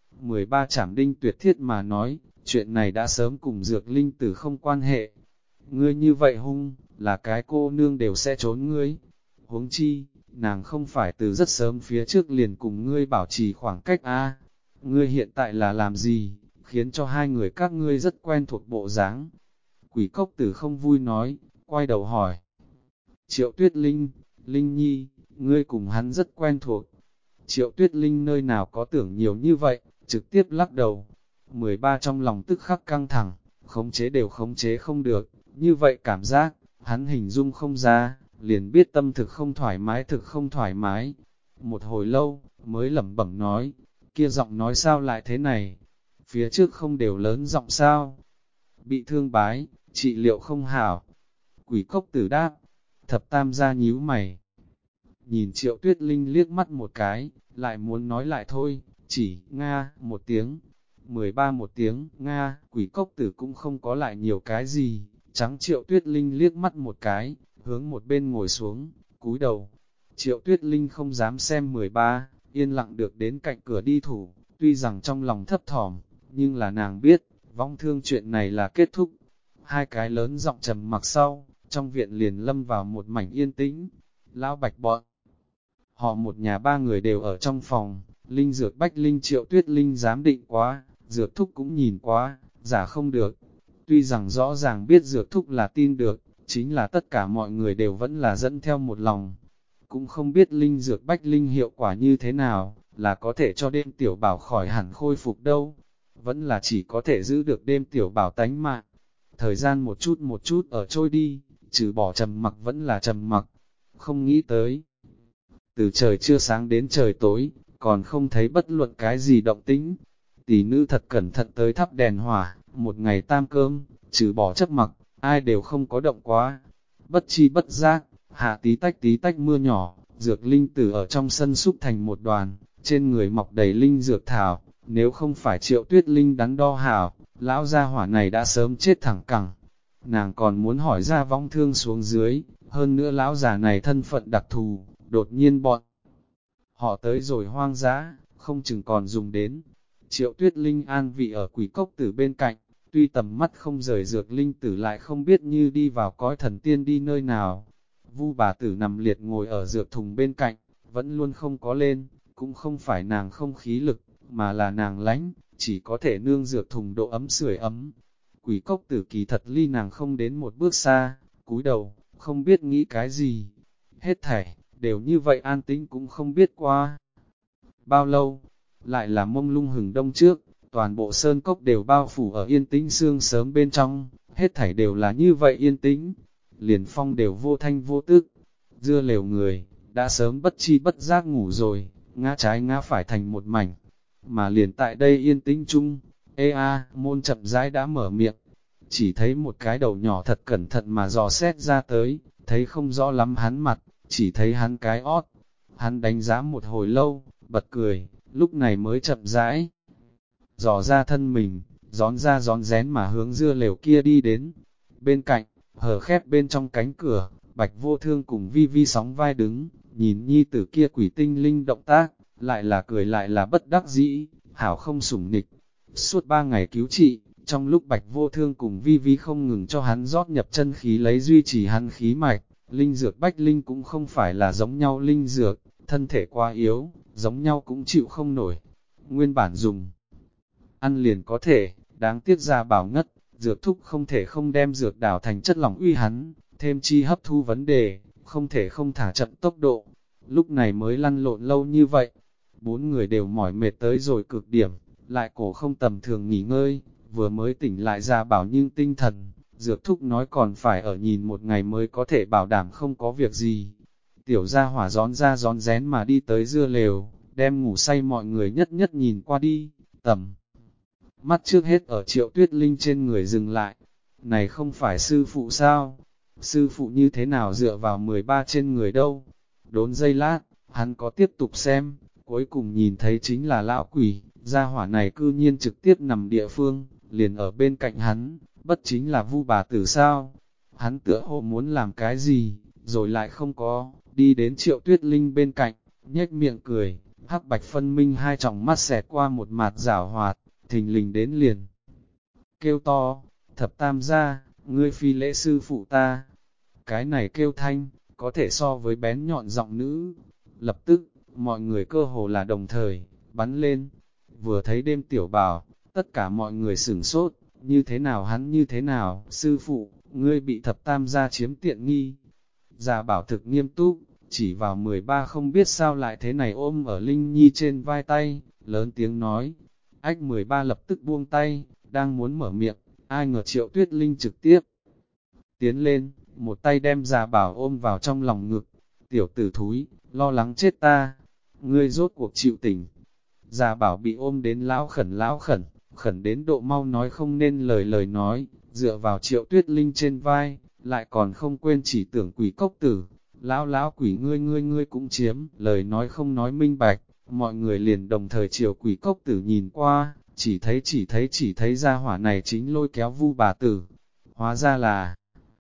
Speaker 1: 13 Trảm Đinh tuyệt thiết mà nói, chuyện này đã sớm cùng Dược Linh Tử không quan hệ. Ngươi như vậy hung, là cái cô nương đều sẽ trốn ngươi. Huống chi, nàng không phải từ rất sớm phía trước liền cùng ngươi bảo trì khoảng cách a. Ngươi hiện tại là làm gì, khiến cho hai người các ngươi rất quen thuộc bộ dáng. Quỷ cốc tử không vui nói, quay đầu hỏi. Triệu Tuyết Linh, Linh Nhi, ngươi cùng hắn rất quen thuộc. Triệu Tuyết Linh nơi nào có tưởng nhiều như vậy, trực tiếp lắc đầu. 13 trong lòng tức khắc căng thẳng, khống chế đều khống chế không được, như vậy cảm giác, hắn hình dung không ra, liền biết tâm thực không thoải mái. Một hồi lâu, mới lẩm bẩm nói, kia giọng nói sao lại thế này, phía trước không đều lớn giọng sao, bị thương bái, trị liệu không hảo. Quỷ cốc tử đáp, thập tam gia nhíu mày. Nhìn Triệu Tuyết Linh liếc mắt một cái, lại muốn nói lại thôi, chỉ, Nga, một tiếng. 13 một tiếng, Nga, quỷ cốc tử cũng không có lại nhiều cái gì, trắng Triệu Tuyết Linh liếc mắt một cái, hướng một bên ngồi xuống, cúi đầu. Triệu Tuyết Linh không dám xem 13, yên lặng được đến cạnh cửa đi thủ, tuy rằng trong lòng thấp thỏm, nhưng là nàng biết, vong thương chuyện này là kết thúc. Hai cái lớn giọng trầm mặc sau, trong viện liền lâm vào một mảnh yên tĩnh. Lão Bạch bọn họ một nhà ba người đều ở trong phòng, Linh Dược Bách Linh Triệu Tuyết Linh giám định quá, Dược Thúc cũng nhìn quá, giả không được. Tuy rằng rõ ràng biết Dược Thúc là tin được, chính là tất cả mọi người đều vẫn là dẫn theo một lòng. Cũng không biết Linh Dược Bách Linh hiệu quả như thế nào, là có thể cho đêm tiểu bảo khỏi hẳn khôi phục đâu, vẫn là chỉ có thể giữ được đêm tiểu bảo tánh mạng. Thời gian một chút ở trôi đi, trừ bỏ trầm mặc vẫn là trầm mặc, không nghĩ tới. Từ trời chưa sáng đến trời tối, còn không thấy bất luận cái gì động tĩnh. Tỷ nữ thật cẩn thận tới thắp đèn hỏa, một ngày tam cơm, trừ bỏ chấp mặc, ai đều không có động quá. Bất chi bất giác, hạ tí tách mưa nhỏ, dược linh tử ở trong sân xúc thành một đoàn, trên người mọc đầy linh dược thảo, nếu không phải Triệu Tuyết Linh đắn đo hảo, lão gia hỏa này đã sớm chết thẳng cẳng. Nàng còn muốn hỏi ra vong thương xuống dưới, hơn nữa lão già này thân phận đặc thù, đột nhiên bọn họ tới rồi hoang dã, không chừng còn dùng đến. Triệu Tuyết Linh an vị ở quỷ cốc tử bên cạnh, tuy tầm mắt không rời dược linh tử lại không biết như đi vào cõi thần tiên đi nơi nào. Vu bà tử nằm liệt ngồi ở dược thùng bên cạnh, vẫn luôn không có lên, cũng không phải nàng không khí lực, mà là nàng lánh, chỉ có thể nương dược thùng độ ấm sưởi ấm. Quỷ cốc tử kỳ thật ly nàng không đến một bước xa, cúi đầu, không biết nghĩ cái gì. Hết thảy, đều như vậy an tĩnh cũng không biết qua. Bao lâu, lại là mông lung hừng đông trước, toàn bộ sơn cốc đều bao phủ ở yên tĩnh sương sớm bên trong, hết thảy đều là như vậy yên tĩnh, liền phong đều vô thanh vô tức. Dưa lều người, đã sớm bất chi bất giác ngủ rồi, ngã trái ngã phải thành một mảnh, mà liền tại đây yên tĩnh chung, môn chậm rãi đã mở miệng, chỉ thấy một cái đầu nhỏ thật cẩn thận mà dò xét ra tới, thấy không rõ lắm hắn mặt, chỉ thấy hắn cái ót. Hắn đánh giá một hồi lâu, bật cười, lúc này mới chậm rãi dò ra thân mình, rón rén mà hướng dưa lều kia đi đến. Bên cạnh, hở khép bên trong cánh cửa, Bạch Vô Thương cùng Vi Vi sóng vai đứng, nhìn nhi tử kia quỷ tinh linh động tác, lại là cười lại là bất đắc dĩ, hảo không sủng nịch. Suốt 3 ngày cứu trị, trong lúc Bạch Vô Thương cùng Vi Vi không ngừng cho hắn rót nhập chân khí lấy duy trì hắn khí mạch, linh dược Bách Linh cũng không phải là giống nhau linh dược, thân thể quá yếu, giống nhau cũng chịu không nổi. Nguyên bản dùng ăn liền có thể, đáng tiếc Gia Bảo ngất, dược thúc không thể không đem dược đảo thành chất lỏng uy hắn, thêm chi hấp thu vấn đề, không thể không thả chậm tốc độ. Lúc này mới lăn lộn lâu như vậy, 4 người đều mỏi mệt tới rồi cực điểm, lại cổ không tầm thường nghỉ ngơi, vừa mới tỉnh lại Gia Bảo nhưng tinh thần, dược thúc nói còn phải ở nhìn 1 ngày mới có thể bảo đảm không có việc gì. Tiểu gia hỏa gión ra gión rén mà đi tới dưa lều, đem ngủ say mọi người nhất nhất nhìn qua đi, tầm. Mắt trước hết ở Triệu Tuyết Linh trên người dừng lại. Này không phải sư phụ sao? Sư phụ như thế nào dựa vào 13 trên người đâu? Đốn giây lát, hắn có tiếp tục xem, cuối cùng nhìn thấy chính là lão quỷ, gia hỏa này cư nhiên trực tiếp nằm địa phương, liền ở bên cạnh hắn, bất chính là Vu bà tử sao? Hắn tựa hồ muốn làm cái gì, rồi lại không có, đi đến Triệu Tuyết Linh bên cạnh, nhếch miệng cười, hắc bạch phân minh hai tròng mắt xẹt qua một mạt giảo hoạt, thình lình đến liền. Kêu to, thập tam gia, ngươi phi lễ sư phụ ta. Cái này kêu thanh, có thể so với bén nhọn giọng nữ. Lập tức, mọi người cơ hồ là đồng thời, bắn lên. Vừa thấy đêm tiểu bảo, tất cả mọi người sửng sốt, như thế nào hắn như thế nào, sư phụ, ngươi bị thập tam gia chiếm tiện nghi. Gia bảo thực nghiêm túc, chỉ vào 13 không biết sao lại thế này ôm ở Linh Nhi trên vai tay, lớn tiếng nói. Ách 13 lập tức buông tay, đang muốn mở miệng, ai ngờ Triệu Tuyết Linh trực tiếp tiến lên, một tay đem Gia Bảo ôm vào trong lòng ngực. Tiểu tử thúi, lo lắng chết ta, ngươi rốt cuộc chịu tình. Gia Bảo bị ôm đến lão khẩn, khẩn đến độ mau nói không nên lời nói, dựa vào Triệu Tuyết Linh trên vai, lại còn không quên chỉ tưởng quỷ cốc tử. Lão quỷ ngươi cũng chiếm, lời nói không nói minh bạch, mọi người liền đồng thời chiều quỷ cốc tử nhìn qua, chỉ thấy ra hỏa này chính lôi kéo Vu bà tử. Hóa ra là,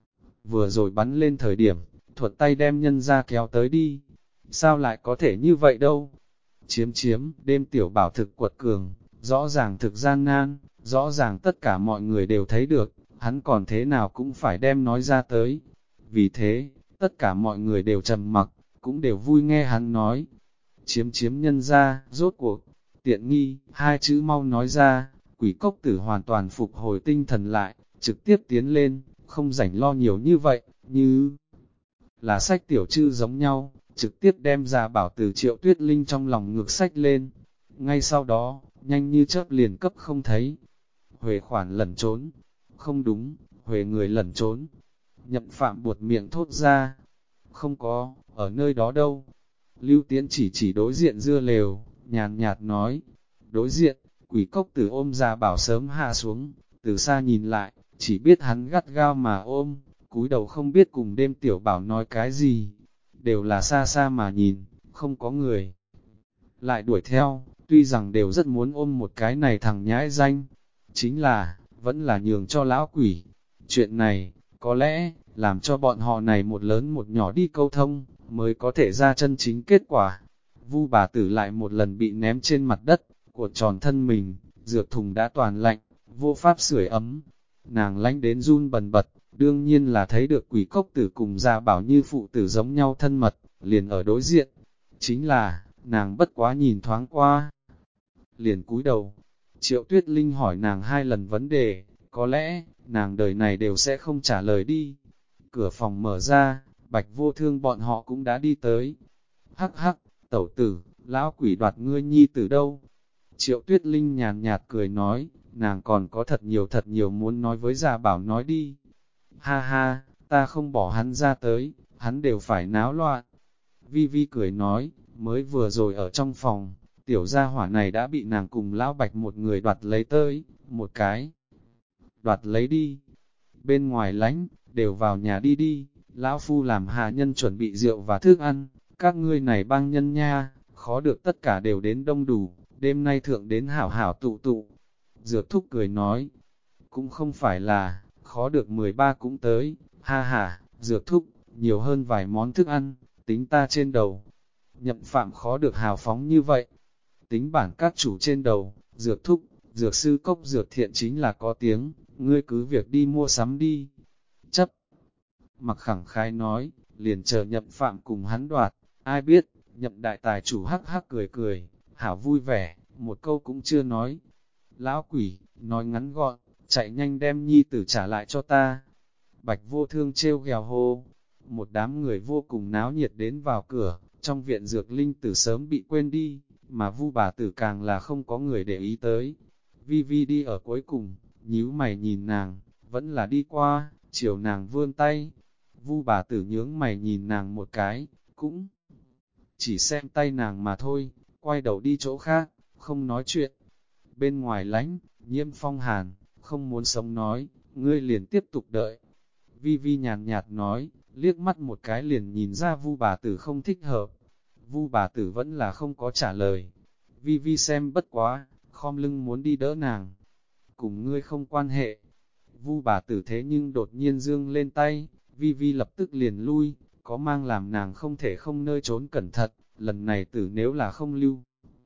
Speaker 1: vừa rồi bắn lên thời điểm, thuật tay đem nhân ra kéo tới đi. Sao lại có thể như vậy đâu? Chiếm, đêm tiểu bảo thực quật cường, rõ ràng thực gian nan, rõ ràng tất cả mọi người đều thấy được, hắn còn thế nào cũng phải đem nói ra tới. Vì thế, tất cả mọi người đều trầm mặc, cũng đều vui nghe hắn nói. Chiếm nhân ra, rốt cuộc, tiện nghi, hai chữ mau nói ra, quỷ cốc tử hoàn toàn phục hồi tinh thần lại, trực tiếp tiến lên, không rảnh lo nhiều như vậy, như là sách tiểu chư giống nhau, trực tiếp đem Gia Bảo từ Triệu Tuyết Linh trong lòng ngược sách lên. Ngay sau đó, nhanh như chớp liền cấp không thấy. Huệ khoản lẩn trốn, không đúng, Huệ người lẩn trốn. Nhậm Phạm buột miệng thốt ra, không có, ở nơi đó đâu. Lưu Tiến chỉ đối diện dưa lều, nhàn nhạt nói, đối diện, quỷ cốc tử ôm Gia Bảo sớm hạ xuống, từ xa nhìn lại, chỉ biết hắn gắt gao mà ôm, cúi đầu không biết cùng đêm tiểu bảo nói cái gì, đều là xa xa mà nhìn, không có người. Lại đuổi theo, tuy rằng đều rất muốn ôm một cái này thằng nhãi danh, chính là, vẫn là nhường cho lão quỷ. Chuyện này, có lẽ, làm cho bọn họ này một lớn một nhỏ đi câu thông, mới có thể ra chân chính kết quả. Vu bà tử lại một lần bị ném trên mặt đất, cuộn tròn thân mình, dược thùng đã toàn lạnh, vô pháp sưởi ấm. Nàng lánh đến run bần bật, đương nhiên là thấy được quỷ cốc tử cùng Gia Bảo như phụ tử giống nhau thân mật, liền ở đối diện. Chính là, nàng bất quá nhìn thoáng qua, liền cúi đầu. Triệu Tuyết Linh hỏi nàng 2 lần vấn đề, có lẽ, nàng đời này đều sẽ không trả lời đi. Cửa phòng mở ra, Bạch Vô Thương bọn họ cũng đã đi tới. Hắc, tẩu tử, lão quỷ đoạt ngươi nhi tử đâu? Triệu Tuyết Linh nhàn nhạt cười nói, nàng còn có thật nhiều muốn nói với Gia Bảo nói đi. Ha ha, ta không bỏ hắn ra tới, hắn đều phải náo loạn. Vi Vi cười nói, mới vừa rồi ở trong phòng, tiểu gia hỏa này đã bị nàng cùng lão Bạch một người đoạt lấy tới, một cái. Đoạt lấy đi. Bên ngoài lánh, đều vào nhà đi, lão phu làm hạ nhân chuẩn bị rượu và thức ăn, các ngươi này bang nhân nha, khó được tất cả đều đến đông đủ, đêm nay thượng đến hảo hảo tụ. Dược thúc cười nói, cũng không phải là, khó được 13 cũng tới, ha ha, dược thúc, nhiều hơn vài món thức ăn, tính ta trên đầu. Nhậm Phạm khó được hào phóng như vậy. Tính bản các chủ trên đầu, dược thúc, dược sư cốc dược thiện chính là có tiếng, ngươi cứ việc đi mua sắm đi. Chấp, mặc khẳng khái nói, liền chờ Nhậm Phạm cùng hắn đoạt, ai biết, Nhậm đại tài chủ hắc hắc cười cười, hảo vui vẻ, một câu cũng chưa nói. Lão quỷ, nói ngắn gọn, chạy nhanh đem nhi tử trả lại cho ta. Bạch Vô Thương trêu ghẹo hô, một đám người vô cùng náo nhiệt đến vào cửa, trong viện dược linh tử sớm bị quên đi, mà Vu bà tử càng là không có người để ý tới. Vi Vi đi ở cuối cùng, nhíu mày nhìn nàng, vẫn là đi qua, chiều nàng vươn tay. Vu bà tử nhướng mày nhìn nàng một cái, cũng chỉ xem tay nàng mà thôi, quay đầu đi chỗ khác, không nói chuyện. Bên ngoài lánh, Nhiễm Phong hàn, không muốn sống nói, ngươi liền tiếp tục đợi. Vi Vi nhàn nhạt nói, liếc mắt một cái liền nhìn ra Vu bà tử không thích hợp. Vu bà tử vẫn là không có trả lời. Vi Vi xem bất quá, khom lưng muốn đi đỡ nàng. Cùng ngươi không quan hệ. Vu bà tử thế nhưng đột nhiên dương lên tay, Vi Vi lập tức liền lui, có mang làm nàng không thể không nơi trốn cẩn thận, lần này tử nếu là không lưu.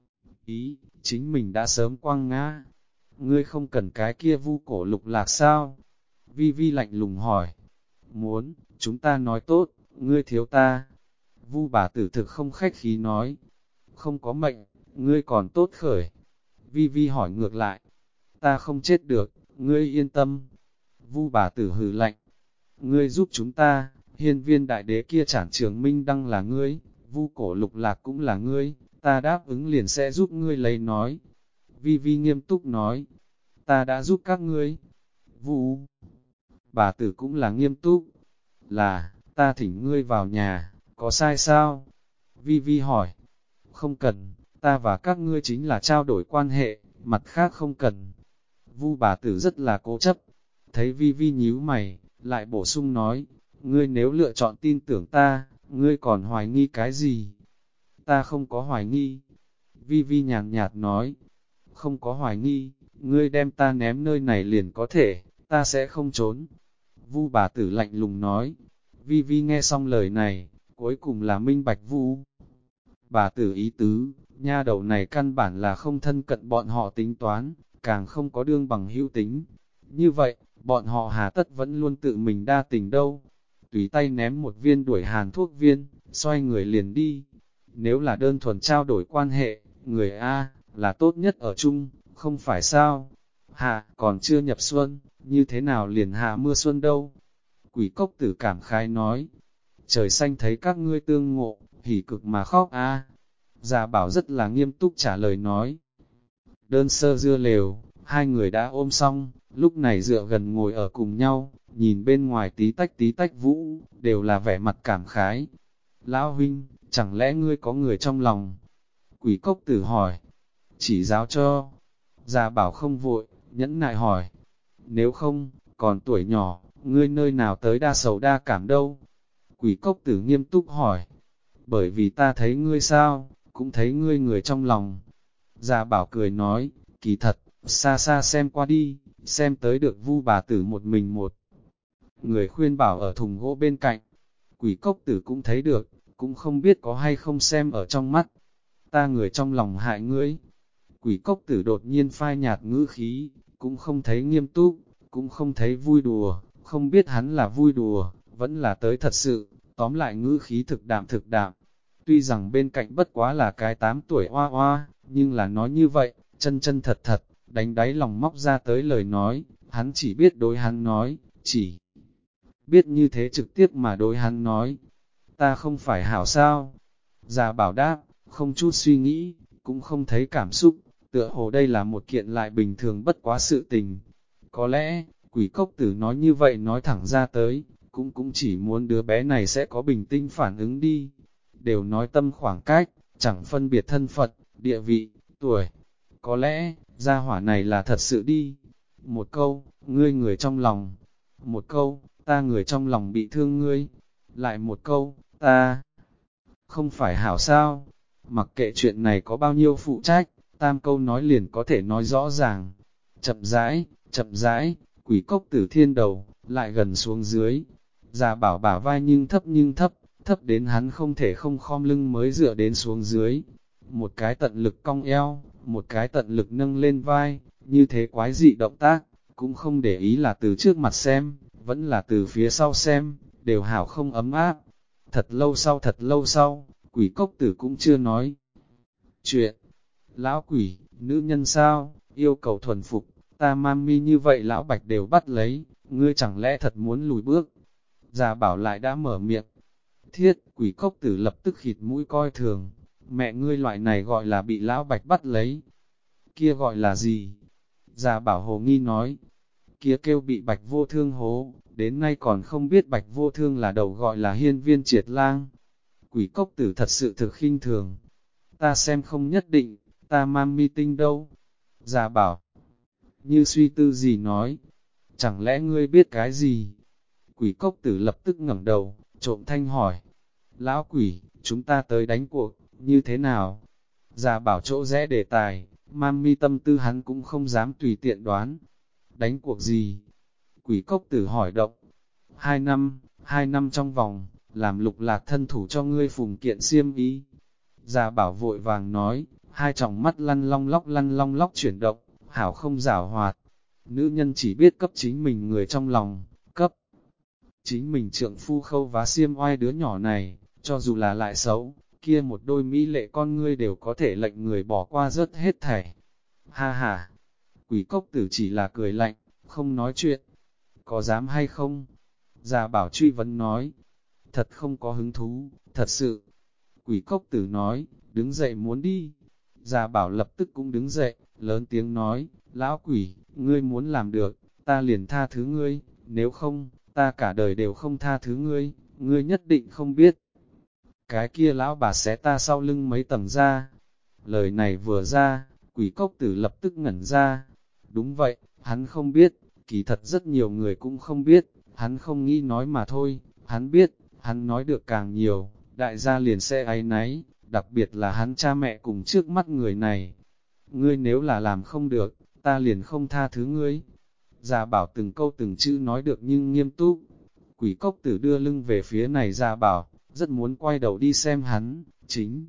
Speaker 1: Ý, chính mình đã sớm quăng ngã. Ngươi không cần cái kia Vu cổ lục lạc sao? Vi Vi lạnh lùng hỏi. Muốn, chúng ta nói tốt, ngươi thiếu ta. Vu bà tử thực không khách khí nói. Không có mệnh, ngươi còn tốt khởi. Vi Vi hỏi ngược lại. Ta không chết được, ngươi yên tâm. Vu bà tử hừ lạnh. Ngươi giúp chúng ta, hiên viên đại đế kia Trảm Trường Minh Đăng là ngươi, Vu cổ lục lạc cũng là ngươi, ta đáp ứng liền sẽ giúp ngươi lấy nói. Vi Vi nghiêm túc nói. Ta đã giúp các ngươi. Vu bà tử cũng là nghiêm túc. Là, ta thỉnh ngươi vào nhà, có sai sao? Vi Vi hỏi. Không cần, ta và các ngươi chính là trao đổi quan hệ, mặt khác không cần. Vu bà tử rất là cố chấp. Thấy Vi Vi nhíu mày, lại bổ sung nói, ngươi nếu lựa chọn tin tưởng ta, ngươi còn hoài nghi cái gì? Ta không có hoài nghi. Vi Vi nhàn nhạt nói, không có hoài nghi, ngươi đem ta ném nơi này liền có thể, ta sẽ không trốn. Vu bà tử lạnh lùng nói. Vi Vi nghe xong lời này, cuối cùng là minh bạch Vu bà tử ý tứ, nha đầu này căn bản là không thân cận bọn họ tính toán, càng không có đương bằng hữu tính. Như vậy, bọn họ hà tất vẫn luôn tự mình đa tình đâu. Tùy tay ném một viên đuổi hàn thuốc viên, xoay người liền đi. Nếu là đơn thuần trao đổi quan hệ, người A, là tốt nhất ở chung, không phải sao? Hạ, còn chưa nhập xuân, như thế nào liền hạ mưa xuân đâu? Quỷ cốc tử cảm khái nói, trời xanh thấy các ngươi tương ngộ, hỉ cực mà khóc A. Già bảo rất là nghiêm túc trả lời nói. Đơn sơ dưa lều, hai người đã ôm xong, lúc này dựa gần ngồi ở cùng nhau, nhìn bên ngoài tí tách vũ, đều là vẻ mặt cảm khái. Lão huynh, chẳng lẽ ngươi có người trong lòng? Quỷ cốc tử hỏi, chỉ giáo cho. Già bảo không vội, nhẫn nại hỏi, nếu không, còn tuổi nhỏ, ngươi nơi nào tới đa sầu đa cảm đâu? Quỷ cốc tử nghiêm túc hỏi, bởi vì ta thấy ngươi sao, cũng thấy ngươi người trong lòng. Già bảo cười nói, kỳ thật, xa xa xem qua đi, xem tới được Vu bà tử một mình một. Người khuyên bảo ở thùng gỗ bên cạnh, quỷ cốc tử cũng thấy được, cũng không biết có hay không xem ở trong mắt. Ta người trong lòng hại ngươi. Quỷ cốc tử đột nhiên phai nhạt ngữ khí, cũng không thấy nghiêm túc, cũng không thấy vui đùa, không biết hắn là vui đùa, vẫn là tới thật sự, tóm lại ngữ khí thực đạm. Tuy rằng bên cạnh bất quá là cái 8 tuổi oa oa, nhưng là nói như vậy, chân thật, đánh đáy lòng móc ra tới lời nói, hắn chỉ biết đối hắn nói, chỉ biết như thế trực tiếp mà đối hắn nói. Ta không phải hảo sao? Già bảo đáp, không chút suy nghĩ, cũng không thấy cảm xúc, tựa hồ đây là một kiện lại bình thường bất quá sự tình. Có lẽ, quỷ cốc tử nói như vậy nói thẳng ra tới, cũng chỉ muốn đứa bé này sẽ có bình tĩnh phản ứng đi. Đều nói tâm khoảng cách, chẳng phân biệt thân phận, địa vị, tuổi. Có lẽ, gia hỏa này là thật sự đi. Một câu, ngươi người trong lòng. Một câu, ta người trong lòng bị thương ngươi. Lại một câu, ta không phải hảo sao. Mặc kệ chuyện này có bao nhiêu phụ trách, tam câu nói liền có thể nói rõ ràng. Chậm rãi, quỷ cốc tử thiên đầu, lại gần xuống dưới. Già bảo bả vai nhưng thấp, thấp đến hắn không thể không khom lưng mới dựa đến xuống dưới. Một cái tận lực cong eo, một cái tận lực nâng lên vai, như thế quái dị động tác, cũng không để ý là từ trước mặt xem, vẫn là từ phía sau xem, đều hảo không ấm áp. Thật lâu sau, quỷ cốc tử cũng chưa nói chuyện. Lão quỷ, nữ nhân sao, yêu cầu thuần phục, ta mami như vậy lão bạch đều bắt lấy, ngươi chẳng lẽ thật muốn lùi bước. Già bảo lại đã mở miệng. Thiết, quỷ cốc tử lập tức khịt mũi coi thường, mẹ ngươi loại này gọi là bị lão bạch bắt lấy. Kia gọi là gì? Già bảo hồ nghi nói, kia kêu bị bạch vô thương hố, đến nay còn không biết bạch vô thương là đầu gọi là hiên viên triệt lang. Quỷ cốc tử thật sự thực khinh thường, ta xem không nhất định, ta mang mi tinh đâu. Già bảo, như suy tư gì nói, chẳng lẽ ngươi biết cái gì? Quỷ cốc tử lập tức ngẩng đầu, trộm thanh hỏi, lão quỷ, chúng ta tới đánh cuộc, như thế nào? Già bảo chỗ rẽ đề tài, mang mi tâm tư hắn cũng không dám tùy tiện đoán. Đánh cuộc gì? Quỷ cốc tử hỏi động. 2 năm trong vòng, làm lục lạc thân thủ cho ngươi phùng kiện xiêm ý. Già bảo vội vàng nói, hai tròng mắt lăn long lóc chuyển động, hảo không giảo hoạt. Nữ nhân chỉ biết cấp chính mình người trong lòng, cấp chính mình trượng phu khâu vá xiêm oai đứa nhỏ này, cho dù là lại xấu, kia một đôi mỹ lệ con ngươi đều có thể lệnh người bỏ qua rớt hết thảy. Ha ha, quỷ cốc tử chỉ là cười lạnh, không nói chuyện. Có dám hay không? Già bảo truy vấn nói. Thật không có hứng thú, thật sự. Quỷ cốc tử nói, đứng dậy muốn đi. Già bảo lập tức cũng đứng dậy, lớn tiếng nói, lão quỷ, ngươi muốn làm được, ta liền tha thứ ngươi, nếu không, ta cả đời đều không tha thứ ngươi, ngươi nhất định không biết. Cái kia lão bà xé ta sau lưng mấy tầng ra. Lời này vừa ra, quỷ cốc tử lập tức ngẩn ra. Đúng vậy, hắn không biết, kỳ thật rất nhiều người cũng không biết, hắn không nghĩ nói mà thôi, hắn biết, hắn nói được càng nhiều, đại gia liền sẽ áy náy, đặc biệt là hắn cha mẹ cùng trước mắt người này. Ngươi nếu là làm không được, ta liền không tha thứ ngươi. Già bảo từng câu từng chữ nói được nhưng nghiêm túc. Quỷ cốc tử đưa lưng về phía này già bảo, rất muốn quay đầu đi xem hắn, chính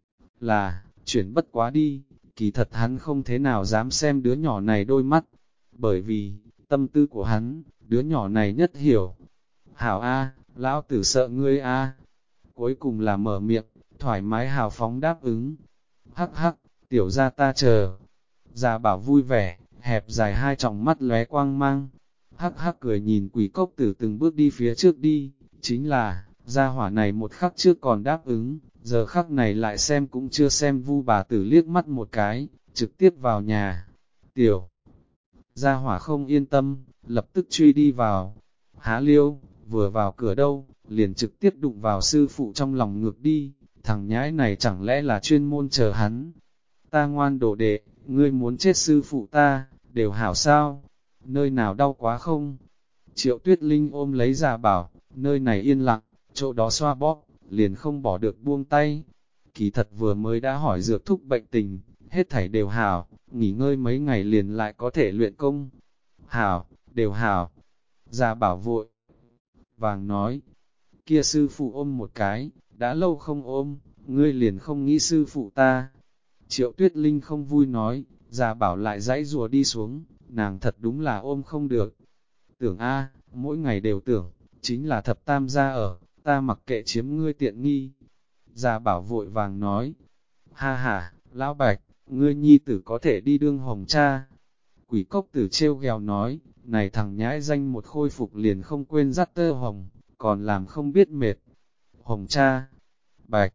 Speaker 1: là, chuyển bất quá đi, kỳ thật hắn không thế nào dám xem đứa nhỏ này đôi mắt, bởi vì, tâm tư của hắn, đứa nhỏ này nhất hiểu. Hảo A, lão tử sợ ngươi A. Cuối cùng là mở miệng, thoải mái hào phóng đáp ứng. Hắc hắc, tiểu ra ta chờ. Già bảo vui vẻ, hẹp dài hai tròng mắt lóe quang mang. Hắc hắc cười nhìn quỷ cốc tử từng bước đi phía trước đi, chính là, gia hỏa này một khắc trước còn đáp ứng, giờ khắc này lại xem cũng chưa xem vu bà tử liếc mắt một cái, trực tiếp vào nhà. Tiểu gia hỏa không yên tâm, lập tức truy đi vào. Há liêu, vừa vào cửa đâu, liền trực tiếp đụng vào sư phụ trong lòng ngược đi, thằng nhãi này chẳng lẽ là chuyên môn chờ hắn. Ta ngoan đồ đệ, ngươi muốn chết sư phụ ta, đều hảo sao, nơi nào đau quá không? Triệu Tuyết Linh ôm lấy Già bảo, nơi này yên lặng, chỗ đó xoa bóp, liền không bỏ được buông tay. Kỳ thật vừa mới đã hỏi dược thúc bệnh tình, hết thảy đều hảo, nghỉ ngơi mấy ngày liền lại có thể luyện công. Hảo, đều hảo. Già bảo vội vàng nói, kia sư phụ ôm một cái, đã lâu không ôm, ngươi liền không nghĩ sư phụ ta. Triệu Tuyết Linh không vui nói, Già bảo lại dãy rùa đi xuống, nàng thật đúng là ôm không được. Tưởng a, mỗi ngày đều tưởng, chính là thập tam gia ở, ta mặc kệ chiếm ngươi tiện nghi. Già bảo vội vàng nói, ha ha, lão bạch, ngươi nhi tử có thể đi đương hồng cha. Quỷ cốc tử trêu ghèo nói, này thằng nhãi danh một khôi phục liền không quên dắt tơ hồng, còn làm không biết mệt. Hồng cha, bạch,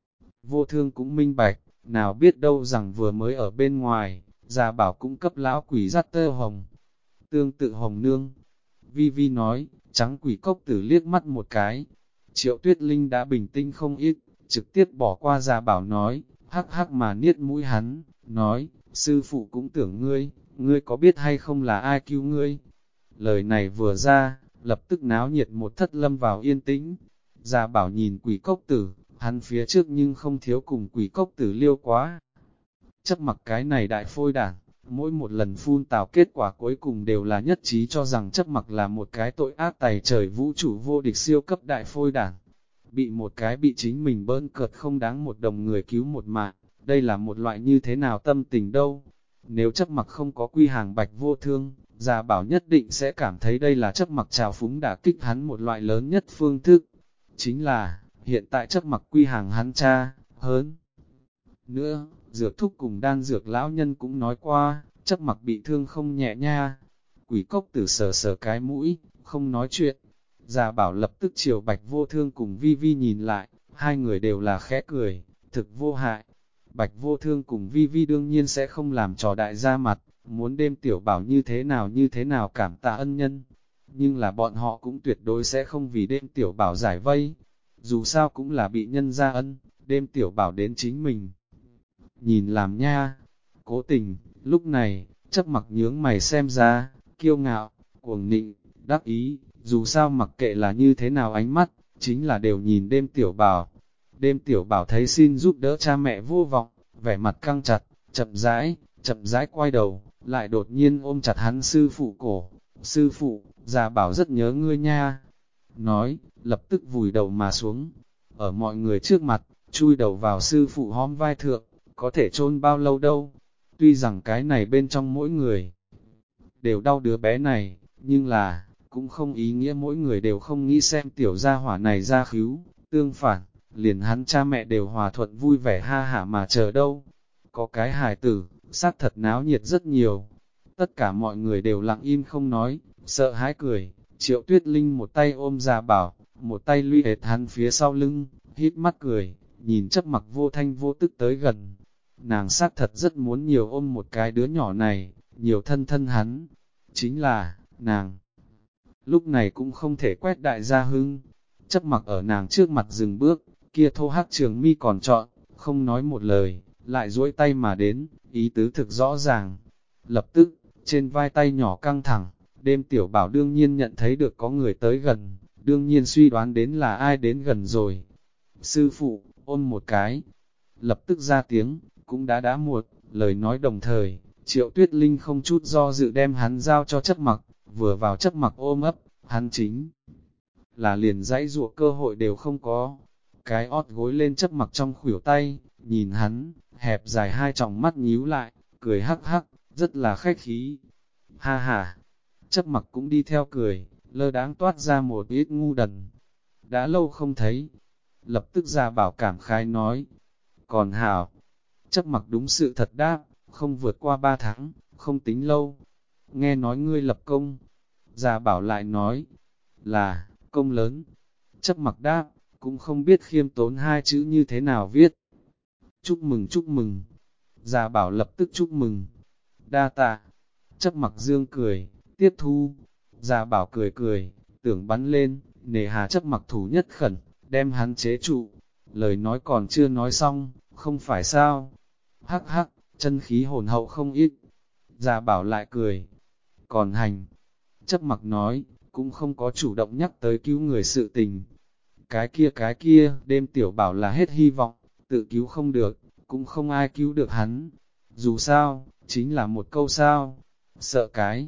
Speaker 1: vô thương cũng minh bạch, nào biết đâu rằng vừa mới ở bên ngoài, già bảo cũng cấp lão quỷ dắt tơ hồng. Tương tự hồng nương, Vi Vi nói, trắng quỷ cốc tử liếc mắt một cái. Triệu Tuyết Linh đã bình tĩnh không ít, trực tiếp bỏ qua già bảo nói, hắc hắc mà niết mũi hắn, nói, sư phụ cũng tưởng ngươi, ngươi có biết hay không là ai cứu ngươi? Lời này vừa ra, lập tức náo nhiệt một thất lâm vào yên tĩnh. Già bảo nhìn quỷ cốc tử, hắn phía trước nhưng không thiếu cùng quỷ cốc tử liêu quá. Chấp mặc cái này đại phôi đảng, mỗi một lần phun tào kết quả cuối cùng đều là nhất trí cho rằng chấp mặc là một cái tội ác tày trời vũ trụ vô địch siêu cấp đại phôi đảng. bị một cái bị chính mình bỡn cợt không đáng một đồng người cứu một mạng, đây là một loại như thế nào tâm tình đâu. Nếu chấp mặc không có quy hàng Bạch Vô Thương, Gia Bảo nhất định sẽ cảm thấy đây là chấp mặc trào phúng đả kích hắn một loại lớn nhất phương thức. Chính là, hiện tại chấp mặc quy hàng hắn cha, hơn. Nữa, dược thúc cùng đan dược lão nhân cũng nói qua, chấp mặc bị thương không nhẹ nha. Quỷ cốc tử sờ sờ cái mũi, không nói chuyện. Gia Bảo lập tức chiều Bạch Vô Thương cùng Vi Vi nhìn lại, hai người đều là khẽ cười, thực vô hại. Bạch Vô Thương cùng Vi Vi đương nhiên sẽ không làm trò đại gia mặt, muốn đêm tiểu bảo như thế nào cảm tạ ân nhân. Nhưng là bọn họ cũng tuyệt đối sẽ không vì đêm tiểu bảo giải vây. Dù sao cũng là bị nhân ra ân, đêm tiểu bảo đến chính mình. Nhìn làm nha, cố tình, lúc này, chấp mặc nhướng mày xem ra, kiêu ngạo, cuồng nịnh, đắc ý, dù sao mặc kệ là như thế nào ánh mắt, chính là đều nhìn đêm tiểu bảo. Đêm tiểu bảo thấy xin giúp đỡ cha mẹ vô vọng, vẻ mặt căng chặt, chậm rãi quay đầu, lại đột nhiên ôm chặt hắn sư phụ cổ. Sư phụ, Gia Bảo rất nhớ ngươi nha. Nói, lập tức vùi đầu mà xuống. Ở mọi người trước mặt, chui đầu vào sư phụ hóm vai thượng, có thể chôn bao lâu đâu. Tuy rằng cái này bên trong mỗi người đều đau đứa bé này, nhưng là, cũng không ý nghĩa mỗi người đều không nghĩ xem tiểu gia hỏa này ra khíu. Tương phản, liền hắn cha mẹ đều hòa thuận vui vẻ ha hả mà chờ đâu. Có cái hài tử, xác thật náo nhiệt rất nhiều. Tất cả mọi người đều lặng im không nói, sợ hãi cười. Triệu Tuyết Linh một tay ôm Gia Bảo, một tay lụy hệt hắn phía sau lưng, hít mắt cười, nhìn chấp mặc vô thanh vô tức tới gần. Nàng xác thật rất muốn nhiều ôm một cái đứa nhỏ này, nhiều thân thân hắn. Chính là, nàng lúc này cũng không thể quét đại gia hưng. Chấp mặc ở nàng trước mặt dừng bước, kia thô hắc trường mi còn chọn, không nói một lời, lại duỗi tay mà đến, ý tứ thực rõ ràng. Lập tức, trên vai tay nhỏ căng thẳng, đêm tiểu bảo đương nhiên nhận thấy được có người tới gần, đương nhiên suy đoán đến là ai đến gần rồi. Sư phụ, ôm một cái, lập tức ra tiếng, cũng đã muộn, lời nói đồng thời, Triệu Tuyết Linh không chút do dự đem hắn giao cho chấp mặc, vừa vào chấp mặc ôm ấp, hắn chính là liền dãy dụa cơ hội đều không có. Cái ót gối lên chấp mặc trong khuỷu tay, nhìn hắn, hẹp dài hai tròng mắt nhíu lại, cười hắc hắc, rất là khách khí. Ha ha, chấp mặc cũng đi theo cười, lơ đáng toát ra một ít ngu đần. Đã lâu không thấy, lập tức Gia Bảo cảm khái nói. Còn hảo, chấp mặc đúng sự thật đáp, không vượt qua 3 tháng, không tính lâu. Nghe nói ngươi lập công, Gia Bảo lại nói, là, công lớn. Chấp mặc đáp, cũng không biết khiêm tốn hai chữ như thế nào viết. Chúc mừng chúc mừng. Gia Bảo lập tức chúc mừng. Đa tạ. Chấp mặc dương cười, tiếp thu. Gia Bảo cười cười, tưởng bắn lên, nề hà chấp mặc thủ nhất khẩn, đem hắn chế trụ. Lời nói còn chưa nói xong, không phải sao. Hắc hắc, chân khí hồn hậu không ít. Gia Bảo lại cười. Còn hành. Chấp mặc nói, cũng không có chủ động nhắc tới cứu người sự tình. Cái kia, đêm tiểu bảo là hết hy vọng, tự cứu không được, cũng không ai cứu được hắn. Dù sao, chính là một câu sao. Sợ cái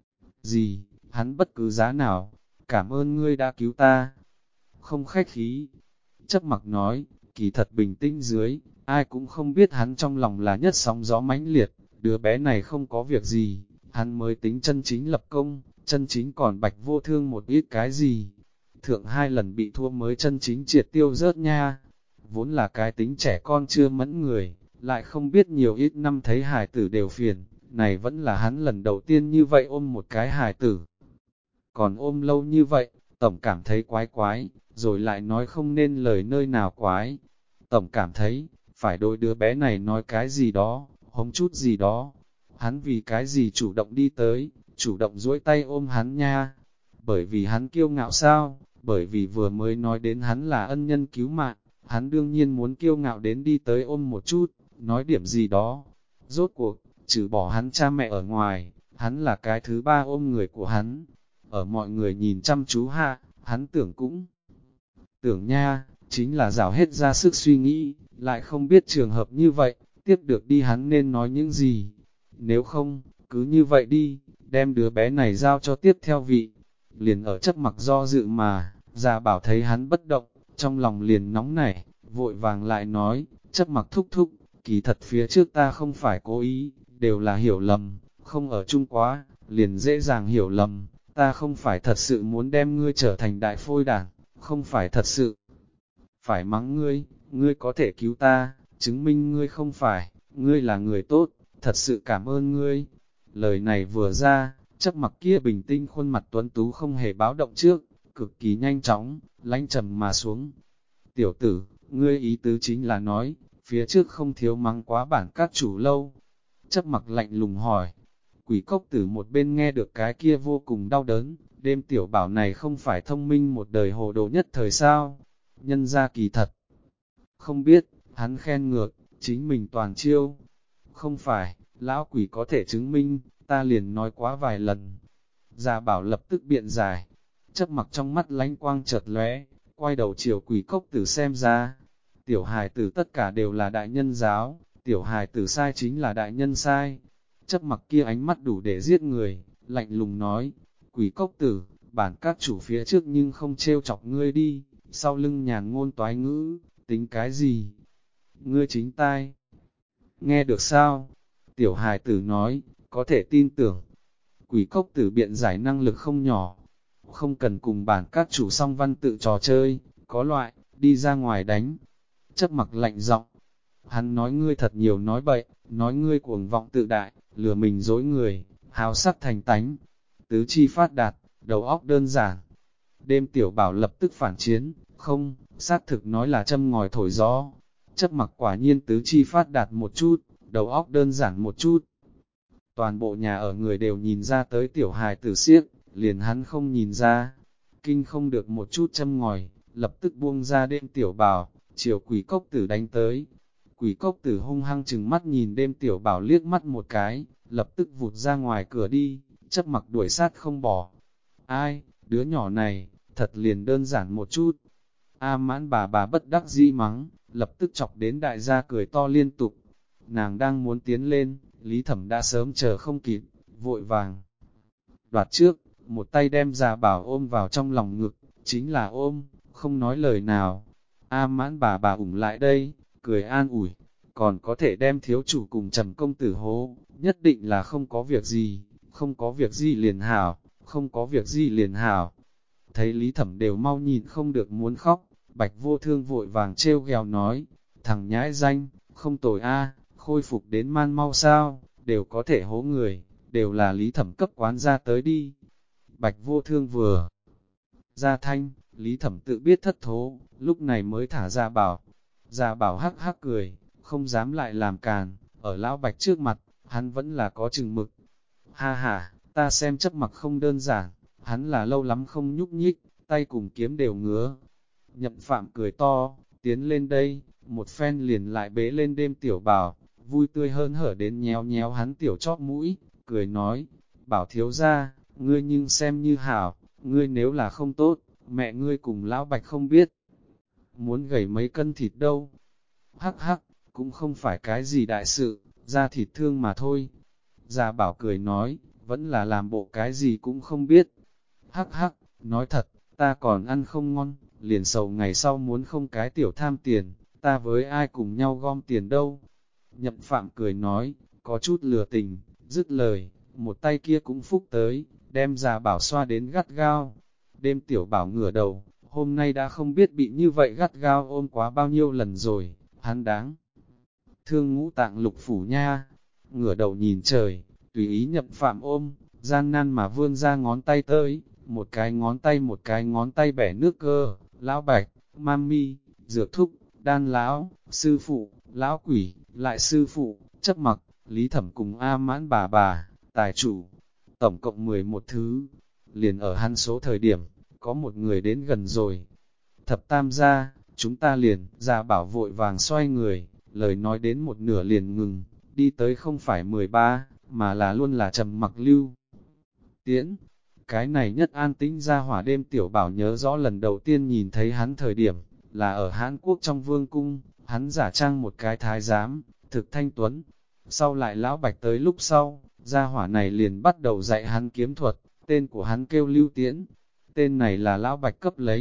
Speaker 1: gì, hắn bất cứ giá nào, cảm ơn ngươi đã cứu ta. Không khách khí. Chấp mặc nói, kỳ thật bình tĩnh dưới, ai cũng không biết hắn trong lòng là nhất sóng gió mãnh liệt, đứa bé này không có việc gì, hắn mới tính chân chính lập công, chân chính còn Bạch Vô Thương một ít cái gì. Thượng 2 lần bị thua mới chân chính triệt tiêu rớt nha. Vốn là cái tính trẻ con chưa mẫn người, lại không biết nhiều ít năm thấy hài tử đều phiền, này vẫn là hắn lần đầu tiên như vậy ôm một cái hài tử. Còn ôm lâu như vậy, tổng cảm thấy quái quái, rồi lại nói không nên lời nơi nào quái. Tổng cảm thấy, phải đối đứa bé này nói cái gì đó, hống chút gì đó. Hắn vì cái gì chủ động đi tới, chủ động duỗi tay ôm hắn nha. Bởi vì hắn kiêu ngạo sao, bởi vì vừa mới nói đến hắn là ân nhân cứu mạng, hắn đương nhiên muốn kiêu ngạo đến đi tới ôm một chút, nói điểm gì đó. Rốt cuộc, trừ bỏ hắn cha mẹ ở ngoài, hắn là cái thứ ba ôm người của hắn. Ở mọi người nhìn chăm chú hạ, hắn tưởng nha, chính là rảo hết ra sức suy nghĩ, lại không biết trường hợp như vậy, tiếp được đi hắn nên nói những gì. Nếu không, cứ như vậy đi, đem đứa bé này giao cho tiếp theo vị. Liền ở chấp mặc do dự mà, Gia Bảo thấy hắn bất động, trong lòng liền nóng nảy, vội vàng lại nói, Chấp Mặc thúc thúc, kỳ thật phía trước ta không phải cố ý, đều là hiểu lầm, không ở chung quá, liền dễ dàng hiểu lầm, ta không phải thật sự muốn đem ngươi trở thành đại phôi đảng, không phải thật sự phải mắng ngươi, ngươi có thể cứu ta, chứng minh ngươi không phải, ngươi là người tốt, thật sự cảm ơn ngươi. Lời này vừa ra, Chấp Mặc kia bình tĩnh khuôn mặt tuấn tú không hề báo động trước, cực kỳ nhanh chóng, lánh trầm mà xuống. Tiểu tử, ngươi ý tứ chính là nói, phía trước không thiếu mắng quá bản các chủ lâu. Chấp Mặc lạnh lùng hỏi, Quỷ Cốc Tử một bên nghe được cái kia vô cùng đau đớn, đêm tiểu bảo này không phải thông minh một đời hồ đồ nhất thời sao, nhân ra kỳ thật. Không biết, hắn khen ngược, chính mình toàn chiêu. Không phải, lão quỷ có thể chứng minh, ta liền nói quá vài lần. Gia Bảo lập tức biện giải, Chấp Mặc trong mắt lánh quang chợt lóe, quay đầu chiều Quỷ Cốc Tử xem ra. Tiểu hài tử tất cả đều là đại nhân giáo, tiểu hài tử sai chính là đại nhân sai. Chấp Mặc kia ánh mắt đủ để giết người, lạnh lùng nói, Quỷ Cốc Tử, bản các chủ phía trước nhưng không trêu chọc ngươi đi, sau lưng nhàn ngôn toái ngữ, tính cái gì? Ngươi chính tai. Nghe được sao? Tiểu hài tử nói, có thể tin tưởng. Quỷ Cốc Tử biện giải năng lực không nhỏ, không cần cùng bản các chủ song văn tự trò chơi, có loại, đi ra ngoài đánh. Chấp Mặc lạnh giọng, hắn nói ngươi thật nhiều nói bậy, nói ngươi cuồng vọng tự đại, lừa mình dối người, hào sắc thành tánh, tứ chi phát đạt, đầu óc đơn giản. Đêm tiểu bảo lập tức phản chiến, không, xác thực nói là châm ngòi thổi gió. Chấp Mặc quả nhiên tứ chi phát đạt một chút, đầu óc đơn giản một chút. Toàn bộ nhà ở người đều nhìn ra tới tiểu hài tử siếc, liền hắn không nhìn ra. Kinh không được một chút châm ngòi, lập tức buông ra đêm tiểu bảo, chiều Quỷ Cốc Tử đánh tới. Quỷ Cốc Tử hung hăng chừng mắt nhìn đêm tiểu bảo liếc mắt một cái, lập tức vụt ra ngoài cửa đi, Chấp Mặc đuổi sát không bỏ. Ai, đứa nhỏ này, thật liền đơn giản một chút. A Mãn bà bất đắc dĩ mắng, lập tức chọc đến đại gia cười to liên tục. Nàng đang muốn tiến lên, Lý Thẩm đã sớm chờ không kịp, vội vàng. Đoạt trước, một tay đem Gia Bảo ôm vào trong lòng ngực, chính là ôm, không nói lời nào. A Mãn bà ủng lại đây, cười an ủi, còn có thể đem thiếu chủ cùng Trầm công tử hố, nhất định là không có việc gì, không có việc gì liền hảo, không có việc gì liền hảo. Thấy Lý Thẩm đều mau nhìn không được muốn khóc, Bạch Vô Thương vội vàng trêu ghẹo nói, thằng nhãi danh, không tồi a, khôi phục đến man mau sao, đều có thể hố người, đều là Lý Thẩm cấp quán ra tới đi. Bạch Vô Thương vừa ra thanh, Lý Thẩm tự biết thất thố, lúc này mới thả ra bảo. Gia Bảo hắc hắc cười, không dám lại làm càn, ở lão Bạch trước mặt, hắn vẫn là có chừng mực. Ha ha, ta xem Chấp Mặc không đơn giản, hắn là lâu lắm không nhúc nhích, tay cùng kiếm đều ngứa. Nhậm Phạm cười to, tiến lên đây, một phen liền lại bế lên đêm tiểu bảo, vui tươi hơn hở đến nhéo nhéo hắn tiểu chóp mũi, cười nói, Bảo thiếu ra, ngươi nhưng xem như hảo, ngươi nếu là không tốt, mẹ ngươi cùng lão Bạch không biết. Muốn gầy mấy cân thịt đâu. Hắc hắc, cũng không phải cái gì đại sự, da thịt thương mà thôi. Gia Bảo cười nói, vẫn là làm bộ cái gì cũng không biết. Hắc hắc, nói thật, ta còn ăn không ngon, liền sầu ngày sau muốn không cái tiểu tham tiền, ta với ai cùng nhau gom tiền đâu. Nhậm Phạm cười nói, có chút lừa tình, dứt lời, một tay kia cũng phúc tới, đem Gia Bảo xoa đến gắt gao. Đêm tiểu bảo ngửa đầu, hôm nay đã không biết bị như vậy gắt gao ôm quá bao nhiêu lần rồi, hắn đáng thương ngũ tạng lục phủ nha. Ngửa đầu nhìn trời, tùy ý Nhậm Phạm ôm, gian nan mà vươn ra ngón tay tới, một cái ngón tay bẻ nước cơ, lão Bạch, mami, dược thúc, đan lão, sư phụ, lão quỷ, lại sư phụ, Chấp Mặc, Lý Thẩm cùng A Mãn bà, tài chủ, tổng cộng 11 thứ. Liền ở hắn số thời điểm, có một người đến gần rồi. Thập tam gia, chúng ta liền, Gia Bảo vội vàng xoay người, lời nói đến một nửa liền ngừng, đi tới không phải 13, mà là luôn là Trầm Mặc Lưu Tiễn. Cái này nhất an tĩnh ra hỏa đêm tiểu bảo nhớ rõ lần đầu tiên nhìn thấy hắn thời điểm, là ở Hán Quốc trong vương cung, hắn giả trang một cái thái giám, thực thanh tuấn. Sau lại lão Bạch tới lúc sau, gia hỏa này liền bắt đầu dạy hắn kiếm thuật, tên của hắn kêu Lưu Tiễn. Tên này là lão Bạch cấp lấy,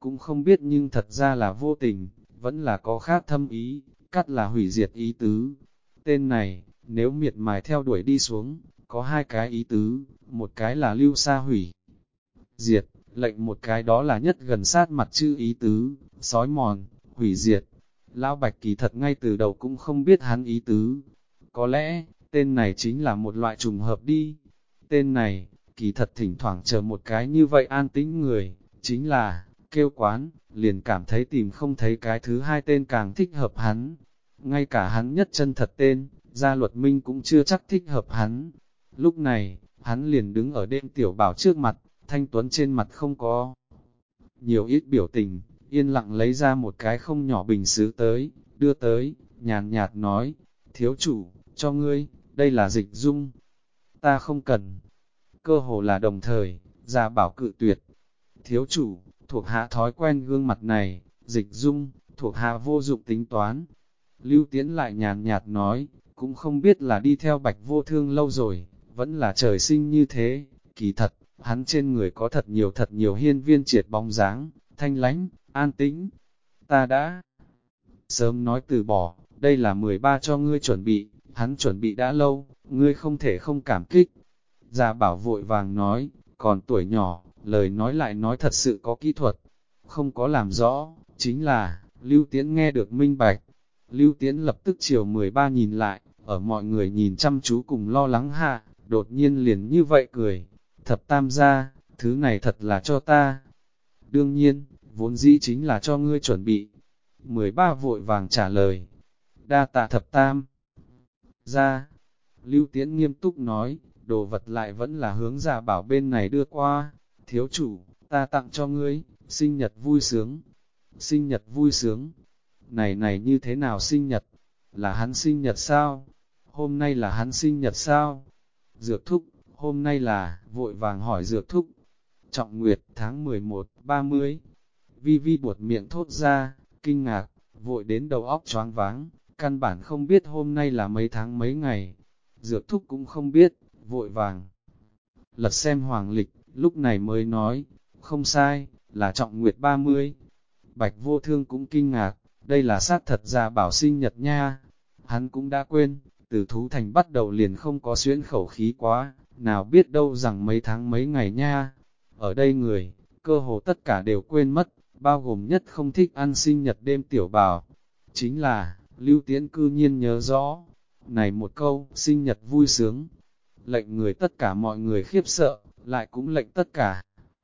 Speaker 1: cũng không biết nhưng thật ra là vô tình, vẫn là có khác thâm ý, cắt là hủy diệt ý tứ. Tên này, nếu miệt mài theo đuổi đi xuống, có hai cái ý tứ, một cái là lưu xa hủy diệt, lệnh một cái đó là nhất gần sát mặt chữ ý tứ, sói mòn, hủy diệt. Lão Bạch kỳ thật ngay từ đầu cũng không biết hắn ý tứ. Có lẽ, tên này chính là một loại trùng hợp đi. Tên này, kỳ thật thỉnh thoảng chờ một cái như vậy an tĩnh người, chính là, kêu quán, liền cảm thấy tìm không thấy cái thứ hai tên càng thích hợp hắn. Ngay cả hắn nhất chân thật tên, Gia Luật Minh cũng chưa chắc thích hợp hắn. Lúc này, hắn liền đứng ở đêm tiểu bảo trước mặt, thanh tuấn trên mặt không có nhiều ít biểu tình, yên lặng lấy ra một cái không nhỏ bình sứ tới, đưa tới, nhàn nhạt nói, thiếu chủ, cho ngươi, đây là dịch dung. Ta không cần. Cơ hồ là đồng thời, Gia Bảo cự tuyệt. Thiếu chủ, thuộc hạ thói quen gương mặt này, dịch dung, thuộc hạ vô dụng tính toán. Lưu Tiễn lại nhàn nhạt nói, cũng không biết là đi theo Bạch Vô Thương lâu rồi, vẫn là trời sinh như thế, kỳ thật, hắn trên người có thật nhiều hiên viên triệt bóng dáng, thanh lánh, an tĩnh. Ta đã sớm nói từ bỏ, đây là 13 cho ngươi chuẩn bị, hắn chuẩn bị đã lâu, ngươi không thể không cảm kích. Gia Bảo vội vàng nói, còn tuổi nhỏ, lời nói lại nói thật sự có kỹ thuật, không có làm rõ, chính là, Lưu Tiễn nghe được minh bạch. Lưu Tiễn lập tức chiều 13 nhìn lại, ở mọi người nhìn chăm chú cùng lo lắng hạ, đột nhiên liền như vậy cười. Thập tam gia, thứ này thật là cho ta. Đương nhiên, vốn dĩ chính là cho ngươi chuẩn bị. 13 vội vàng trả lời. Đa tạ thập tam gia. Lưu Tiễn nghiêm túc nói, đồ vật lại vẫn là hướng Gia Bảo bên này đưa qua. Thiếu chủ, ta tặng cho ngươi, sinh nhật vui sướng. Sinh nhật vui sướng. Này như thế nào sinh nhật? Là hắn sinh nhật sao? Hôm nay là hắn sinh nhật sao? Dược thúc, hôm nay là, vội vàng hỏi dược thúc. Trọng Nguyệt, tháng 11, 30. Vi Vi buột miệng thốt ra, kinh ngạc, vội đến đầu óc choáng váng, căn bản không biết hôm nay là mấy tháng mấy ngày. Dược thúc cũng không biết, vội vàng. Lật xem hoàng lịch, lúc này mới nói, không sai, là Trọng Nguyệt 30. Bạch Vô Thương cũng kinh ngạc, đây là xác thật Gia Bảo sinh nhật nha. Hắn cũng đã quên, từ Thú Thành bắt đầu liền không có xuyễn khẩu khí quá, nào biết đâu rằng mấy tháng mấy ngày nha. Ở đây người, cơ hồ tất cả đều quên mất, bao gồm nhất không thích ăn sinh nhật đêm tiểu bảo. Chính là, Lưu Tiễn cư nhiên nhớ rõ, này một câu, sinh nhật vui sướng, lệnh người tất cả mọi người khiếp sợ, lại cũng lệnh tất cả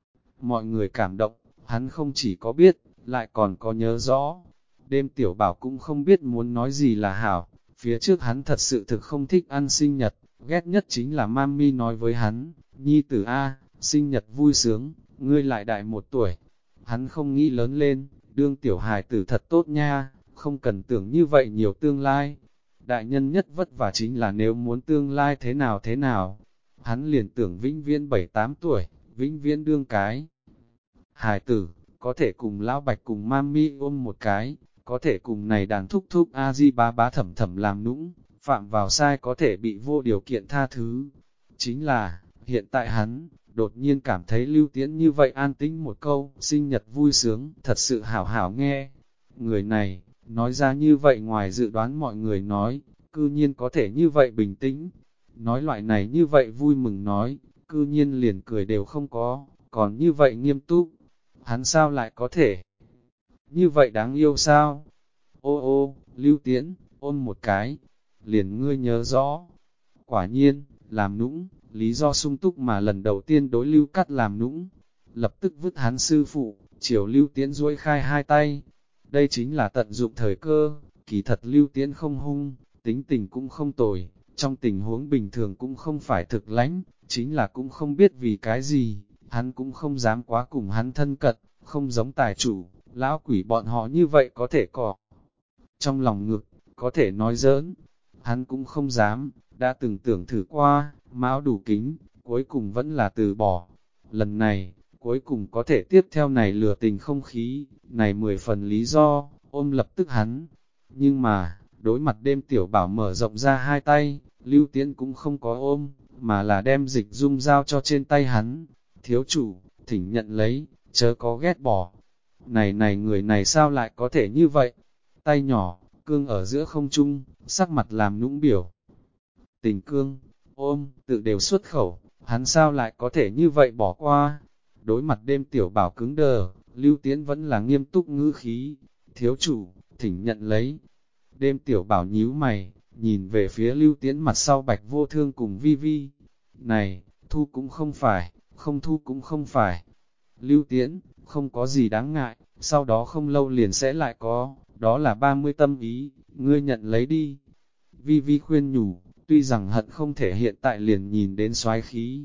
Speaker 1: mọi người cảm động, hắn không chỉ có biết, lại còn có nhớ rõ. Đêm tiểu bảo cũng không biết muốn nói gì là hảo, phía trước hắn thật sự thực không thích ăn sinh nhật, ghét nhất chính là Mami nói với hắn, nhi tử A, sinh nhật vui sướng, ngươi lại đại 1 tuổi. Hắn không nghĩ lớn lên, đương tiểu hài tử thật tốt nha, không cần tưởng như vậy nhiều tương lai. Đại nhân nhất vất vả chính là nếu muốn tương lai thế nào. Hắn liền tưởng vĩnh viễn 7-8 tuổi, vĩnh viễn đương cái. Hài tử, có thể cùng lão Bạch cùng Mami ôm một cái, có thể cùng này đàn thúc thúc A-di bá bá thẩm thẩm làm nũng, phạm vào sai có thể bị vô điều kiện tha thứ. Chính là, hiện tại hắn, đột nhiên cảm thấy Lưu Tiễn như vậy an tĩnh một câu, sinh nhật vui sướng, thật sự hảo hảo nghe. Người này, nói ra như vậy ngoài dự đoán mọi người nói, cư nhiên có thể như vậy bình tĩnh. Nói loại này như vậy vui mừng nói, cư nhiên liền cười đều không có, còn như vậy nghiêm túc. Hắn sao lại có thể như vậy đáng yêu sao? Ô ô, Lưu Tiễn, ôm một cái, liền ngươi nhớ rõ. Quả nhiên, làm nũng, lý do sung túc mà lần đầu tiên đối Lưu Cắt làm nũng. Lập tức vứt hắn sư phụ, chiều Lưu Tiễn duỗi khai hai tay. Đây chính là tận dụng thời cơ, kỳ thật Lưu Tiễn không hung, tính tình cũng không tồi, trong tình huống bình thường cũng không phải thực lãnh, chính là cũng không biết vì cái gì, hắn cũng không dám quá cùng hắn thân cận, không giống tài chủ, lão quỷ bọn họ như vậy có thể cỏ. Trong lòng ngực, có thể nói giỡn, hắn cũng không dám, đã từng tưởng thử qua, mão đủ kính, cuối cùng vẫn là từ bỏ. Lần này, cuối cùng có thể tiếp theo này lừa tình không khí, này 10 phần lý do, ôm lập tức hắn. Nhưng mà, đối mặt đêm tiểu bảo mở rộng ra hai tay, Lưu Tiễn cũng không có ôm, mà là đem dịch dung giao cho trên tay hắn. Thiếu chủ, thỉnh nhận lấy, chớ có ghét bỏ. Này người này sao lại có thể như vậy? Tay nhỏ, cương ở giữa không trung, sắc mặt làm nũng biểu. Tình cương, ôm, tự đều xuất khẩu, hắn sao lại có thể như vậy bỏ qua? Đối mặt đêm tiểu bảo cứng đờ, Lưu Tiến vẫn là nghiêm túc ngữ khí. Thiếu chủ, thỉnh nhận lấy. Đêm tiểu bảo nhíu mày, nhìn về phía Lưu Tiến mặt sau Bạch Vô Thương cùng Vi Vi. Này, thu cũng không phải, không thu cũng không phải. Lưu Tiến, không có gì đáng ngại, sau đó không lâu liền sẽ lại có, đó là 30 tâm ý, ngươi nhận lấy đi. Vi Vi khuyên nhủ, tuy rằng hận không thể hiện tại liền nhìn đến soái khí.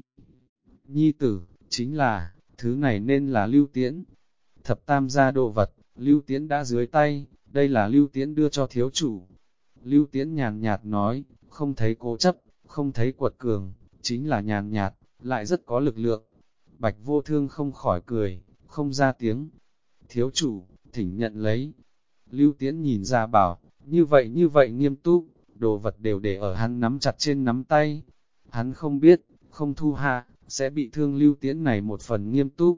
Speaker 1: Nhi tử, chính là, thứ này nên là Lưu Tiễn. Thập tam gia đồ vật, Lưu Tiễn đã dưới tay, đây là Lưu Tiễn đưa cho thiếu chủ. Lưu Tiễn nhàn nhạt nói, không thấy cố chấp, không thấy quật cường, chính là nhàn nhạt, lại rất có lực lượng. Bạch Vô Thương không khỏi cười, không ra tiếng. Thiếu chủ, thỉnh nhận lấy. Lưu Tiễn nhìn ra bảo, như vậy nghiêm túc, đồ vật đều để ở hắn nắm chặt trên nắm tay. Hắn không biết, không thu hạ, sẽ bị thương Lưu Tiễn này một phần nghiêm túc.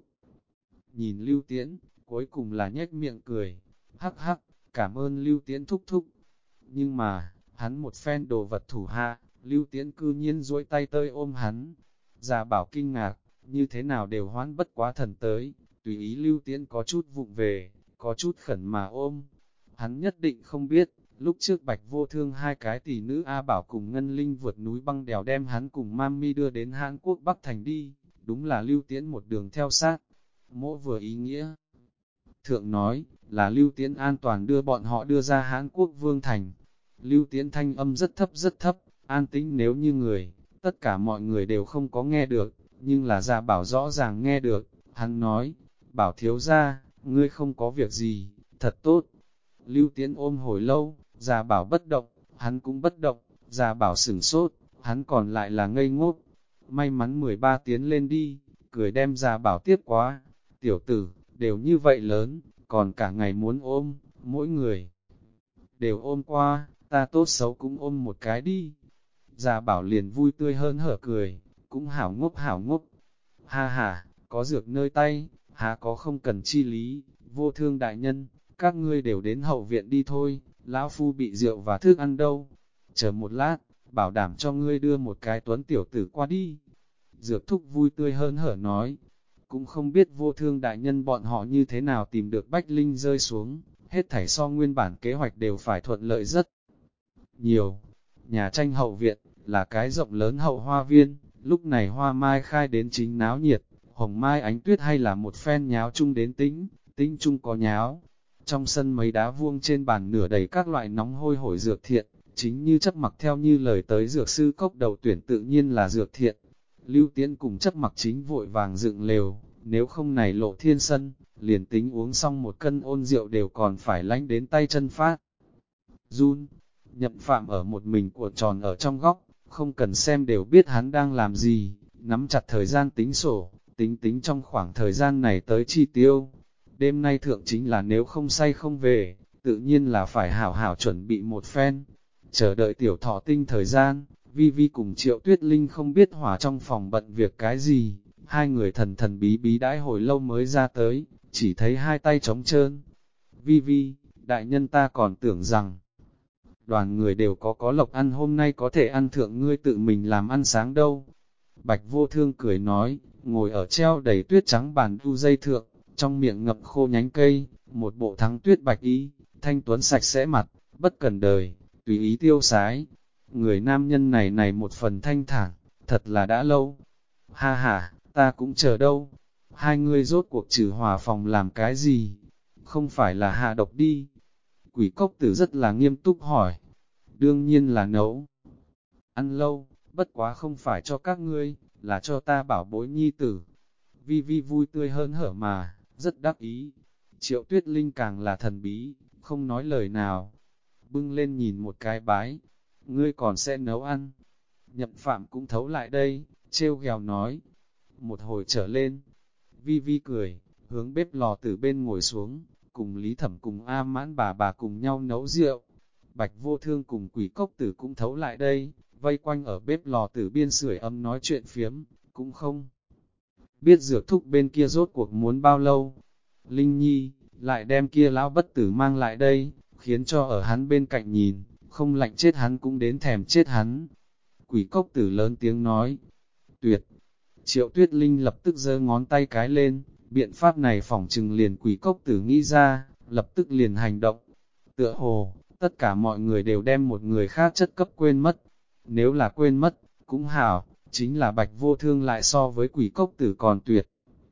Speaker 1: Nhìn Lưu Tiễn, cuối cùng là nhếch miệng cười, hắc hắc, cảm ơn Lưu Tiễn thúc thúc. Nhưng mà, hắn một phen đồ vật thủ hạ, Lưu Tiễn cư nhiên duỗi tay tơi ôm hắn. Già bảo kinh ngạc, như thế nào đều hoán bất quá thần tới, tùy ý Lưu Tiễn có chút vụng về, có chút khẩn mà ôm. Hắn nhất định không biết, lúc trước Bạch Vô Thương hai cái tỷ nữ A Bảo cùng Ngân Linh vượt núi băng đèo đem hắn cùng Mami đưa đến Hàn Quốc Bắc Thành đi, đúng là Lưu Tiễn một đường theo sát. Mỗ vừa ý nghĩa. Thượng nói, là Lưu Tiễn an toàn đưa bọn họ đưa ra Hàn Quốc Vương Thành. Lưu Tiễn thanh âm rất thấp, an tĩnh nếu như người, tất cả mọi người đều không có nghe được, nhưng là Gia Bảo rõ ràng nghe được, hắn nói, Bảo thiếu gia, ngươi không có việc gì, thật tốt. Lưu Tiễn ôm hồi lâu, Gia Bảo bất động, hắn cũng bất động, Gia Bảo sửng sốt, hắn còn lại là ngây ngốc. May mắn 13 tiến lên đi, cười đem Gia Bảo tiếp quá. Tiểu tử, đều như vậy lớn, còn cả ngày muốn ôm, mỗi người đều ôm qua, ta tốt xấu cũng ôm một cái đi. Gia Bảo liền vui tươi hơn hở cười, cũng hảo ngốc. Ha ha, có dược nơi tay, há có không cần chi lý, Vô Thương đại nhân, các ngươi đều đến hậu viện đi thôi, lão phu bị rượu và thức ăn đâu. Chờ một lát, bảo đảm cho ngươi đưa một cái tuấn tiểu tử qua đi. Dược thúc vui tươi hơn hở nói, cũng không biết Vô Thương đại nhân bọn họ như thế nào tìm được Bách Linh rơi xuống, hết thảy so nguyên bản kế hoạch đều phải thuận lợi rất nhiều. Nhà tranh hậu viện, là cái rộng lớn hậu hoa viên, lúc này hoa mai khai đến chính náo nhiệt, hồng mai ánh tuyết hay là một phen nháo chung đến tính chung có nháo. Trong sân mấy đá vuông trên bàn nửa đầy các loại nóng hôi hổi dược thiện, chính như chấp mặc theo như lời tới dược sư cốc đầu tuyển tự nhiên là dược thiện. Lưu Tiễn cùng chấp mặc chính vội vàng dựng lều, nếu không này lộ thiên sân, liền tính uống xong một cân ôn rượu đều còn phải lánh đến tay chân phát. Run, Nhậm Phạm ở một mình cuộn tròn ở trong góc, không cần xem đều biết hắn đang làm gì, nắm chặt thời gian tính sổ, tính trong khoảng thời gian này tới chi tiêu. Đêm nay thượng chính là nếu không say không về, tự nhiên là phải hảo hảo chuẩn bị một phen. Chờ đợi tiểu thọ tinh thời gian, Vi Vi cùng Triệu Tuyết Linh không biết hỏa trong phòng bận việc cái gì, hai người thần bí đãi hồi lâu mới ra tới, chỉ thấy hai tay trống trơn. Vi Vi, đại nhân ta còn tưởng rằng, đoàn người đều có lộc ăn hôm nay có thể ăn thượng ngươi tự mình làm ăn sáng đâu. Bạch Vô Thương cười nói, ngồi ở treo đầy tuyết trắng bàn đu dây thượng, trong miệng ngậm khô nhánh cây, một bộ thắng tuyết bạch y, thanh tuấn sạch sẽ mặt, bất cần đời, tùy ý tiêu sái. Người nam nhân này một phần thanh thản, thật là đã lâu. Ha ha, ta cũng chờ đâu. Hai người rốt cuộc trừ hòa phòng làm cái gì? Không phải là hạ độc đi. Quỷ cốc tử rất là nghiêm túc hỏi. Đương nhiên là nấu. Ăn lâu, bất quá không phải cho các ngươi, là cho ta bảo bối nhi tử. Vi Vi vui tươi hơn hở mà, rất đắc ý. Triệu Tuyết Linh càng là thần bí, không nói lời nào. Bưng lên nhìn một cái bái. Ngươi còn sẽ nấu ăn. Nhậm Phạm cũng thấu lại đây, trêu ghèo nói. Một hồi trở lên, Vi Vi cười, hướng bếp lò từ bên ngồi xuống, cùng Lý Thẩm cùng A Mãn bà cùng nhau nấu rượu. Bạch Vô Thương cùng Quỷ Cốc Tử cũng thấu lại đây, vây quanh ở bếp lò tử biên sưởi ấm nói chuyện phiếm, cũng không biết dược thúc bên kia rốt cuộc muốn bao lâu. Linh Nhi, lại đem kia lão bất tử mang lại đây, khiến cho ở hắn bên cạnh nhìn, không lạnh chết hắn cũng đến thèm chết hắn. Quỷ cốc tử lớn tiếng nói, tuyệt. Triệu Tuyết Linh lập tức giơ ngón tay cái lên, biện pháp này phỏng chừng liền quỷ cốc tử nghĩ ra, lập tức liền hành động. Tựa hồ, tất cả mọi người đều đem một người khác chất cấp quên mất. Nếu là quên mất, cũng hảo, chính là Bạch Vô Thương lại so với quỷ cốc tử còn tuyệt.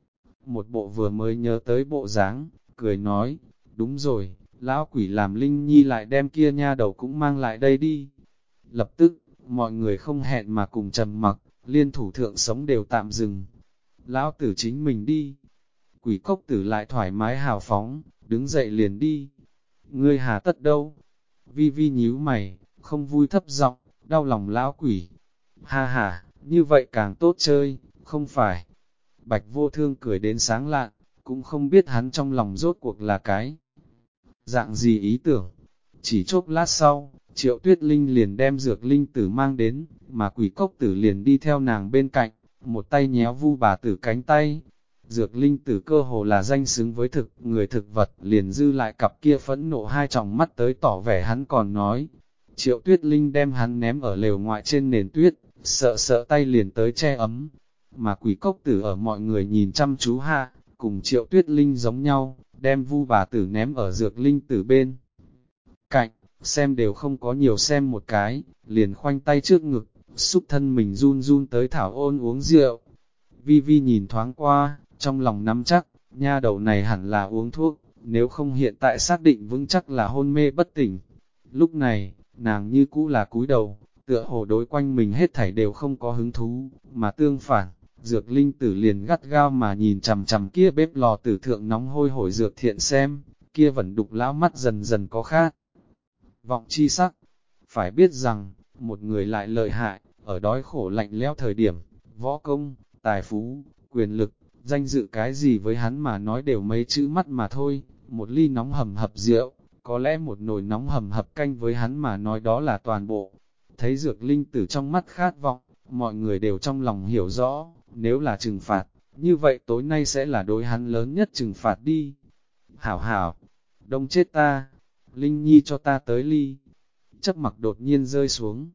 Speaker 1: Một bộ vừa mới nhớ tới bộ dáng, cười nói, đúng rồi, lão quỷ làm Linh Nhi lại đem kia nha đầu cũng mang lại đây đi. Lập tức, mọi người không hẹn mà cùng trầm mặc, liên thủ thượng sống đều tạm dừng. Lão tử chính mình đi. Quỷ cốc tử lại thoải mái hào phóng, đứng dậy liền đi. Ngươi hà tất đâu? Vi Vi nhíu mày, không vui thấp giọng, đau lòng lão quỷ. Ha ha, như vậy càng tốt chơi, không phải? Bạch Vô Thương cười đến sáng lạn, cũng không biết hắn trong lòng rốt cuộc là cái dạng gì ý tưởng. Chỉ chốc lát sau, Triệu Tuyết Linh liền đem dược linh tử mang đến, mà quỷ cốc tử liền đi theo nàng bên cạnh, một tay nhéo Vu bà tử cánh tay. Dược linh tử cơ hồ là danh xứng với người thực vật, liền dư lại cặp kia phẫn nộ hai tròng mắt tới tỏ vẻ hắn còn nói. Triệu Tuyết Linh đem hắn ném ở lều ngoại trên nền tuyết, sợ sợ tay liền tới che ấm. Mà quỷ cốc tử ở mọi người nhìn chăm chú hạ, cùng Triệu Tuyết Linh giống nhau, đem Vu bà tử ném ở dược linh tử bên cạnh, xem đều không có nhiều xem một cái, liền khoanh tay trước ngực, xúc thân mình run run tới thảo ôn uống rượu. Vi Vi nhìn thoáng qua, trong lòng nắm chắc, nha đầu này hẳn là uống thuốc, nếu không hiện tại xác định vững chắc là hôn mê bất tỉnh. Lúc này, nàng như cũ là cúi đầu, tựa hồ đối quanh mình hết thảy đều không có hứng thú, mà tương phản, dược linh tử liền gắt gao mà nhìn chằm chằm kia bếp lò tử thượng nóng hôi hổi dược thiện xem, kia vẫn đục lão mắt dần dần có khát vọng chi sắc. Phải biết rằng, một người lại lợi hại, ở đói khổ lạnh lẽo thời điểm, võ công, tài phú, quyền lực, danh dự cái gì với hắn mà nói đều mấy chữ mắt mà thôi. Một ly nóng hầm hập rượu, có lẽ một nồi nóng hầm hập canh với hắn mà nói đó là toàn bộ. Thấy dược linh tử trong mắt khát vọng, mọi người đều trong lòng hiểu rõ, nếu là trừng phạt, như vậy tối nay sẽ là đối hắn lớn nhất trừng phạt đi. Hảo hảo, đông chết ta, Linh Nhi cho ta tới ly. Chấp mặc đột nhiên rơi xuống.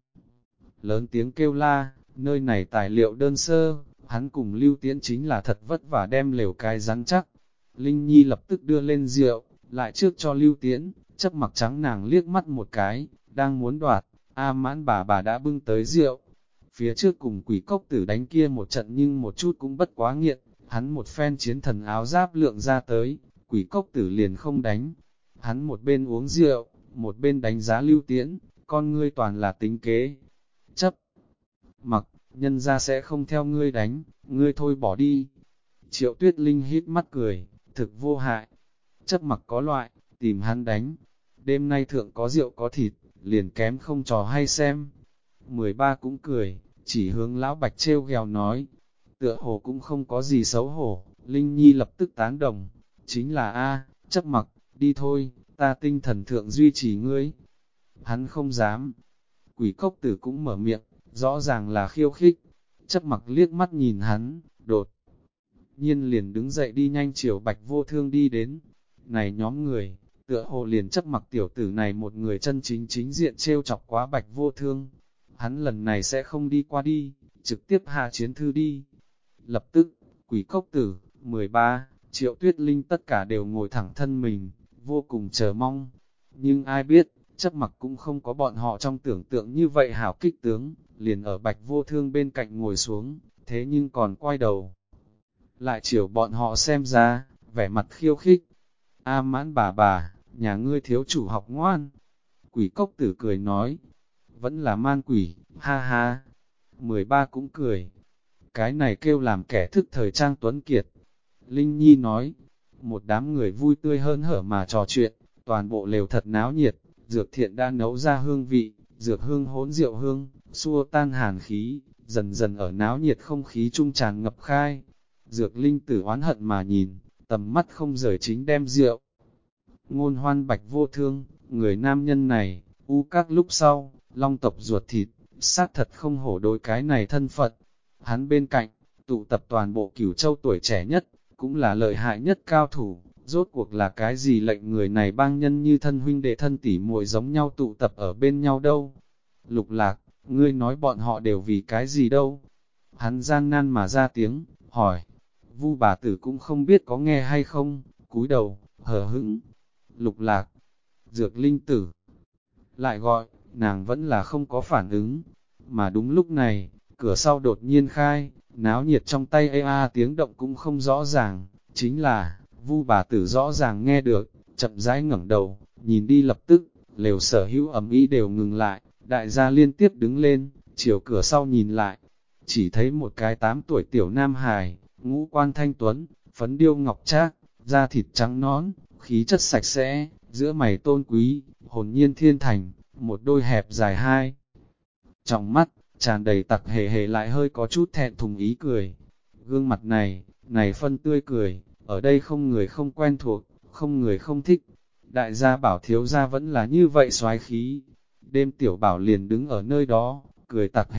Speaker 1: Lớn tiếng kêu la, nơi này tài liệu đơn sơ, hắn cùng Lưu Tiễn chính là thật vất vả đem lều cái rắn chắc. Linh Nhi lập tức đưa lên rượu, lại trước cho Lưu Tiễn, chấp mặc trắng nàng liếc mắt một cái, đang muốn đoạt, A Mãn bà đã bưng tới rượu. Phía trước cùng quỷ cốc tử đánh kia một trận nhưng một chút cũng bất quá nghiện, hắn một phen chiến thần áo giáp lượng ra tới, quỷ cốc tử liền không đánh. Hắn một bên uống rượu, một bên đánh giá Lưu Tiễn, con ngươi toàn là tính kế. Chấp mặc, nhân ra sẽ không theo ngươi đánh, ngươi thôi bỏ đi. Triệu Tuyết Linh hít mắt cười, thực vô hại. Chấp mặc có loại, tìm hắn đánh. Đêm nay thượng có rượu có thịt, liền kém không trò hay xem. 13 cũng cười, chỉ hướng lão Bạch trêu ghèo nói. Tựa hồ cũng không có gì xấu hổ, Linh Nhi lập tức tán đồng. Chính là A, chấp mặc, đi thôi, ta tinh thần thượng duy trì ngươi. Hắn không dám. Quỷ cốc tử cũng mở miệng, rõ ràng là khiêu khích. Chấp mặc liếc mắt nhìn hắn, đột nhiên liền đứng dậy đi nhanh chiều Bạch Vô Thương đi đến. Này nhóm người, tựa hồ liền chấp mặc tiểu tử này một người chân chính chính diện trêu chọc quá Bạch Vô Thương. Hắn lần này sẽ không đi qua đi, trực tiếp hạ chiến thư đi. Lập tức, quỷ cốc tử, 13, Triệu Tuyết Linh tất cả đều ngồi thẳng thân mình, vô cùng chờ mong. Nhưng ai biết, chấp mặc cũng không có bọn họ trong tưởng tượng như vậy hảo kích tướng, liền ở Bạch Vô Thương bên cạnh ngồi xuống, thế nhưng còn quay đầu. Lại chiều bọn họ xem ra, vẻ mặt khiêu khích. A Mãn bà, nhà ngươi thiếu chủ học ngoan. Quỷ cốc tử cười nói, vẫn là man quỷ, ha ha. 13 cũng cười, cái này kêu làm kẻ thức thời trang tuấn kiệt. Linh Nhi nói, một đám người vui tươi hơn hở mà trò chuyện, toàn bộ lều thật náo nhiệt, dược thiện đã nấu ra hương vị, dược hương hỗn rượu hương, xua tan hàn khí, dần dần ở náo nhiệt không khí trung tràn ngập khai. Dược linh tử oán hận mà nhìn, tầm mắt không rời chính đem rượu. Ngôn hoan Bạch Vô Thương, người nam nhân này, u các lúc sau, long tộc ruột thịt, xác thật không hổ đối cái này thân phận. Hắn bên cạnh, tụ tập toàn bộ Cửu Châu tuổi trẻ nhất, cũng là lợi hại nhất cao thủ, rốt cuộc là cái gì lệnh người này bang nhân như thân huynh đệ thân tỉ muội giống nhau tụ tập ở bên nhau đâu? Lục Lạc, ngươi nói bọn họ đều vì cái gì đâu? Hắn gian nan mà ra tiếng, hỏi. Vu bà tử cũng không biết có nghe hay không, cúi đầu, hờ hững. Lục Lạc, Dược Linh tử. Lại gọi, nàng vẫn là không có phản ứng. Mà đúng lúc này, cửa sau đột nhiên khai, náo nhiệt trong tay tiếng động cũng không rõ ràng. Chính là, Vu bà tử rõ ràng nghe được, chậm rãi ngẩng đầu, nhìn đi lập tức, lều sở hữu ầm ĩ đều ngừng lại, đại gia liên tiếp đứng lên, chiều cửa sau nhìn lại, chỉ thấy một cái 8 tuổi tiểu nam hài, ngũ quan thanh tuấn, phấn điêu ngọc trác, da thịt trắng nõn, khí chất sạch sẽ, giữa mày tôn quý, hồn nhiên thiên thành, một đôi hẹp dài hai. Trong mắt, tràn đầy tặc hề hề lại hơi có chút thẹn thùng ý cười. Gương mặt này phân tươi cười, ở đây không người không quen thuộc, không người không thích. Đại gia bảo thiếu gia vẫn là như vậy soái khí. Đêm tiểu bảo liền đứng ở nơi đó, cười tặc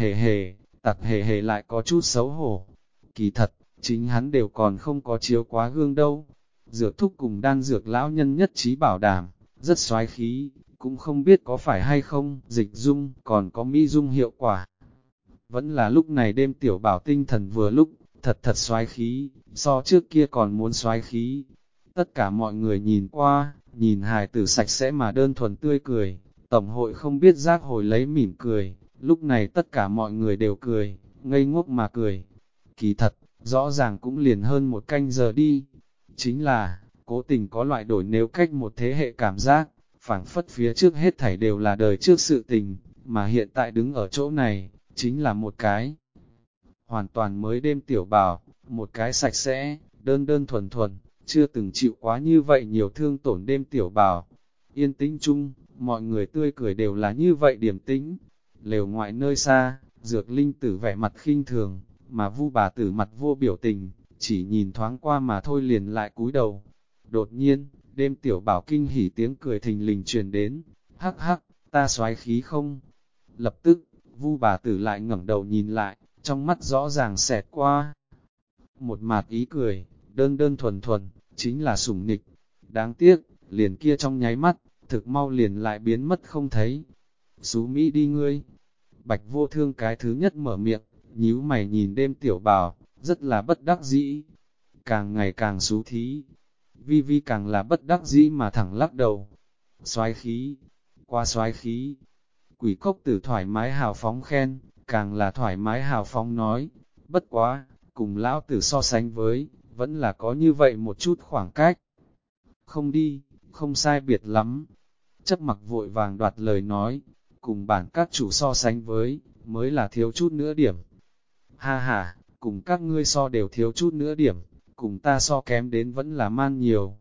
Speaker 1: hề hề lại có chút xấu hổ. Kỳ thật, chính hắn đều còn không có chiếu quá gương đâu. Dược thúc cùng đan dược lão nhân nhất trí bảo đảm, rất soái khí, cũng không biết có phải hay không, dịch dung, còn có mỹ dung hiệu quả. Vẫn là lúc này đêm tiểu bảo tinh thần vừa lúc, thật soái khí, so trước kia còn muốn soái khí. Tất cả mọi người nhìn qua, nhìn hài tử sạch sẽ mà đơn thuần tươi cười, tổng hội không biết giác hồi lấy mỉm cười, lúc này tất cả mọi người đều cười, ngây ngốc mà cười. Kỳ thật, rõ ràng cũng liền hơn một canh giờ đi. Chính là, cố tình có loại đổi nếu cách một thế hệ cảm giác, phảng phất phía trước hết thảy đều là đời trước sự tình, mà hiện tại đứng ở chỗ này, chính là một cái hoàn toàn mới đêm tiểu bảo, một cái sạch sẽ, đơn thuần thuần, chưa từng chịu quá như vậy nhiều thương tổn đêm tiểu bảo. Yên tĩnh chung, mọi người tươi cười đều là như vậy điềm tĩnh. Lều ngoại nơi xa, Dược Linh tử vẻ mặt khinh thường, mà Vu bà tử mặt vô biểu tình, chỉ nhìn thoáng qua mà thôi liền lại cúi đầu. Đột nhiên, đêm tiểu bảo kinh hỉ tiếng cười thình lình truyền đến, hắc hắc, ta soái khí không? Lập tức, Vu bà tử lại ngẩng đầu nhìn lại, trong mắt rõ ràng xẹt qua. Một mạt ý cười, đơn thuần, chính là sủng nịch. Đáng tiếc, liền kia trong nháy mắt, thực mau liền lại biến mất không thấy. Xú Mỹ đi ngươi. Bạch Vô Thương cái thứ nhất mở miệng, nhíu mày nhìn đêm tiểu bảo, rất là bất đắc dĩ. Càng ngày càng xú thí. Vi Vi càng là bất đắc dĩ mà thẳng lắc đầu. Soái khí, qua soái khí. Quỷ cốc tử thoải mái hào phóng khen, càng là thoải mái hào phóng nói. Bất quá, cùng lão tử so sánh với, vẫn là có như vậy một chút khoảng cách. Không đi, không sai biệt lắm. Chấp mặc vội vàng đoạt lời nói, cùng bản các chủ so sánh với, mới là thiếu chút nữa điểm. Ha ha, cùng các ngươi so đều thiếu chút nữa điểm, cùng ta so kém đến vẫn là man nhiều.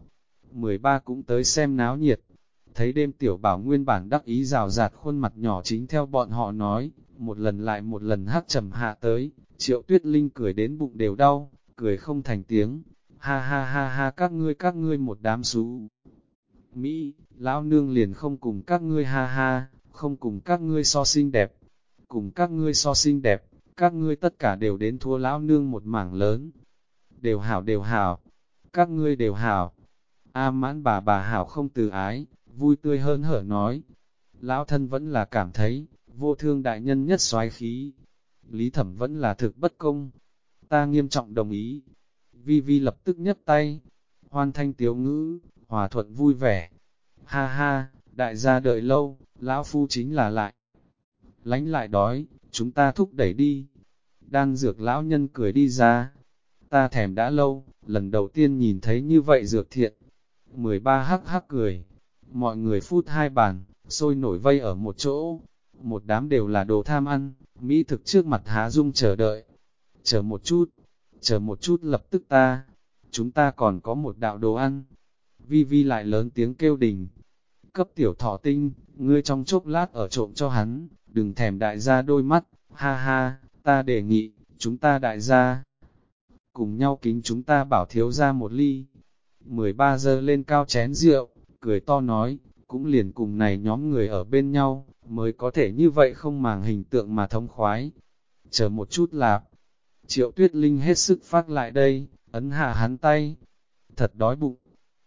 Speaker 1: 13 cũng tới xem náo nhiệt. Thấy đêm tiểu bảo nguyên bản đắc ý rào rạt khuôn mặt nhỏ chính theo bọn họ nói, một lần lại một lần hát trầm hạ tới, Triệu Tuyết Linh cười đến bụng đều đau, cười không thành tiếng. Ha ha ha ha, các ngươi một đám xú Mỹ, lão nương liền không cùng các ngươi ha ha, không cùng các ngươi so xinh đẹp, cùng các ngươi so xinh đẹp, các ngươi tất cả đều đến thua lão nương một mảng lớn. Đều hảo, các ngươi đều hảo. A Mãn bà hảo không từ ái, vui tươi hơn hở nói. Lão thân vẫn là cảm thấy, Vô Thương đại nhân nhất soái khí. Lý Thẩm vẫn là thực bất công. Ta nghiêm trọng đồng ý. Vi Vi lập tức nhấc tay, hoan thanh tiếu ngữ, hòa thuận vui vẻ. Ha ha, đại gia đợi lâu, lão phu chính là lại. Lánh lại đói, chúng ta thúc đẩy đi. Đan dược lão nhân cười đi ra. Ta thèm đã lâu, lần đầu tiên nhìn thấy như vậy dược thiện. 13 hắc hắc cười. Mọi người phút hai bàn, sôi nổi vây ở một chỗ. Một đám đều là đồ tham ăn, mỹ thực trước mặt há dung chờ đợi. Chờ một chút lập tức chúng ta còn có một đạo đồ ăn. Vi Vi lại lớn tiếng kêu đình. Cấp tiểu thỏ tinh, ngươi trong chốc lát ở trộm cho hắn, đừng thèm đại gia đôi mắt, ha ha, ta đề nghị, chúng ta đại gia. Cùng nhau kính chúng ta bảo thiếu ra một ly. 13 giờ lên cao chén rượu, cười to nói, cũng liền cùng này nhóm người ở bên nhau, mới có thể như vậy không màng hình tượng mà thông khoái. Chờ một chút lạp. Triệu Tuyết Linh hết sức phát lại đây, ấn hạ hắn tay. Thật đói bụng.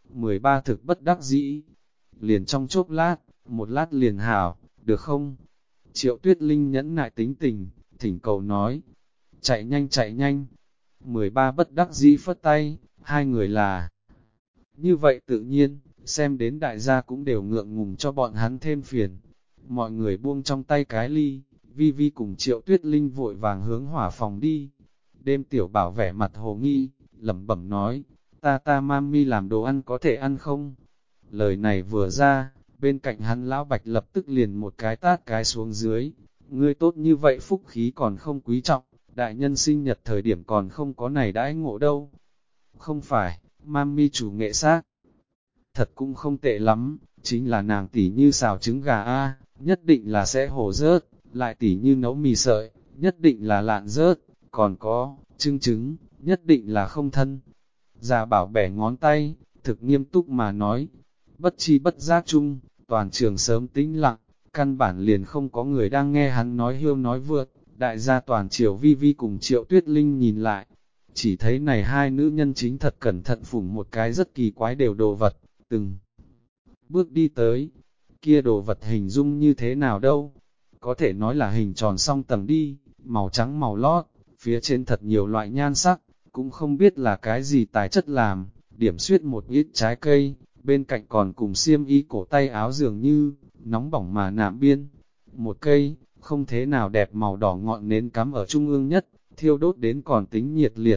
Speaker 1: 13 thực bất đắc dĩ. Liền trong chốc lát, một lát liền hảo, được không? Triệu Tuyết Linh nhẫn nại tính tình, thỉnh cầu nói. Chạy nhanh chạy nhanh. 13 bất đắc dĩ phất tay, hai người là. Như vậy tự nhiên, xem đến đại gia cũng đều ngượng ngùng cho bọn hắn thêm phiền. Mọi người buông trong tay cái ly, Vi Vi cùng Triệu Tuyết Linh vội vàng hướng hỏa phòng đi. Đêm tiểu bảo vẻ mặt hồ nghi, lẩm bẩm nói, ta mami làm đồ ăn có thể ăn không? Lời này vừa ra, bên cạnh hắn lão Bạch lập tức liền một cái tát cái xuống dưới. Ngươi tốt như vậy phúc khí còn không quý trọng, đại nhân sinh nhật thời điểm còn không có này đãi ngộ đâu. Không phải, mami chủ nghệ xác thật cũng không tệ lắm, chính là nàng tỉ như xào trứng gà a, nhất định là sẽ hổ rớt, lại tỉ như nấu mì sợi, nhất định là lạn rớt, còn có, trứng, nhất định là không thân. Già bảo bẻ ngón tay, thực nghiêm túc mà nói, bất chi bất giác chung, toàn trường sớm tĩnh lặng, căn bản liền không có người đang nghe hắn nói hiêu nói vượt, đại gia toàn triều Vi Vi cùng Triệu Tuyết Linh nhìn lại, chỉ thấy này hai nữ nhân chính thật cẩn thận phủng một cái rất kỳ quái đều đồ vật, từng bước đi tới, kia đồ vật hình dung như thế nào đâu, có thể nói là hình tròn song tầng đi, màu trắng màu lót, phía trên thật nhiều loại nhan sắc, cũng không biết là cái gì tài chất làm, điểm xuyết một ít trái cây, bên cạnh còn cùng xiêm y cổ tay áo dường như, nóng bỏng mà nạm biên. Một cây, không thế nào đẹp màu đỏ ngọn nến cắm ở trung ương nhất, thiêu đốt đến còn tính nhiệt liệt.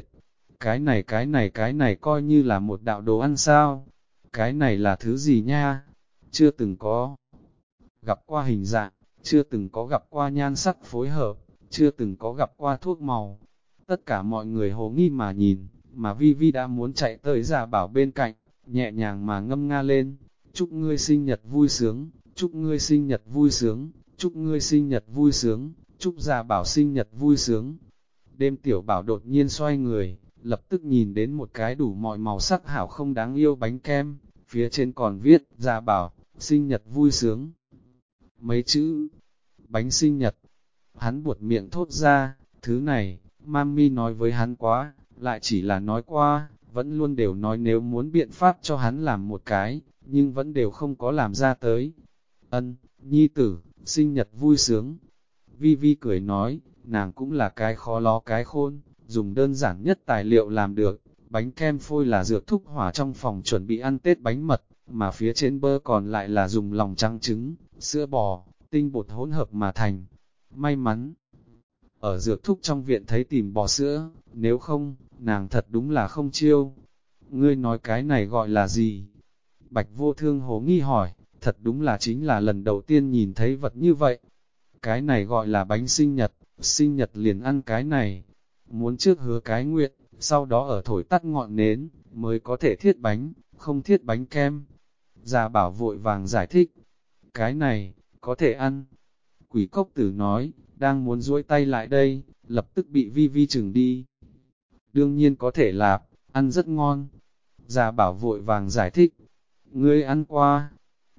Speaker 1: Cái này coi như là một đạo đồ ăn sao? Cái này là thứ gì nha? Chưa từng có gặp qua hình dạng, chưa từng có gặp qua nhan sắc phối hợp, chưa từng có gặp qua thuốc màu. Tất cả mọi người hồ nghi mà nhìn, mà Vi Vi đã muốn chạy tới Gia Bảo bên cạnh, nhẹ nhàng mà ngâm nga lên. Chúc ngươi sinh nhật vui sướng, chúc ngươi sinh nhật vui sướng, chúc ngươi sinh nhật vui sướng, chúc Gia Bảo sinh nhật vui sướng. Đêm tiểu bảo đột nhiên xoay người, lập tức nhìn đến một cái đủ mọi màu sắc hảo không đáng yêu bánh kem, phía trên còn viết, Gia Bảo, sinh nhật vui sướng. Mấy chữ, bánh sinh nhật, hắn buột miệng thốt ra, thứ này, mami nói với hắn quá, lại chỉ là nói qua, vẫn luôn đều nói nếu muốn biện pháp cho hắn làm một cái, nhưng vẫn đều không có làm ra tới. Ân, nhi tử, sinh nhật vui sướng. Vi Vi cười nói, nàng cũng là cái khó ló cái khôn, dùng đơn giản nhất tài liệu làm được, bánh kem phôi là dược thúc hỏa trong phòng chuẩn bị ăn Tết bánh mật, mà phía trên bơ còn lại là dùng lòng trắng trứng, sữa bò, tinh bột hỗn hợp mà thành. May mắn, ở dược thúc trong viện thấy tìm bò sữa, nếu không, nàng thật đúng là không chiêu. Ngươi nói cái này gọi là gì? Bạch Vô Thương hố nghi hỏi, thật đúng là chính là lần đầu tiên nhìn thấy vật như vậy. Cái này gọi là bánh sinh nhật liền ăn cái này. Muốn trước hứa cái nguyện, sau đó ở thổi tắt ngọn nến, mới có thể thiết bánh, không thiết bánh kem. Già Bảo vội vàng giải thích, cái này, có thể ăn. Quỷ cốc tử nói, đang muốn duỗi tay lại đây, lập tức bị Vi Vi chừng đi. Đương nhiên có thể lạp, ăn rất ngon. Già Bảo vội vàng giải thích, ngươi ăn qua.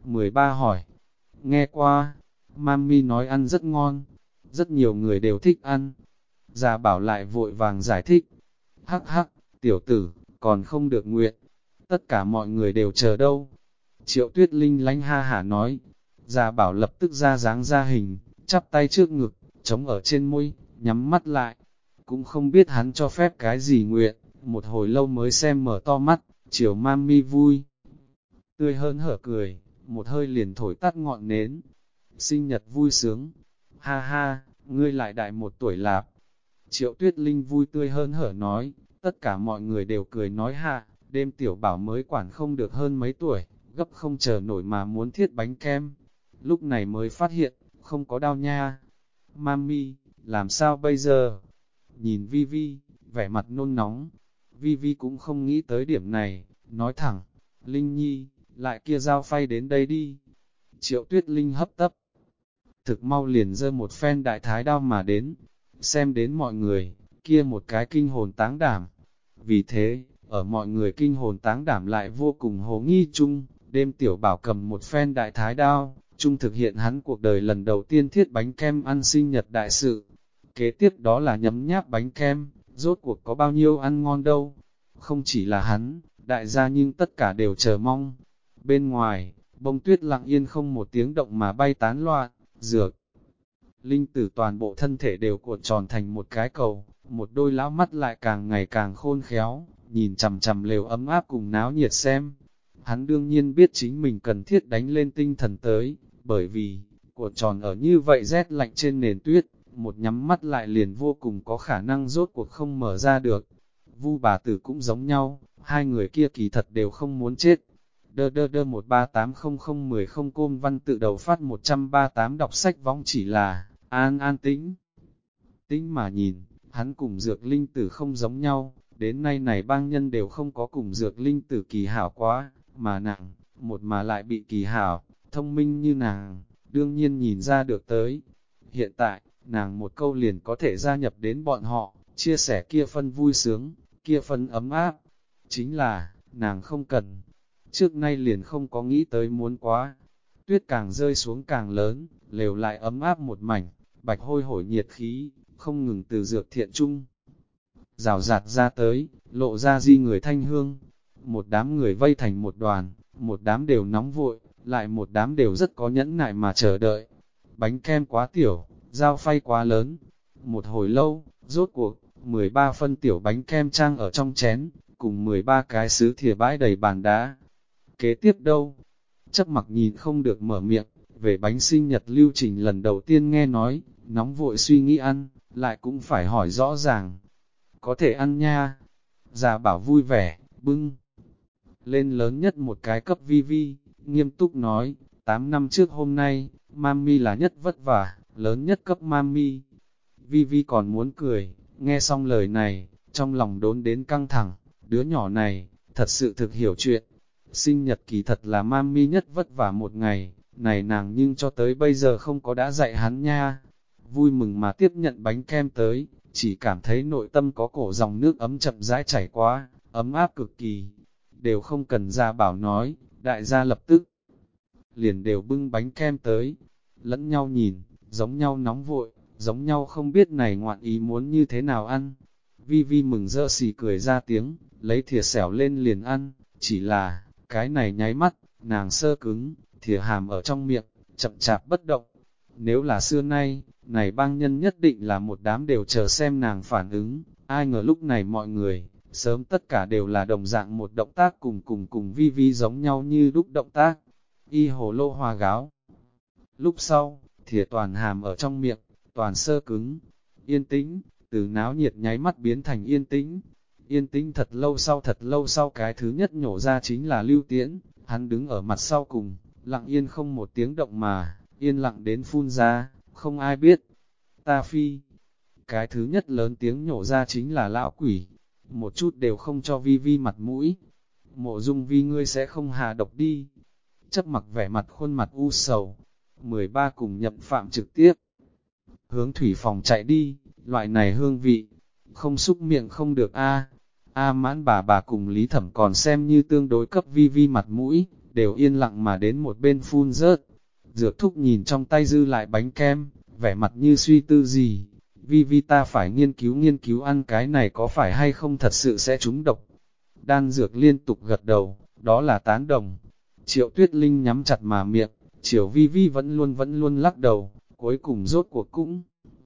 Speaker 1: 13 hỏi, nghe qua, mami nói ăn rất ngon, rất nhiều người đều thích ăn. Già Bảo lại vội vàng giải thích, hắc hắc, tiểu tử, còn không được nguyện, tất cả mọi người đều chờ đâu. Triệu Tuyết Linh lánh ha hả nói, Già Bảo lập tức ra dáng ra hình, chắp tay trước ngực, chống ở trên môi, nhắm mắt lại, cũng không biết hắn cho phép cái gì nguyện, một hồi lâu mới xem mở to mắt, chiều mami vui. Tươi hơn hở cười, một hơi liền thổi tắt ngọn nến. Sinh nhật vui sướng, ha ha, ngươi lại đại một tuổi lạp. Triệu Tuyết Linh vui tươi hơn hở nói, tất cả mọi người đều cười nói ha, đêm tiểu bảo mới quản không được hơn mấy tuổi, gấp không chờ nổi mà muốn thiết bánh kem. Lúc này mới phát hiện, không có đau nha. Mami, làm sao bây giờ? Nhìn Vi Vi, vẻ mặt nôn nóng. Vi Vi cũng không nghĩ tới điểm này, nói thẳng, Linh Nhi, lại kia dao phay đến đây đi. Triệu Tuyết Linh hấp tấp, thực mau liền giơ một phen đại thái đao mà đến, xem đến mọi người, kia một cái kinh hồn táng đảm. Vì thế, ở mọi người kinh hồn táng đảm lại vô cùng hồ nghi chung, đêm tiểu bảo cầm một phen đại thái đao, chung thực hiện hắn cuộc đời lần đầu tiên thiết bánh kem ăn sinh nhật đại sự. Kế tiếp đó là nhấm nháp bánh kem, rốt cuộc có bao nhiêu ăn ngon đâu. Không chỉ là hắn, đại gia nhưng tất cả đều chờ mong. Bên ngoài, bông tuyết lặng yên không một tiếng động mà bay tán loạn, dược. Linh tử toàn bộ thân thể đều cuộn tròn thành một cái cầu, một đôi lão mắt lại càng ngày càng khôn khéo, nhìn chằm chằm lều ấm áp cùng náo nhiệt xem. Hắn đương nhiên biết chính mình cần thiết đánh lên tinh thần tới, bởi vì, cuộn tròn ở như vậy rét lạnh trên nền tuyết, một nhắm mắt lại liền vô cùng có khả năng rốt cuộc không mở ra được. Vu bà tử cũng giống nhau, hai người kia kỳ thật đều không muốn chết. Đơ đơ đơ 1380010 Côn Văn tự đầu phát 138 đọc sách võng chỉ là, an an tĩnh. Tĩnh mà nhìn, hắn cùng dược linh tử không giống nhau, đến nay này bang nhân đều không có cùng dược linh tử kỳ hảo quá, mà nàng, một mà lại bị kỳ hảo, thông minh như nàng, đương nhiên nhìn ra được tới. Hiện tại, nàng một câu liền có thể gia nhập đến bọn họ, chia sẻ kia phân vui sướng, kia phân ấm áp. Chính là, nàng không cần, trước nay liền không có nghĩ tới muốn quá. Tuyết càng rơi xuống càng lớn, lều lại ấm áp một mảnh, bạch hôi hổi nhiệt khí, không ngừng từ dược thiện trung. Rào rạt ra tới, lộ ra di người thanh hương. Một đám người vây thành một đoàn, một đám đều nóng vội, lại một đám đều rất có nhẫn nại mà chờ đợi. Bánh kem quá tiểu, dao phay quá lớn. Một hồi lâu, rốt cuộc, 13 phân tiểu bánh kem trang ở trong chén, cùng 13 cái sứ thìa bãi đầy bàn đá. Kế tiếp đâu? Chấp mặc nhìn không được mở miệng, về bánh sinh nhật lưu trình lần đầu tiên nghe nói, nóng vội suy nghĩ ăn, lại cũng phải hỏi rõ ràng. Có thể ăn nha. Già bảo vui vẻ, bưng lên lớn nhất một cái cấp vi vi, nghiêm túc nói, 8 năm trước hôm nay, mami là nhất vất vả, lớn nhất cấp mami. Vi vi còn muốn cười, nghe xong lời này, trong lòng đốn đến căng thẳng, đứa nhỏ này, thật sự thực hiểu chuyện. Sinh nhật kỳ thật là mami nhất vất vả một ngày, này nàng nhưng cho tới bây giờ không có đã dạy hắn nha. Vui mừng mà tiếp nhận bánh kem tới, chỉ cảm thấy nội tâm có cổ dòng nước ấm chậm rãi chảy qua, ấm áp cực kỳ. Đều không cần ra bảo nói, đại gia lập tức liền đều bưng bánh kem tới, lẫn nhau nhìn, giống nhau nóng vội, giống nhau không biết này ngoạn ý muốn như thế nào ăn. Vi Vi mừng rỡ xì cười ra tiếng, lấy thìa xẻo lên liền ăn, chỉ là, cái này nháy mắt, nàng sơ cứng, thìa hàm ở trong miệng, chậm chạp bất động. Nếu là xưa nay, này bang nhân nhất định là một đám đều chờ xem nàng phản ứng, ai ngờ lúc này mọi người, sớm tất cả đều là đồng dạng một động tác cùng Vi Vi giống nhau như lúc động tác. Y hồ lô hoa gáo. Lúc sau, thìa toàn hàm ở trong miệng, toàn sơ cứng, yên tĩnh, từ náo nhiệt nháy mắt biến thành yên tĩnh. Yên tĩnh thật lâu sau cái thứ nhất nhổ ra chính là Lưu Tiễn, hắn đứng ở mặt sau cùng, lặng yên không một tiếng động mà, yên lặng đến phun ra, không ai biết. Ta phi, cái thứ nhất lớn tiếng nhổ ra chính là lão quỷ, một chút đều không cho Vi Vi mặt mũi. Mộ Dung Vi ngươi sẽ không hạ độc đi. Chấp mặc vẻ mặt khuôn mặt u sầu, 13 cùng Nhậm Phạm trực tiếp hướng thủy phòng chạy đi, loại này hương vị, không xúc miệng không được a. A Mãn bà cùng Lý Thẩm còn xem như tương đối cấp Vi Vi mặt mũi, đều yên lặng mà đến một bên phun rớt. Dược thúc nhìn trong tay dư lại bánh kem, vẻ mặt như suy tư gì. Vi Vi ta phải nghiên cứu ăn cái này có phải hay không thật sự sẽ trúng độc. Đan dược liên tục gật đầu, đó là tán đồng. Triệu Tuyết Linh nhắm chặt mà miệng, Triệu Vi Vi vẫn luôn lắc đầu, cuối cùng rốt cuộc cũng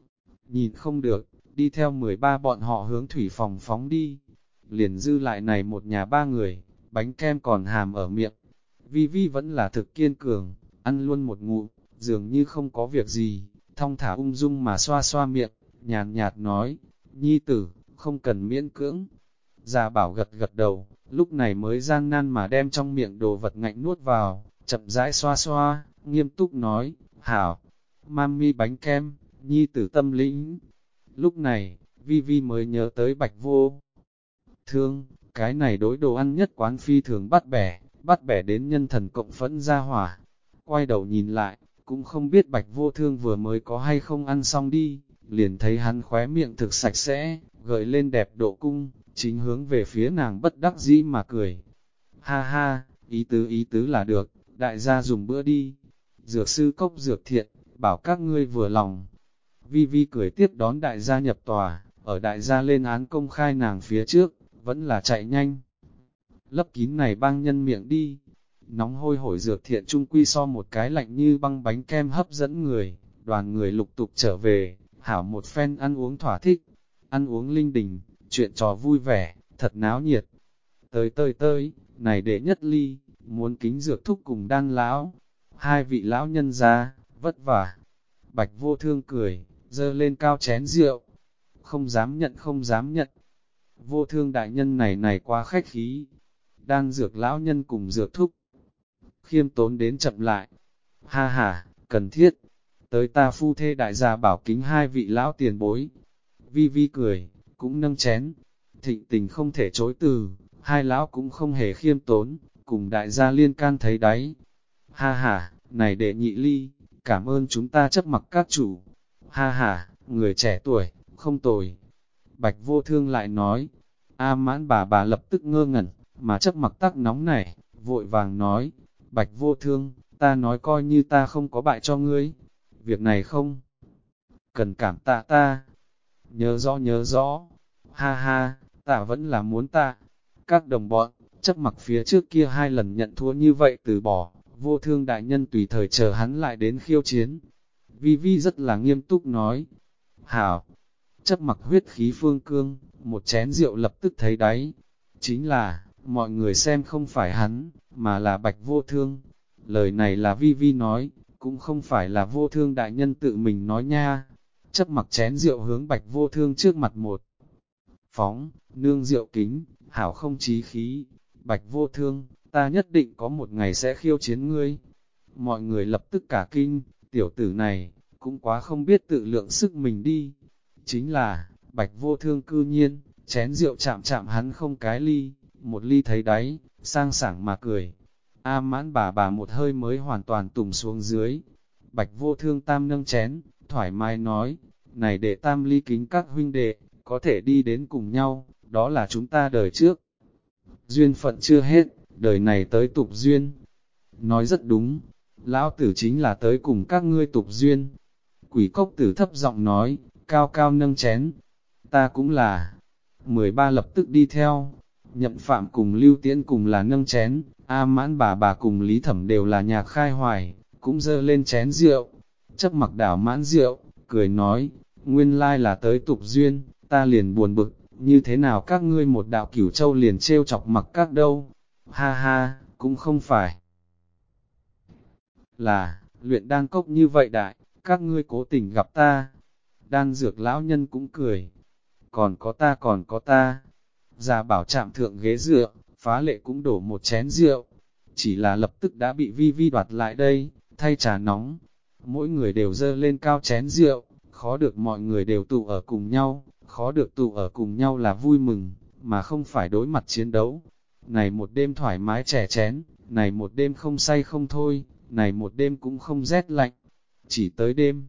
Speaker 1: nhìn không được, đi theo 13 bọn họ hướng thủy phòng phóng đi. Liền dư lại này một nhà ba người, bánh kem còn hàm ở miệng. Vi Vi vẫn là thực kiên cường, ăn luôn một ngụm, dường như không có việc gì, thong thả ung dung mà xoa xoa miệng, nhàn nhạt nói, nhi tử, không cần miễn cưỡng. Già bảo gật gật đầu, lúc này mới gian nan mà đem trong miệng đồ vật ngạnh nuốt vào, chậm rãi xoa xoa, nghiêm túc nói, hảo, mami bánh kem, nhi tử tâm lĩnh. Lúc này, Vi Vi mới nhớ tới Bạch Vô Thương, cái này đối đồ ăn nhất quán phi thường bắt bẻ đến nhân thần cộng phẫn ra hỏa. Quay đầu nhìn lại, cũng không biết Bạch Vô Thương vừa mới có hay không ăn xong đi, liền thấy hắn khóe miệng thực sạch sẽ, gợi lên đẹp độ cung, chính hướng về phía nàng bất đắc dĩ mà cười. Ha ha, ý tứ là được, đại gia dùng bữa đi. Dược sư cốc dược thiện, bảo các ngươi vừa lòng. Vi Vi cười tiếp đón đại gia nhập tòa, ở đại gia lên án công khai nàng phía trước, vẫn là chạy nhanh. lấp kín này bang nhân miệng đi. Nóng hôi hổi dược thiện trung quy so một cái lạnh như băng bánh kem hấp dẫn người, đoàn người lục tục trở về, hảo một phen ăn uống thỏa thích, ăn uống linh đình, chuyện trò vui vẻ, thật náo nhiệt. Tới, này đệ nhất ly, muốn kính dược thúc cùng đan lão, hai vị lão nhân ra, vất vả. Bạch Vô Thương cười, dơ lên cao chén rượu, không dám nhận. Vô Thương đại nhân này quá khách khí, đan dược lão nhân cùng dược thúc. Khiêm tốn đến chậm lại, ha ha, cần thiết, tới ta phu thê đại gia bảo kính hai vị lão tiền bối. Vi Vi cười, cũng nâng chén, thịnh tình không thể chối từ, hai lão cũng không hề khiêm tốn, cùng đại gia liên can thấy đáy. Ha ha, này đệ nhị ly, cảm ơn chúng ta chấp mặc các chủ. Ha ha, người trẻ tuổi, không tồi. Bạch Vô Thương lại nói, A Mãn bà lập tức ngơ ngẩn, mà chấp mặc tắc nóng này, vội vàng nói, Bạch Vô Thương, ta nói coi như ta không có bại cho ngươi, việc này không cần cảm tạ ta. Nhớ rõ, ha ha, ta vẫn là muốn ta. Các đồng bọn, chấp mặc phía trước kia hai lần nhận thua như vậy từ bỏ, Vô Thương đại nhân tùy thời chờ hắn lại đến khiêu chiến. Vi Vi rất là nghiêm túc nói, hảo, chấp mặc huyết khí phương cương, một chén rượu lập tức thấy đáy. Chính là, mọi người xem không phải hắn, mà là Bạch Vô Thương. Lời này là Vi Vi nói, cũng không phải là Vô Thương đại nhân tự mình nói nha. Chấp mặc chén rượu hướng Bạch Vô Thương trước mặt một phóng, nương rượu kính, hảo không chí khí. Bạch Vô Thương, ta nhất định có một ngày sẽ khiêu chiến ngươi. Mọi người lập tức cả kinh, tiểu tử này, cũng quá không biết tự lượng sức mình đi. Chính là, Bạch Vô Thương cư nhiên, chén rượu chạm hắn không cái ly, một ly thấy đáy, sang sảng mà cười. A Mãn bà một hơi mới hoàn toàn tùng xuống dưới. Bạch Vô Thương tam nâng chén, thoải mái nói, này đệ tam ly kính các huynh đệ, có thể đi đến cùng nhau, đó là chúng ta đời trước. Duyên phận chưa hết, đời này tới tục duyên. Nói rất đúng, lão tử chính là tới cùng các ngươi tục duyên. Quỷ cốc tử thấp giọng nói, cao cao nâng chén. Ta cũng là. 13 lập tức đi theo. Nhậm Phạm cùng Lưu Tiễn cùng là nâng chén. A Mãn bà cùng Lý Thẩm đều là nhạc khai hoài, cũng dơ lên chén rượu. Chấp mặc đảo mãn rượu, cười nói, nguyên lai là tới tục duyên, ta liền buồn bực, như thế nào các ngươi một đạo Cửu Châu liền trêu chọc mặc các đâu. Ha ha, cũng không phải là, luyện đan cốc như vậy đại, các ngươi cố tình gặp ta. Đan dược lão nhân cũng cười, còn có ta. Già bảo chạm thượng ghế dựa, phá lệ cũng đổ một chén rượu, chỉ là lập tức đã bị Vi Vi đoạt lại đây, thay trà nóng. Mỗi người đều dơ lên cao chén rượu, khó được mọi người đều tụ ở cùng nhau, khó được tụ ở cùng nhau là vui mừng, mà không phải đối mặt chiến đấu. Này một đêm thoải mái chè chén, này một đêm không say không thôi, này một đêm cũng không rét lạnh. Chỉ tới đêm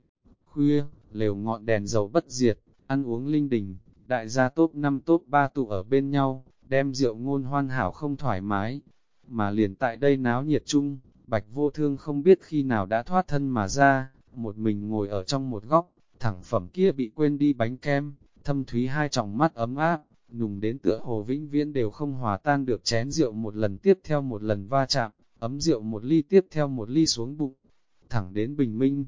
Speaker 1: khuya, lều ngọn đèn dầu bất diệt, ăn uống linh đình, đại gia top 5 top 3 tụ ở bên nhau, đem rượu ngôn hoan hảo không thoải mái. Mà liền tại đây náo nhiệt chung, Bạch Vô Thương không biết khi nào đã thoát thân mà ra, một mình ngồi ở trong một góc, thẳng phẩm kia bị quên đi bánh kem, thâm thúy hai tròng mắt ấm áp, nùng đến tựa hồ vĩnh viễn đều không hòa tan được chén rượu một lần tiếp theo một lần va chạm, ấm rượu một ly tiếp theo một ly xuống bụng, thẳng đến bình minh.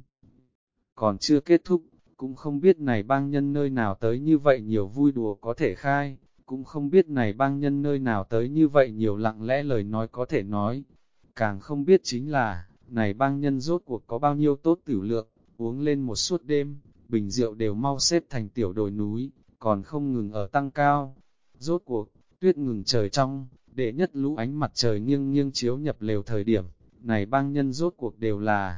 Speaker 1: Còn chưa kết thúc, cũng không biết này bang nhân nơi nào tới như vậy nhiều vui đùa có thể khai, cũng không biết này bang nhân nơi nào tới như vậy nhiều lặng lẽ lời nói có thể nói. Càng không biết chính là, này bang nhân rốt cuộc có bao nhiêu tốt tửu lượng, uống lên một suốt đêm, bình rượu đều mau xếp thành tiểu đồi núi, còn không ngừng ở tăng cao. Rốt cuộc, tuyết ngừng trời trong, để nhất lũ ánh mặt trời nghiêng nghiêng chiếu nhập lều thời điểm, này bang nhân rốt cuộc đều là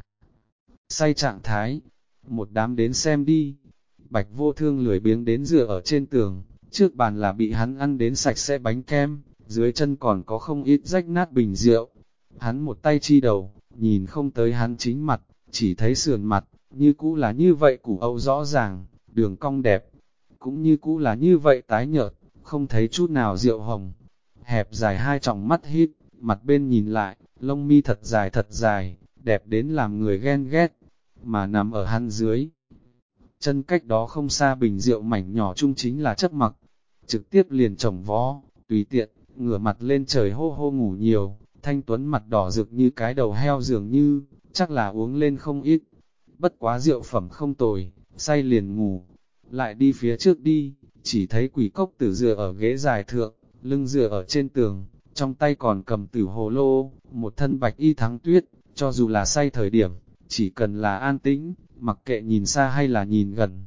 Speaker 1: say trạng thái. Một đám đến xem đi. Bạch Vô Thương lười biếng đến dựa ở trên tường, trước bàn là bị hắn ăn đến sạch sẽ bánh kem, dưới chân còn có không ít rách nát bình rượu. Hắn một tay chi đầu, nhìn không tới hắn chính mặt, chỉ thấy sườn mặt, như cũ là như vậy củ âu rõ ràng, đường cong đẹp, cũng như cũ là như vậy tái nhợt, không thấy chút nào rượu hồng. Hẹp dài hai tròng mắt híp, mặt bên nhìn lại, lông mi thật dài, đẹp đến làm người ghen ghét, mà nằm ở hắn dưới. Chân cách đó không xa bình rượu mảnh nhỏ chung chính là Chấp Mặc, trực tiếp liền trồng vó, tùy tiện, ngửa mặt lên trời hô hô ngủ nhiều, thanh tuấn mặt đỏ rực như cái đầu heo dường như, chắc là uống lên không ít. Bất quá rượu phẩm không tồi, say liền ngủ, lại đi phía trước đi, chỉ thấy Quỷ Cốc Tử dựa ở ghế dài thượng, lưng dựa ở trên tường, trong tay còn cầm tử hồ lô, một thân bạch y thắng tuyết, cho dù là say thời điểm, chỉ cần là an tĩnh, mặc kệ nhìn xa hay là nhìn gần.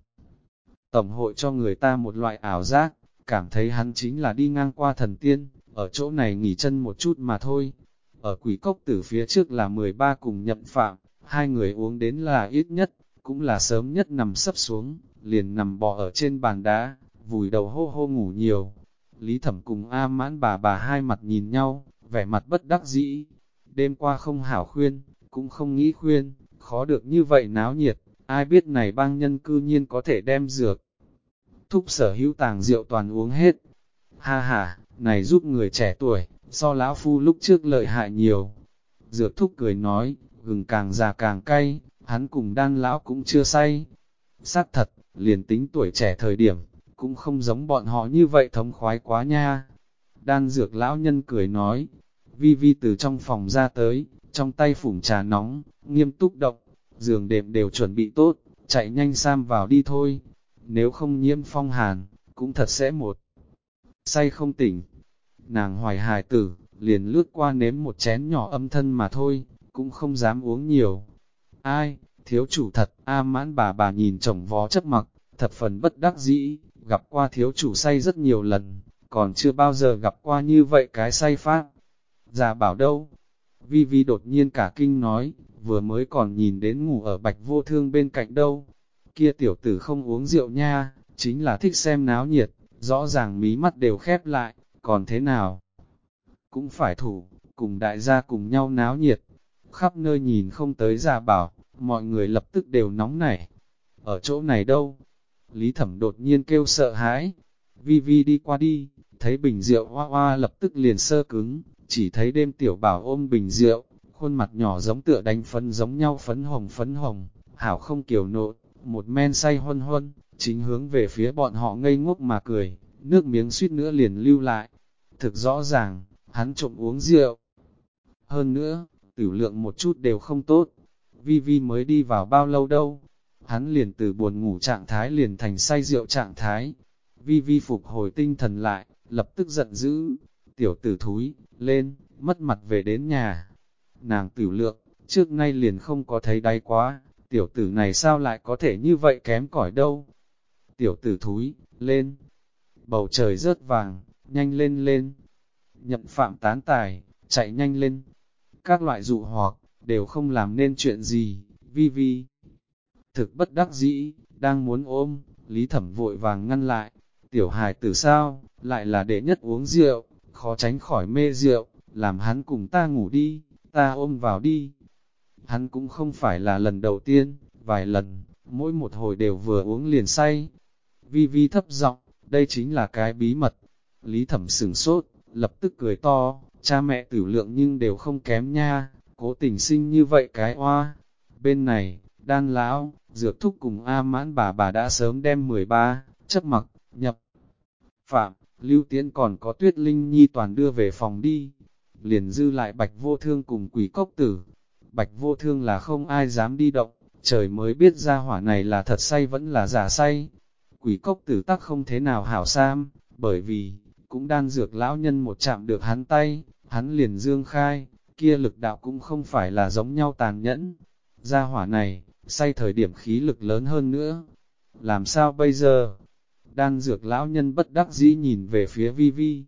Speaker 1: Tổng hội cho người ta một loại ảo giác, cảm thấy hắn chính là đi ngang qua thần tiên, ở chỗ này nghỉ chân một chút mà thôi. Ở Quỷ Cốc Tử phía trước là 13 cùng Nhậm Phạm, hai người uống đến là ít nhất, cũng là sớm nhất nằm sấp xuống, liền nằm bò ở trên bàn đá, vùi đầu hô hô ngủ nhiều. Lý Thẩm cùng A Mãn bà hai mặt nhìn nhau, vẻ mặt bất đắc dĩ. Đêm qua không hảo khuyên, cũng không nghĩ khuyên, khó được như vậy náo nhiệt, ai biết này bang nhân cư nhiên có thể đem dược. Thúc sở hữu tàng rượu toàn uống hết. Ha ha, này giúp người trẻ tuổi, so lão phu lúc trước lợi hại nhiều. Dược thúc cười nói, gừng càng già càng cay, hắn cùng Đan lão cũng chưa say. Xác thật, liền tính tuổi trẻ thời điểm, cũng không giống bọn họ như vậy thống khoái quá nha. Đan dược lão nhân cười nói, Vi Vi từ trong phòng ra tới, trong tay phủng trà nóng, nghiêm túc động, giường đệm đều chuẩn bị tốt, chạy nhanh sam vào đi thôi. Nếu không nhiễm phong hàn, cũng thật sẽ một say không tỉnh. Nàng hoài hài tử, liền lướt qua nếm một chén nhỏ âm thân mà thôi, cũng không dám uống nhiều. Ai, thiếu chủ thật, A Mãn bà nhìn chồng vó chấp mặc, thập phần bất đắc dĩ, gặp qua thiếu chủ say rất nhiều lần, còn chưa bao giờ gặp qua như vậy cái say phát. Già bảo đâu? Vi Vi đột nhiên cả kinh nói, vừa mới còn nhìn đến ngủ ở Bạch Vô Thương bên cạnh đâu. Kia tiểu tử không uống rượu nha, chính là thích xem náo nhiệt, rõ ràng mí mắt đều khép lại, còn thế nào? Cũng phải thủ, cùng đại gia cùng nhau náo nhiệt. Khắp nơi nhìn không tới Già bảo, mọi người lập tức đều nóng nảy. Ở chỗ này đâu? Lý Thẩm đột nhiên kêu sợ hãi. Vi Vi đi qua đi, thấy bình rượu hoa hoa lập tức liền sơ cứng, chỉ thấy đêm tiểu bảo ôm bình rượu, khuôn mặt nhỏ giống tựa đánh phấn giống nhau phấn hồng, hảo không kiều nộ, một men say huân huân, chính hướng về phía bọn họ ngây ngốc mà cười, nước miếng suýt nữa liền lưu lại. Thực rõ ràng, hắn trộm uống rượu. Hơn nữa, tử lượng một chút đều không tốt. Vi Vi mới đi vào bao lâu đâu, hắn liền từ buồn ngủ trạng thái liền thành say rượu trạng thái. Vi Vi phục hồi tinh thần lại, lập tức giận dữ, tiểu tử thúi, lên, mất mặt về đến nhà. Nàng tử lượng, trước nay liền không có thấy đáy quá, tiểu tử này sao lại có thể như vậy kém cỏi đâu. Tiểu tử thúi, lên, bầu trời rớt vàng, nhanh lên lên. Nhậm Phạm tán tài, chạy nhanh lên. Các loại dụ hoặc, đều không làm nên chuyện gì, Vi Vi. Thực bất đắc dĩ, đang muốn ôm, Lý Thẩm vội vàng ngăn lại. Tiểu hài tử sao, lại là đệ nhất uống rượu, khó tránh khỏi mê rượu, làm hắn cùng ta ngủ đi, ta ôm vào đi. Hắn cũng không phải là lần đầu tiên, vài lần, mỗi một hồi đều vừa uống liền say. Vi Vi thấp giọng, đây chính là cái bí mật. Lý Thẩm sửng sốt, lập tức cười to, cha mẹ tử lượng nhưng đều không kém nha, cố tình sinh như vậy cái oa. Bên này, Đan lão, Dược thúc cùng A Mãn bà đã sớm đem 13, chấp mặc, nhập. Phạm, Lưu Tiến còn có Tuyết Linh Nhi toàn đưa về phòng đi. Liền dư lại Bạch Vô Thương cùng Quỷ Cốc Tử. Bạch Vô Thương là không ai dám đi động, trời mới biết ra hỏa này là thật say vẫn là giả say. Quỷ Cốc Tử tắc không thế nào hảo sam, bởi vì, cũng Đan Dược lão nhân một chạm được hắn tay, hắn liền dương khai, kia lực đạo cũng không phải là giống nhau tàn nhẫn. Gia hỏa này, say thời điểm khí lực lớn hơn nữa. Làm sao bây giờ? Đan Dược lão nhân bất đắc dĩ nhìn về phía Vi Vi.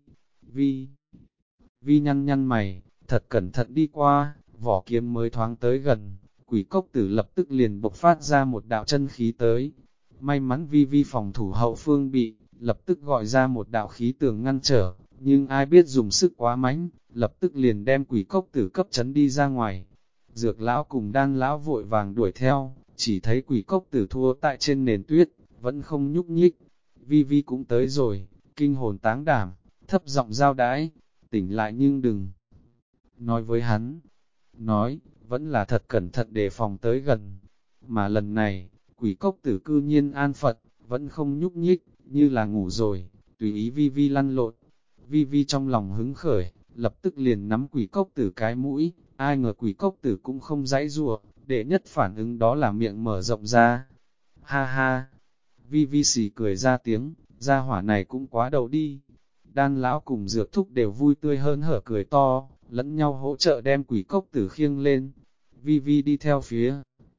Speaker 1: Vi nhăn nhăn mày, thật cẩn thận đi qua, vỏ kiếm mới thoáng tới gần. Quỷ Cốc Tử lập tức liền bộc phát ra một đạo chân khí tới. May mắn Vi Vi phòng thủ hậu phương bị, lập tức gọi ra một đạo khí tường ngăn trở, nhưng ai biết dùng sức quá mãnh, lập tức liền đem Quỷ Cốc Tử cấp chấn đi ra ngoài. Dược lão cùng Đan lão vội vàng đuổi theo, chỉ thấy Quỷ Cốc Tử thua tại trên nền tuyết, vẫn không nhúc nhích. Vi Vi cũng tới rồi, kinh hồn táng đảm, thấp giọng giao đãi, tỉnh lại nhưng đừng nói với hắn. Nói, vẫn là thật cẩn thận đề phòng tới gần. Mà lần này, Quỷ Cốc Tử cư nhiên an phận, vẫn không nhúc nhích, như là ngủ rồi, tùy ý Vi Vi lăn lộn. Vi Vi trong lòng hứng khởi, lập tức liền nắm quỷ cốc tử cái mũi, ai ngờ quỷ cốc tử cũng không giãy giụa, đệ nhất phản ứng đó là miệng mở rộng ra. Ha ha, Vi Vi xì cười ra tiếng, gia hỏa này cũng quá đầu đi. Đan lão cùng dược thúc đều vui tươi hơn hở cười to, lẫn nhau hỗ trợ đem quỷ cốc tử khiêng lên. Vi Vi đi theo phía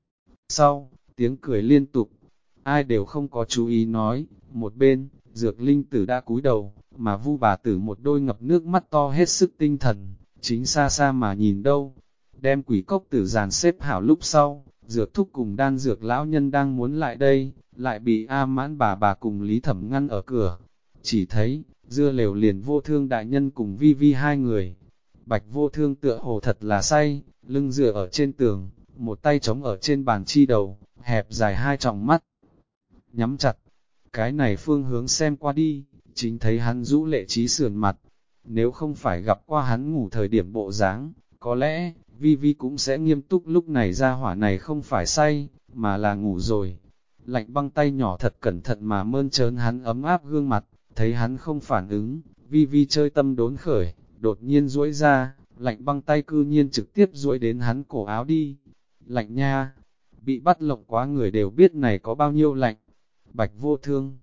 Speaker 1: sau, tiếng cười liên tục, ai đều không có chú ý nói. Một bên, dược linh tử đã cúi đầu, mà Vu bà tử một đôi ngập nước mắt to hết sức tinh thần, chính xa xa mà nhìn đâu. Đem quỷ cốc tử dàn xếp hảo lúc sau, dược thúc cùng đan dược lão nhân đang muốn lại đây, lại bị A Mãn bà cùng Lý Thẩm ngăn ở cửa. Chỉ thấy, dưa lều liền Vô Thương đại nhân cùng Vi Vi hai người. Bạch Vô Thương tựa hồ thật là say, lưng dựa ở trên tường, một tay chống ở trên bàn chi đầu, hẹp dài hai tròng mắt. Nhắm chặt, cái này phương hướng xem qua đi, chính thấy hắn rũ lệ trí sườn mặt. Nếu không phải gặp qua hắn ngủ thời điểm bộ dáng, có lẽ, Vi Vi cũng sẽ nghiêm túc lúc này ra hỏa này không phải say, mà là ngủ rồi. Lạnh băng tay nhỏ thật cẩn thận mà mơn trớn hắn ấm áp gương mặt, thấy hắn không phản ứng, Vi Vi chơi tâm đốn khởi, đột nhiên duỗi ra, lạnh băng tay cư nhiên trực tiếp duỗi đến hắn cổ áo đi. Lạnh nha, bị bắt lộng quá người đều biết này có bao nhiêu lạnh. Bạch Vô Thương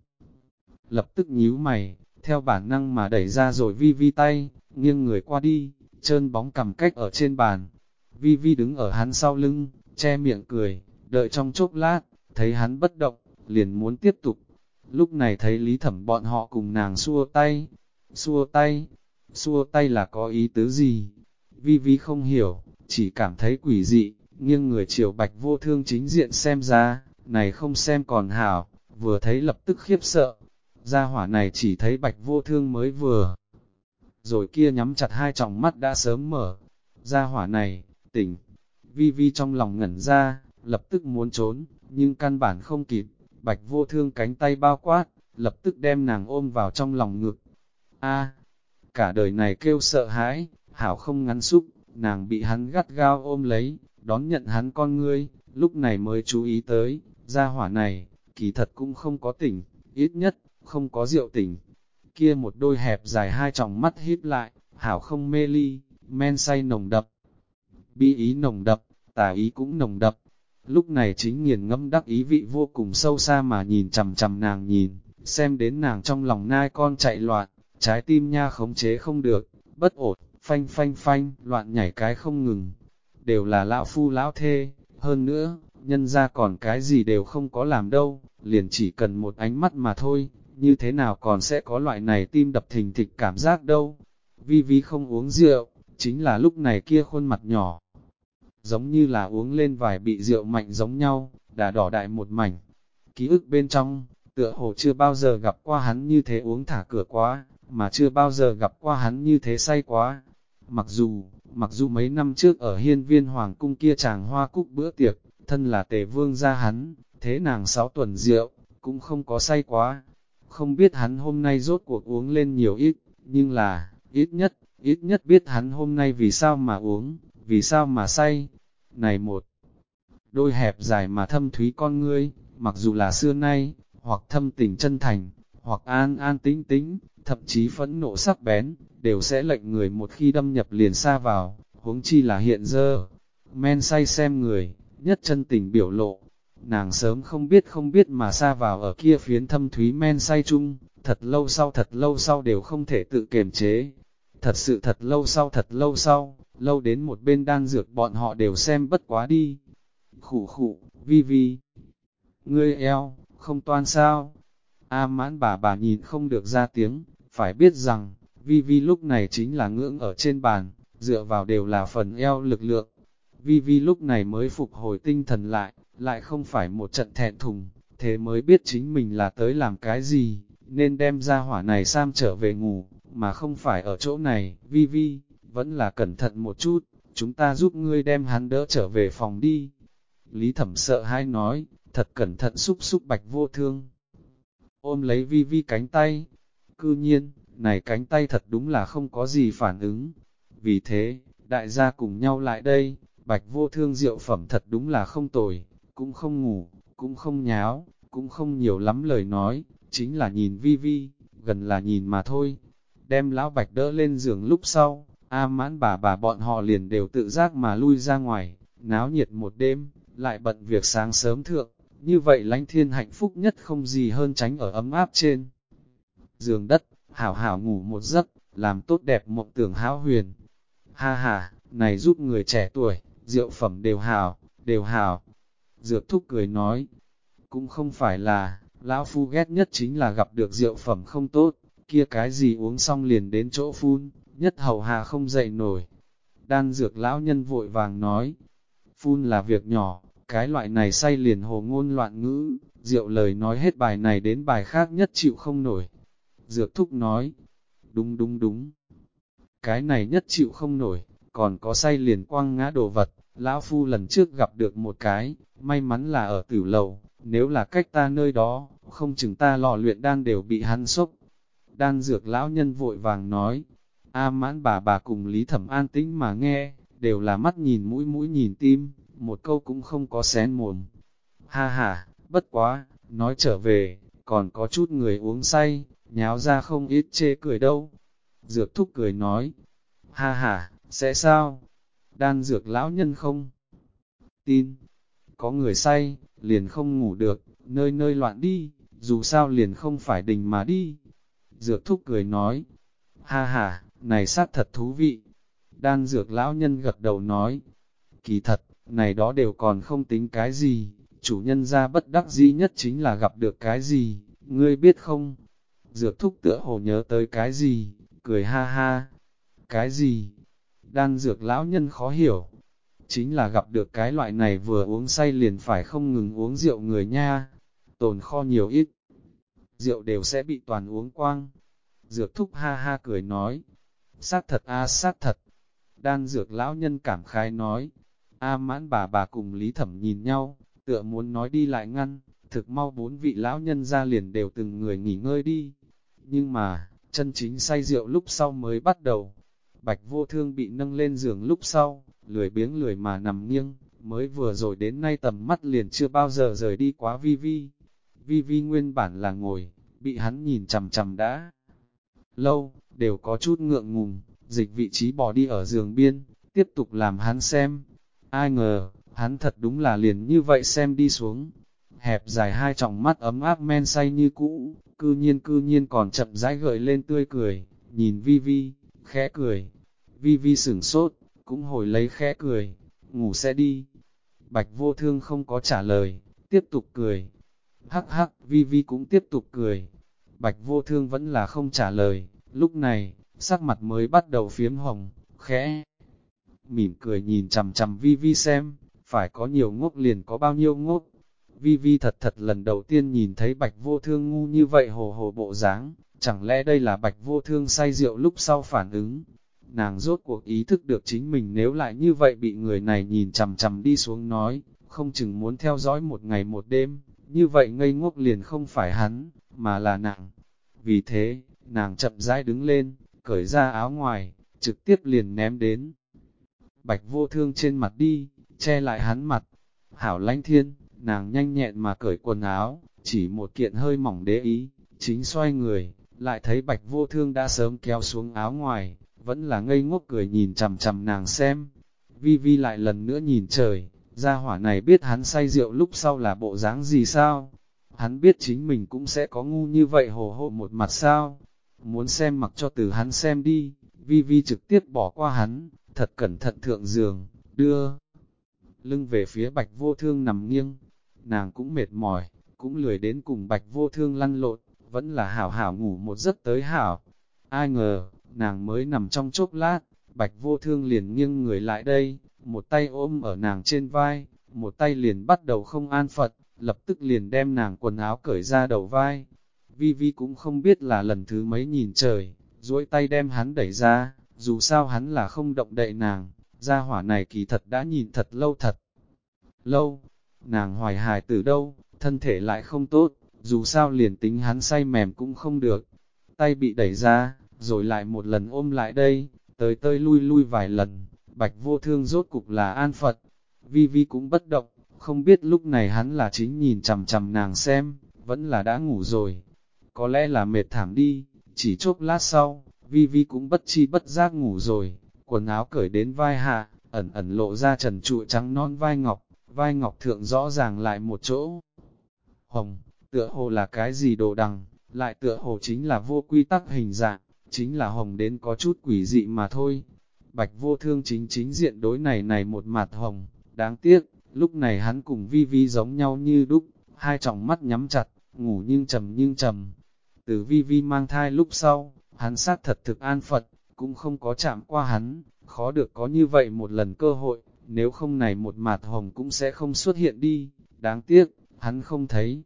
Speaker 1: lập tức nhíu mày, theo bản năng mà đẩy ra rồi Vi Vi tay, nghiêng người qua đi, trơn bóng cầm cách ở trên bàn. Vi Vi đứng ở hắn sau lưng, che miệng cười, đợi trong chốc lát, thấy hắn bất động, liền muốn tiếp tục. Lúc này thấy Lý Thẩm bọn họ cùng nàng xua tay, xua tay, xua tay là có ý tứ gì? Vi Vi không hiểu, chỉ cảm thấy quỷ dị, nghiêng người chiều Bạch Vô Thương chính diện xem ra, này không xem còn hảo, vừa thấy lập tức khiếp sợ. Gia hỏa này chỉ thấy Bạch Vô Thương mới vừa, rồi kia nhắm chặt hai tròng mắt đã sớm mở. Gia hỏa này, tỉnh, Vi Vi trong lòng ngẩn ra, lập tức muốn trốn, nhưng căn bản không kịp, Bạch Vô Thương cánh tay bao quát, lập tức đem nàng ôm vào trong lòng ngực. A, cả đời này kêu sợ hãi, hảo không ngắn xúc, nàng bị hắn gắt gao ôm lấy, đón nhận hắn con ngươi, lúc này mới chú ý tới, gia hỏa này, kỳ thật cũng không có tỉnh, ít nhất, không có rượu tỉnh. Kia một đôi hẹp dài hai tròng mắt híp lại, hảo không mê ly, men say nồng đậm. Bi ý nồng đậm, tà ý cũng nồng đậm. Lúc này chính nghiền ngẫm đắc ý vị vô cùng sâu xa mà nhìn chằm chằm nàng nhìn, xem đến nàng trong lòng nai con chạy loạn, trái tim nha khống chế không được, bất ổn, phanh phanh phanh, loạn nhảy cái không ngừng. Đều là lão phu lão thê, hơn nữa, nhân ra còn cái gì đều không có làm đâu, liền chỉ cần một ánh mắt mà thôi, như thế nào còn sẽ có loại này tim đập thình thịch cảm giác đâu. Vi Vi không uống rượu, chính là lúc này kia khuôn mặt nhỏ, giống như là uống lên vài bị rượu mạnh giống nhau, đã đỏ đại một mảnh. Ký ức bên trong, tựa hồ chưa bao giờ gặp qua hắn như thế uống thả cửa quá, mà chưa bao giờ gặp qua hắn như thế say quá. Mặc dù mấy năm trước ở hiên viên hoàng cung kia chàng hoa cúc bữa tiệc, thân là tề vương gia hắn, thế nàng 6 tuần rượu, cũng không có say quá. Không biết hắn hôm nay rốt cuộc uống lên nhiều ít, nhưng là, ít nhất biết hắn hôm nay vì sao mà uống, vì sao mà say. Này một đôi hẹp dài mà thâm thúy con ngươi, mặc dù là xưa nay, hoặc thâm tình chân thành, hoặc an an tĩnh tĩnh, thậm chí phẫn nộ sắc bén, đều sẽ lệnh người một khi đâm nhập liền xa vào, huống chi là hiện giờ. Men say xem người, nhất chân tình biểu lộ, nàng sớm không biết mà xa vào ở kia phiến thâm thúy men say chung, thật lâu sau đều không thể tự kiềm chế. Thật sự thật lâu sau, lâu đến một bên đan dược bọn họ đều xem bất quá đi. Khủ khủ, Vi Vi, ngươi eo, không toan sao? A Mãn bà nhìn không được ra tiếng, phải biết rằng, Vi Vi lúc này chính là ngưỡng ở trên bàn, dựa vào đều là phần eo lực lượng. Vi Vi lúc này mới phục hồi tinh thần lại không phải một trận thẹn thùng, thế mới biết chính mình là tới làm cái gì, nên đem ra hỏa này sam trở về ngủ, mà không phải ở chỗ này. Vi Vi, vẫn là cẩn thận một chút, chúng ta giúp ngươi đem hắn đỡ trở về phòng đi. Lý Thẩm sợ hãi nói, thật cẩn thận xúc Bạch Vô Thương. Ôm lấy Vi Vi cánh tay, cư nhiên, này cánh tay thật đúng là không có gì phản ứng. Vì thế, đại gia cùng nhau lại đây, Bạch Vô Thương rượu phẩm thật đúng là không tồi, cũng không ngủ, cũng không nháo, cũng không nhiều lắm lời nói, chính là nhìn Vi Vi, gần là nhìn mà thôi. đem lão Bạch đỡ lên giường lúc sau, A Mãn bà bọn họ liền đều tự giác mà lui ra ngoài, náo nhiệt một đêm, lại bận việc sáng sớm thượng, như vậy Lãnh Thiên hạnh phúc nhất không gì hơn tránh ở ấm áp trên giường đất, hảo hảo ngủ một giấc, làm tốt đẹp mộng tưởng hão huyền. Ha ha, này giúp người trẻ tuổi, rượu phẩm đều hảo, đều hảo. Dược thúc cười nói, cũng không phải là, lão phu ghét nhất chính là gặp được rượu phẩm không tốt, kia cái gì uống xong liền đến chỗ phun, nhất hầu hạ không dậy nổi. Đan dược lão nhân vội vàng nói, phun là việc nhỏ, cái loại này say liền hồ ngôn loạn ngữ, rượu lời nói hết bài này đến bài khác nhất chịu không nổi. Dược thúc nói, đúng đúng đúng, cái này nhất chịu không nổi, còn có say liền quăng ngã đồ vật, lão phu lần trước gặp được một cái, may mắn là ở tử lầu, nếu là cách ta nơi đó, không chừng ta lò luyện đan đều bị hắn sốc. Đan dược lão nhân vội vàng nói, A Mãn bà cùng Lý Thẩm an tĩnh mà nghe, đều là mắt nhìn mũi mũi nhìn tim, một câu cũng không có xén mồm. Ha ha, bất quá, nói trở về, còn có chút người uống say, nháo ra không ít chê cười đâu. Dược thúc cười nói, ha ha, sẽ sao? Đan dược lão nhân không tin, có người say, liền không ngủ được, nơi nơi loạn đi, dù sao liền không phải đình mà đi. Dược thúc cười nói, ha ha, này xác thật thú vị. Đan dược lão nhân gật đầu nói, kỳ thật, này đó đều còn không tính cái gì, chủ nhân ra bất đắc dĩ nhất chính là gặp được cái gì, ngươi biết không? Dược thúc tựa hồ nhớ tới cái gì, cười ha ha. Cái gì? Đan dược lão nhân khó hiểu. Chính là gặp được cái loại này vừa uống say liền phải không ngừng uống rượu người nha. Tồn kho nhiều ít, rượu đều sẽ bị toàn uống quang. Dược thúc ha ha cười nói. Xác thật a xác thật. Đan dược lão nhân cảm khái nói. A Mãn bà cùng Lý Thẩm nhìn nhau, tựa muốn nói đi lại ngăn, thực mau bốn vị lão nhân ra liền đều từng người nghỉ ngơi đi. Nhưng mà, chân chính say rượu lúc sau mới bắt đầu. Bạch Vô Thương bị nâng lên giường lúc sau, lười biếng lười mà nằm nghiêng, mới vừa rồi đến nay tầm mắt liền chưa bao giờ rời đi quá Vi Vi. Vi Vi nguyên bản là ngồi, bị hắn nhìn chằm chằm đã lâu, đều có chút ngượng ngùng, dịch vị trí bỏ đi ở giường biên, tiếp tục làm hắn xem. Ai ngờ, hắn thật đúng là liền như vậy xem đi xuống. Hẹp dài hai tròng mắt ấm áp men say như cũ, cư nhiên còn chậm rãi gợi lên tươi cười, nhìn Vi Vi, khẽ cười. Vi Vi sửng sốt, cũng hồi lấy khẽ cười, ngủ sẽ đi. Bạch Vô Thương không có trả lời, tiếp tục cười. Hắc hắc, Vi Vi cũng tiếp tục cười. Bạch Vô Thương vẫn là không trả lời, lúc này, sắc mặt mới bắt đầu phiếm hồng, khẽ. Mỉm cười nhìn chằm chằm Vi Vi xem, phải có nhiều ngốc liền có bao nhiêu ngốc. Vi Vi thật lần đầu tiên nhìn thấy Bạch Vô Thương ngu như vậy hồ hồ bộ dáng, chẳng lẽ đây là Bạch Vô Thương say rượu lúc sau phản ứng. Nàng rốt cuộc ý thức được chính mình nếu lại như vậy bị người này nhìn chằm chằm đi xuống nói, không chừng muốn theo dõi một ngày một đêm, như vậy ngây ngốc liền không phải hắn, mà là nàng. Vì thế, nàng chậm rãi đứng lên, cởi ra áo ngoài, trực tiếp liền ném đến Bạch Vô Thương trên mặt đi, che lại hắn mặt. Hảo Lãnh Thiên, nàng nhanh nhẹn mà cởi quần áo, chỉ một kiện hơi mỏng đế ý, chính xoay người, lại thấy Bạch Vô Thương đã sớm kéo xuống áo ngoài, vẫn là ngây ngốc cười nhìn chằm chằm nàng xem. Vi Vi lại lần nữa nhìn trời, gia hỏa này biết hắn say rượu lúc sau là bộ dáng gì sao? Hắn biết chính mình cũng sẽ có ngu như vậy hồ hộ một mặt sao? Muốn xem mặc cho từ hắn xem đi, Vi Vi trực tiếp bỏ qua hắn, thật cẩn thận thượng giường, đưa lưng về phía Bạch Vô Thương nằm nghiêng. Nàng cũng mệt mỏi, cũng lười đến cùng Bạch Vô Thương lăn lộn, vẫn là hảo hảo ngủ một giấc tới hảo. Ai ngờ, nàng mới nằm trong chốc lát, Bạch Vô Thương liền nghiêng người lại đây, một tay ôm ở nàng trên vai, một tay liền bắt đầu không an phận, lập tức liền đem nàng quần áo cởi ra đầu vai. Vi Vi cũng không biết là lần thứ mấy nhìn trời, duỗi tay đem hắn đẩy ra, dù sao hắn là không động đậy nàng, gia hỏa này kỳ thật đã nhìn thật lâu. Nàng hoài hài từ đâu, thân thể lại không tốt, dù sao liền tính hắn say mềm cũng không được. Tay bị đẩy ra, rồi lại một lần ôm lại đây, tới lui vài lần, Bạch Vô Thương rốt cục là an phận. Vi Vi cũng bất động, không biết lúc này hắn là chính nhìn chằm chằm nàng xem, vẫn là đã ngủ rồi. Có lẽ là mệt thảm đi, chỉ chốc lát sau, Vi Vi cũng bất chi bất giác ngủ rồi, quần áo cởi đến vai hạ, ẩn ẩn lộ ra trần trụi trắng non vai ngọc thượng rõ ràng lại một chỗ hồng, tựa hồ là cái gì đồ đằng, lại tựa hồ chính là vô quy tắc hình dạng, chính là hồng đến có chút quỷ dị mà thôi. Bạch Vô Thương chính diện đối này một mặt hồng, đáng tiếc, lúc này hắn cùng Vi Vi giống nhau như đúc, hai tròng mắt nhắm chặt, ngủ nhưng trầm. Từ Vi Vi mang thai lúc sau, hắn xác thật thực an Phật, cũng không có chạm qua hắn, khó được có như vậy một lần cơ hội, nếu không này một mặt hồng cũng sẽ không xuất hiện đi, đáng tiếc, hắn không thấy.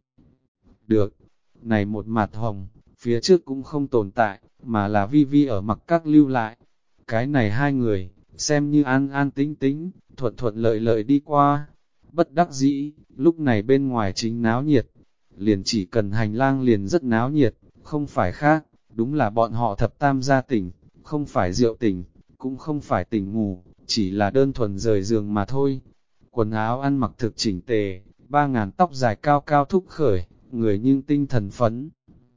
Speaker 1: Được, này một mặt hồng, phía trước cũng không tồn tại, mà là Vi Vi ở mặc các lưu lại. Cái này hai người, xem như an an tính tính, thuận lợi đi qua. Bất đắc dĩ, lúc này bên ngoài chính náo nhiệt, liền chỉ cần hành lang liền rất náo nhiệt, không phải khác, đúng là bọn họ thập tam gia tỉnh, không phải rượu tỉnh, cũng không phải tỉnh ngủ, chỉ là đơn thuần rời giường mà thôi. Quần áo ăn mặc thực chỉnh tề, 3.000 tóc dài cao cao thúc khởi, người nhưng tinh thần phấn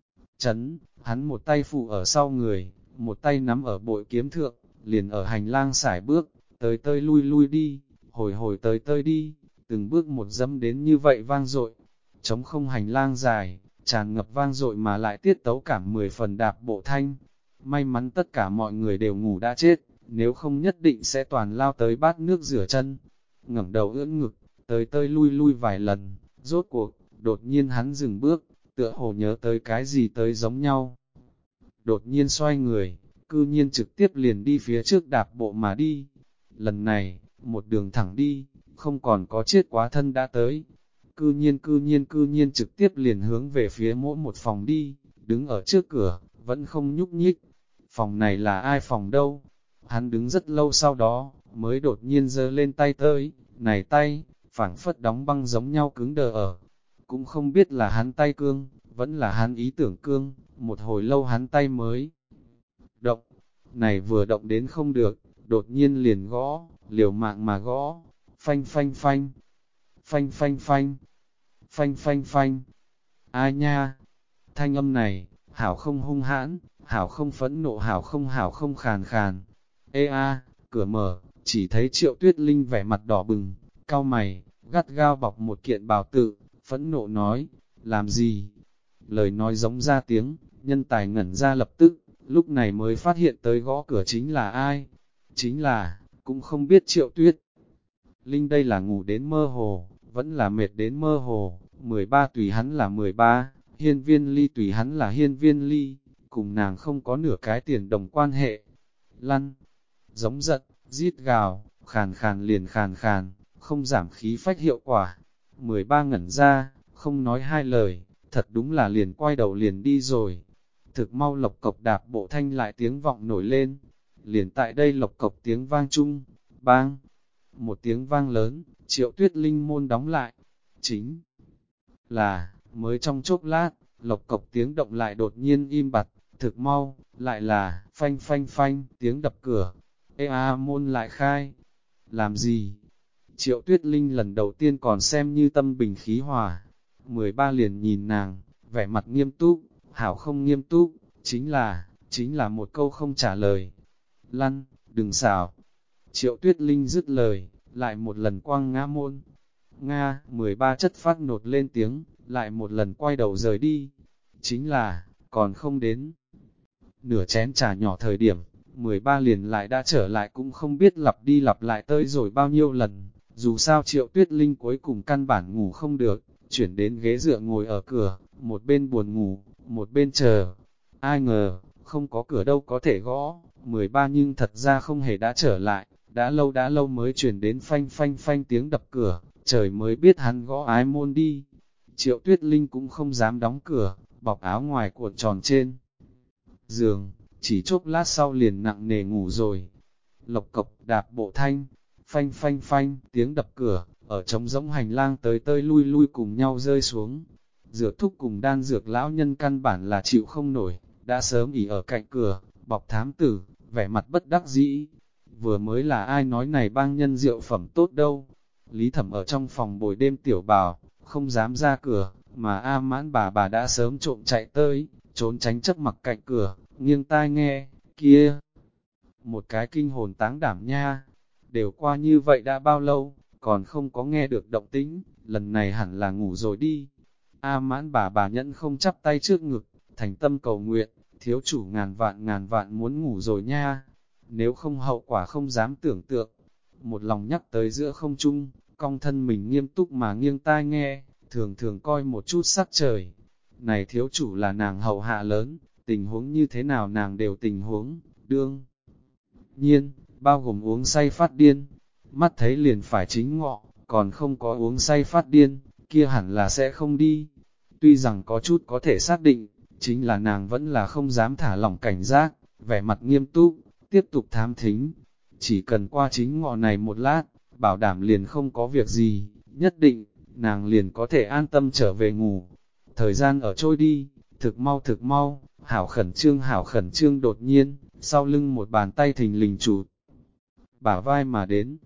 Speaker 1: chấn, hắn một tay phụ ở sau người, một tay nắm ở bội kiếm thượng, liền ở hành lang sải bước, tới tơi lui đi, hồi tới tơi đi, từng bước một dẫm đến như vậy vang dội. Trống không hành lang dài, tràn ngập vang dội mà lại tiết tấu cảm 10 phần đạp bộ thanh. May mắn tất cả mọi người đều ngủ đã chết, nếu không nhất định sẽ toàn lao tới bát nước rửa chân. Ngẩng đầu ưỡn ngực, tới tơi lui vài lần, rốt cuộc, đột nhiên hắn dừng bước, tựa hồ nhớ tới cái gì tới giống nhau. Đột nhiên xoay người, cư nhiên trực tiếp liền đi phía trước đạp bộ mà đi. Lần này, một đường thẳng đi, không còn có chết quá thân đã tới. Cư nhiên trực tiếp liền hướng về phía mỗi một phòng đi, đứng ở trước cửa, vẫn không nhúc nhích. Phòng này là ai phòng đâu? Hắn đứng rất lâu sau đó, mới đột nhiên giơ lên tay tới, này tay, phảng phất đóng băng giống nhau cứng đờ ở. Cũng không biết là hắn tay cương, vẫn là hắn ý tưởng cương, một hồi lâu hắn tay mới động. Này vừa động đến không được, đột nhiên liền gõ, liều mạng mà gõ, phanh phanh phanh, phanh phanh phanh, phanh phanh phanh. Ai nha? Thanh âm này, hảo không hung hãn, hảo không phẫn nộ, hảo không khàn khàn. Ê a, cửa mở, chỉ thấy Triệu Tuyết Linh vẻ mặt đỏ bừng, cau mày, gắt gao bọc một kiện bào tự, phẫn nộ nói, làm gì? Lời nói giống ra tiếng, nhân tài ngẩn ra lập tức, lúc này mới phát hiện tới gõ cửa chính là ai? Chính là, cũng không biết Triệu Tuyết Linh đây là ngủ đến mơ hồ, vẫn là mệt đến mơ hồ, 13 tùy hắn là 13, hiên viên ly tùy hắn là hiên viên ly, cùng nàng không có nửa cái tiền đồng quan hệ. Lăn, giống giận, rít gào, khàn khàn, không giảm khí phách hiệu quả. 13 ngẩn ra, không nói hai lời, thật đúng là liền quay đầu liền đi rồi. Thực mau lộc cộc đạp bộ thanh lại tiếng vọng nổi lên, liền tại đây lộc cộc tiếng vang chung, bang. Một tiếng vang lớn, Triệu Tuyết Linh môn đóng lại. Chính là, mới trong chốc lát, lộc cộc tiếng động lại đột nhiên im bặt, thực mau, lại là, phanh phanh phanh, tiếng đập cửa. Ê a môn lại khai. Làm gì? Triệu Tuyết Linh lần đầu tiên còn xem như tâm bình khí hòa. 13 liền nhìn nàng, vẻ mặt nghiêm túc, hảo không nghiêm túc, chính là một câu không trả lời. Lăn, đừng xảo. Triệu Tuyết Linh dứt lời, lại một lần quăng ngã môn. Nga, 13 chất phát nột lên tiếng, lại một lần quay đầu rời đi. Chính là, còn không đến. Nửa chén trà nhỏ thời điểm, 13 liền lại đã trở lại cũng không biết lặp đi lặp lại tới rồi bao nhiêu lần. Dù sao Triệu Tuyết Linh cuối cùng căn bản ngủ không được, chuyển đến ghế dựa ngồi ở cửa, một bên buồn ngủ, một bên chờ. Ai ngờ, không có cửa đâu có thể gõ, 13 nhưng thật ra không hề đã trở lại, đã lâu mới chuyển đến phanh phanh phanh tiếng đập cửa, trời mới biết hắn gõ ái môn đi. Triệu Tuyết Linh cũng không dám đóng cửa, bọc áo ngoài cuộn tròn trên giường, chỉ chốc lát sau liền nặng nề ngủ rồi. Lộc cộc đạp bộ thanh, phanh phanh phanh, tiếng đập cửa, ở trống rỗng hành lang tới tơi lui cùng nhau rơi xuống. Dược thúc cùng đan dược lão nhân căn bản là chịu không nổi, đã sớm ỉ ở cạnh cửa, bọc thám tử, vẻ mặt bất đắc dĩ. Vừa mới là ai nói này bang nhân rượu phẩm tốt đâu. Lý Thẩm ở trong phòng bồi đêm tiểu bào, không dám ra cửa, mà A Mãn bà đã sớm trộm chạy tới, trốn tránh chấp mặc cạnh cửa, nghiêng tai nghe, Kia, một cái kinh hồn táng đảm nha, đều qua như vậy đã bao lâu, còn không có nghe được động tĩnh, lần này hẳn là ngủ rồi đi. A Mãn bà nhẫn không chắp tay trước ngực, thành tâm cầu nguyện, thiếu chủ ngàn vạn muốn ngủ rồi nha, nếu không hậu quả không dám tưởng tượng. Một lòng nhắc tới giữa không trung, cong thân mình nghiêm túc mà nghiêng tai nghe, thường thường coi một chút sắc trời. Này thiếu chủ là nàng hậu hạ lớn, tình huống như thế nào nàng đều tình huống, đương nhiên, bao gồm uống say phát điên, mắt thấy liền phải chính ngọ, còn không có uống say phát điên, kia hẳn là sẽ không đi. Tuy rằng có chút có thể xác định, chính là nàng vẫn là không dám thả lỏng cảnh giác, vẻ mặt nghiêm túc, tiếp tục thám thính. Chỉ cần qua chính ngọ này một lát, bảo đảm liền không có việc gì, nhất định, nàng liền có thể an tâm trở về ngủ. Thời gian ở trôi đi, thực mau, hảo khẩn trương đột nhiên, sau lưng một bàn tay thình lình chụp bả vai mà đến.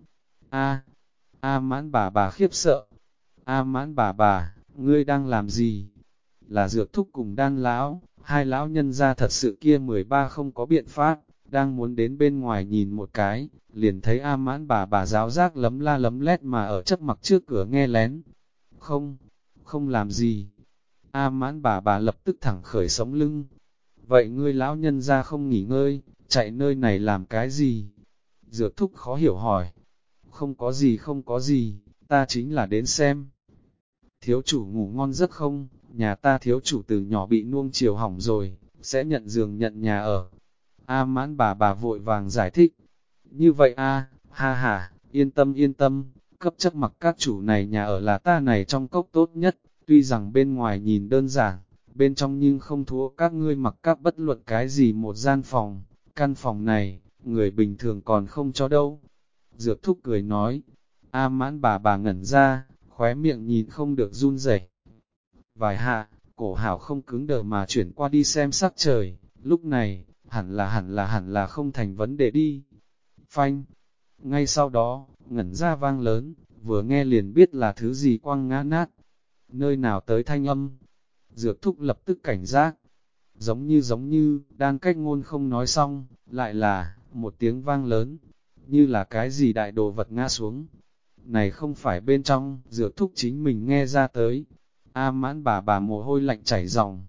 Speaker 1: A Mãn bà khiếp sợ. A Mãn bà, ngươi đang làm gì? Là Dược Thúc cùng Đan lão, hai lão nhân ra thật sự kia 13 không có biện pháp, đang muốn đến bên ngoài nhìn một cái, liền thấy A Mãn bà giáo giác lấm la lấm lét mà ở chấp mặc trước cửa nghe lén. Không làm gì. A Mãn bà lập tức thẳng khởi sống lưng. Vậy ngươi lão nhân ra không nghỉ ngơi, chạy nơi này làm cái gì? Dược Thúc khó hiểu hỏi. Không có gì, ta chính là đến xem. Thiếu chủ ngủ ngon giấc không? Nhà ta thiếu chủ từ nhỏ bị nuông chiều hỏng rồi, sẽ nhận giường nhận nhà ở. A Mãn bà vội vàng giải thích. Như vậy ha ha, yên tâm, cấp chấp mặc các chủ này nhà ở là ta này trong cốc tốt nhất, tuy rằng bên ngoài nhìn đơn giản, bên trong nhưng không thua các ngươi mặc các bất luận cái gì một gian phòng, căn phòng này, người bình thường còn không cho đâu. Dược Thúc cười nói, A Mãn bà ngẩn ra, khóe miệng nhìn không được run rẩy. Vài hạ, cổ hảo không cứng đờ mà chuyển qua đi xem sắc trời, lúc này, hẳn là không thành vấn đề đi. Phanh, ngay sau đó, ngẩn ra vang lớn, vừa nghe liền biết là thứ gì quăng ngã nát. Nơi nào tới thanh âm? Dược Thúc lập tức cảnh giác. Giống như, đang cách ngôn không nói xong, lại là, một tiếng vang lớn, như là cái gì đại đồ vật ngã xuống. Này không phải bên trong, Dược Thúc chính mình nghe ra tới. A Mãn bà mồ hôi lạnh chảy ròng.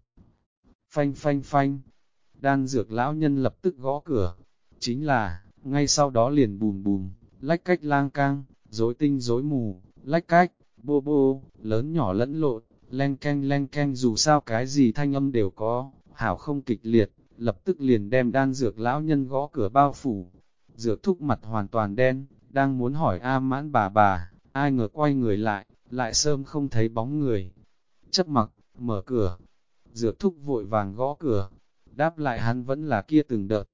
Speaker 1: Phanh, Đan Dược lão nhân lập tức gõ cửa. Chính là, ngay sau đó liền bùm bùm, lách cách lang cang, rối tinh rối mù, lách cách, bô bô, lớn nhỏ lẫn lộn, len canh dù sao cái gì thanh âm đều có, hảo không kịch liệt, lập tức liền đem Đan Dược lão nhân gõ cửa bao phủ. Dược Thúc mặt hoàn toàn đen, đang muốn hỏi A Mãn bà, ai ngờ quay người lại sớm không thấy bóng người. Chấp mặc, mở cửa. Dược Thúc vội vàng gõ cửa, đáp lại hắn vẫn là kia từng đợt.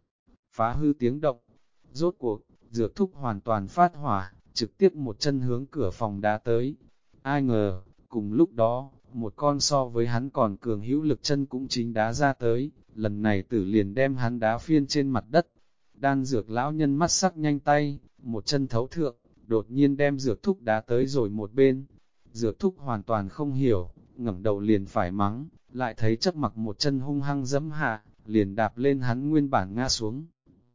Speaker 1: Phá hư tiếng động. Rốt cuộc, Dược Thúc hoàn toàn phát hỏa, trực tiếp một chân hướng cửa phòng đá tới. Ai ngờ, cùng lúc đó, một con so với hắn còn cường hữu lực chân cũng chính đá ra tới, lần này tử liền đem hắn đá phiên trên mặt đất. Đan Dược lão nhân mắt sắc nhanh tay, một chân thấu thượng, đột nhiên đem Dược Thúc đá tới rồi một bên. Dược Thúc hoàn toàn không hiểu, ngẩng đầu liền phải mắng, lại thấy Chấp Mặc một chân hung hăng dẫm hạ, liền đạp lên hắn nguyên bản ngã xuống.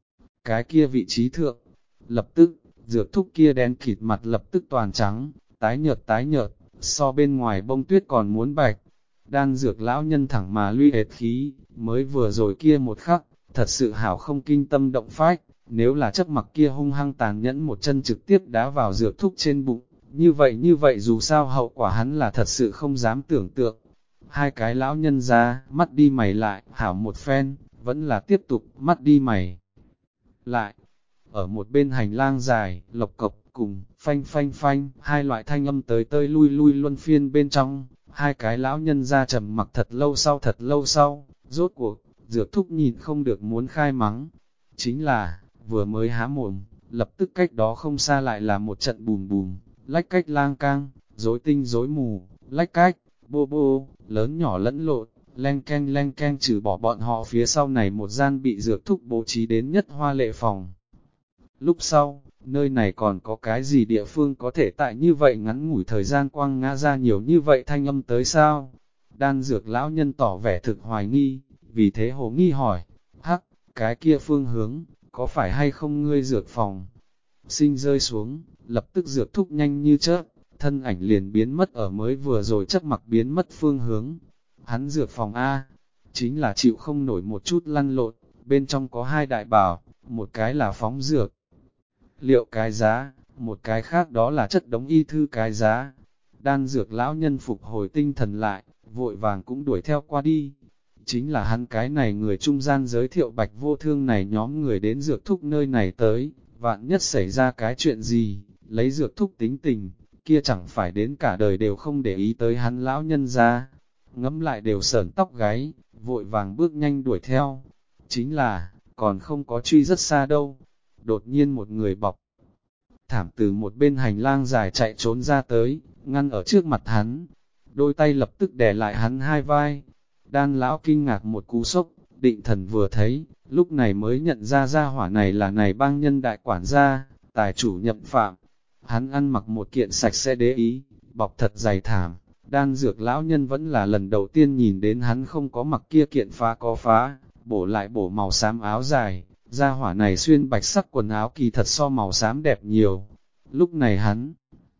Speaker 1: Cái kia vị trí thượng, lập tức, Dược Thúc kia đen kịt mặt lập tức toàn trắng, tái nhợt, so bên ngoài bông tuyết còn muốn bạch. Đan Dược lão nhân thẳng mà luy hệt khí, mới vừa rồi kia một khắc, thật sự hảo không kinh tâm động phách, nếu là Chấp Mặc kia hung hăng tàn nhẫn một chân trực tiếp đá vào Dược Thúc trên bụng, như vậy dù sao hậu quả hắn là thật sự không dám tưởng tượng. Hai cái lão nhân ra, mắt đi mày lại, hảo một phen, vẫn là tiếp tục, mắt đi mày lại. Ở một bên hành lang dài, lộc cộc, cùng, phanh, hai loại thanh âm tới lui luân phiên bên trong, hai cái lão nhân ra trầm mặc thật lâu sau, rốt cuộc, Dược Thúc nhìn không được muốn khai mắng. Chính là, vừa mới há mồm, lập tức cách đó không xa lại là một trận bùm bùm, lách cách lang cang, rối tinh rối mù, lách cách, bô bô, lớn nhỏ lẫn lộn, len canh trừ bỏ bọn họ phía sau này một gian bị Dược Thúc bố trí đến nhất hoa lệ phòng. Lúc sau, nơi này còn có cái gì địa phương có thể tại như vậy ngắn ngủi thời gian quăng ngã ra nhiều như vậy thanh âm tới sao? Đan Dược lão nhân tỏ vẻ thực hoài nghi, vì thế hồ nghi hỏi, hắc, cái kia phương hướng, có phải hay không ngươi dược phòng? Sinh rơi xuống, lập tức dược thúc nhanh như chớp, thân ảnh liền biến mất ở mới vừa rồi chấp mặc biến mất phương hướng. Hắn dược phòng A, chính là chịu không nổi một chút lăn lộn, bên trong có hai đại bảo, một cái là phóng dược, liệu cái giá, một cái khác đó là chất đống y thư cái giá. Đan dược lão nhân phục hồi tinh thần lại, vội vàng cũng đuổi theo qua đi. Chính là hắn cái này người trung gian giới thiệu Bạch Vô Thương này nhóm người đến dược thúc nơi này tới, vạn nhất xảy ra cái chuyện gì, lấy dược thúc tính tình, kia chẳng phải đến cả đời đều không để ý tới hắn lão nhân ra. Ngẫm lại đều sởn tóc gáy, vội vàng bước nhanh đuổi theo. Chính là, còn không có truy rất xa đâu. Đột nhiên một người bọc thảm từ một bên hành lang dài chạy trốn ra tới, ngăn ở trước mặt hắn. Đôi tay lập tức đè lại hắn hai vai. Đan lão kinh ngạc một cú sốc, định thần vừa thấy, lúc này mới nhận ra gia hỏa này là này bang nhân đại quản gia, tài chủ Nhậm Phạm. Hắn ăn mặc một kiện sạch sẽ đế ý, bọc thật dày thảm. Đan dược lão nhân vẫn là lần đầu tiên nhìn đến hắn không có mặc kia kiện phá có phá, bổ lại bổ màu xám áo dài, gia hỏa này xuyên bạch sắc quần áo kỳ thật so màu xám đẹp nhiều. Lúc này hắn,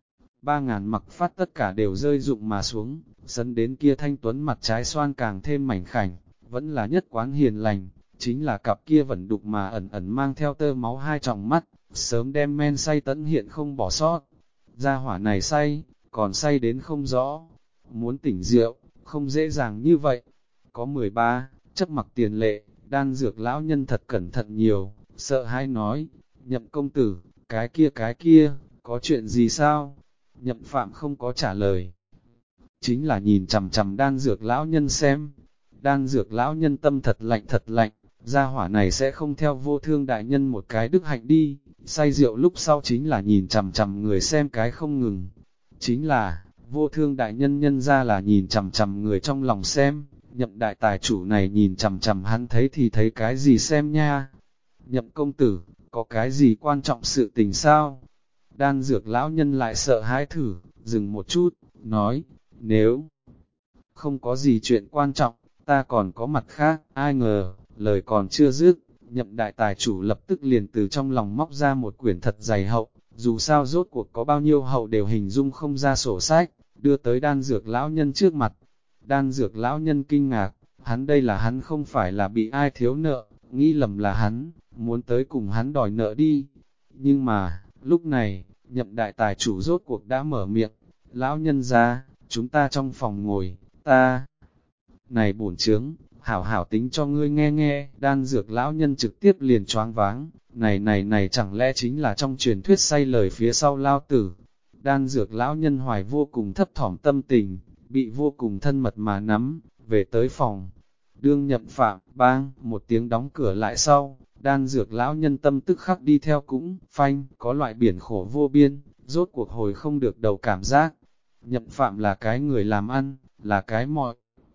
Speaker 1: 3.000 mặc phát tất cả đều rơi rụng mà xuống, sấn đến kia thanh tuấn mặt trái xoan càng thêm mảnh khảnh, vẫn là nhất quán hiền lành, chính là cặp kia vẫn đục mà ẩn ẩn mang theo tơ máu hai tròng mắt, sớm đem men say tẫn hiện không bỏ sót. Gia hỏa này say, còn say đến không rõ, muốn tỉnh rượu, không dễ dàng như vậy. Có 13, chấp mặc tiền lệ, đan dược lão nhân thật cẩn thận nhiều, sợ hãi nói, Nhậm công tử, cái kia, có chuyện gì sao? Nhậm Phạm không có trả lời, chính là nhìn chằm chằm đan dược lão nhân xem. Đan dược lão nhân tâm thật lạnh, gia hỏa này sẽ không theo Vô Thương đại nhân một cái đức hạnh đi, say rượu lúc sau chính là nhìn chằm chằm người xem cái không ngừng. Chính là, Vô Thương đại nhân nhân ra là nhìn chằm chằm người trong lòng xem, Nhậm đại tài chủ này nhìn chằm chằm hắn thấy thì thấy cái gì xem nha. Nhậm công tử, có cái gì quan trọng sự tình sao? Đan dược lão nhân lại sợ hãi thử, dừng một chút, nói, nếu không có gì chuyện quan trọng, ta còn có mặt khác. Ai ngờ, lời còn chưa dứt, Nhậm đại tài chủ lập tức liền từ trong lòng móc ra một quyển thật dày hậu, dù sao rốt cuộc có bao nhiêu hậu đều hình dung không ra sổ sách, đưa tới đan dược lão nhân trước mặt. Đan dược lão nhân kinh ngạc, hắn đây là hắn không phải là bị ai thiếu nợ, nghĩ lầm là hắn, muốn tới cùng hắn đòi nợ đi. Nhưng mà, lúc này, Nhậm đại tài chủ rốt cuộc đã mở miệng, lão nhân ra, chúng ta trong phòng ngồi, ta, này bổn chướng, hảo hảo tính cho ngươi nghe nghe. Đan dược lão nhân trực tiếp liền choáng váng, này chẳng lẽ chính là trong truyền thuyết say lời phía sau lao tử. Đan dược lão nhân hoài vô cùng thấp thỏm tâm tình, bị vô cùng thân mật mà nắm, về tới phòng. Đương Nhậm Phạm, bang, một tiếng đóng cửa lại sau, đan dược lão nhân tâm tức khắc đi theo cũng, phanh, có loại biển khổ vô biên, rốt cuộc hồi không được đầu cảm giác. Nhậm Phạm là cái người làm ăn, là cái mọi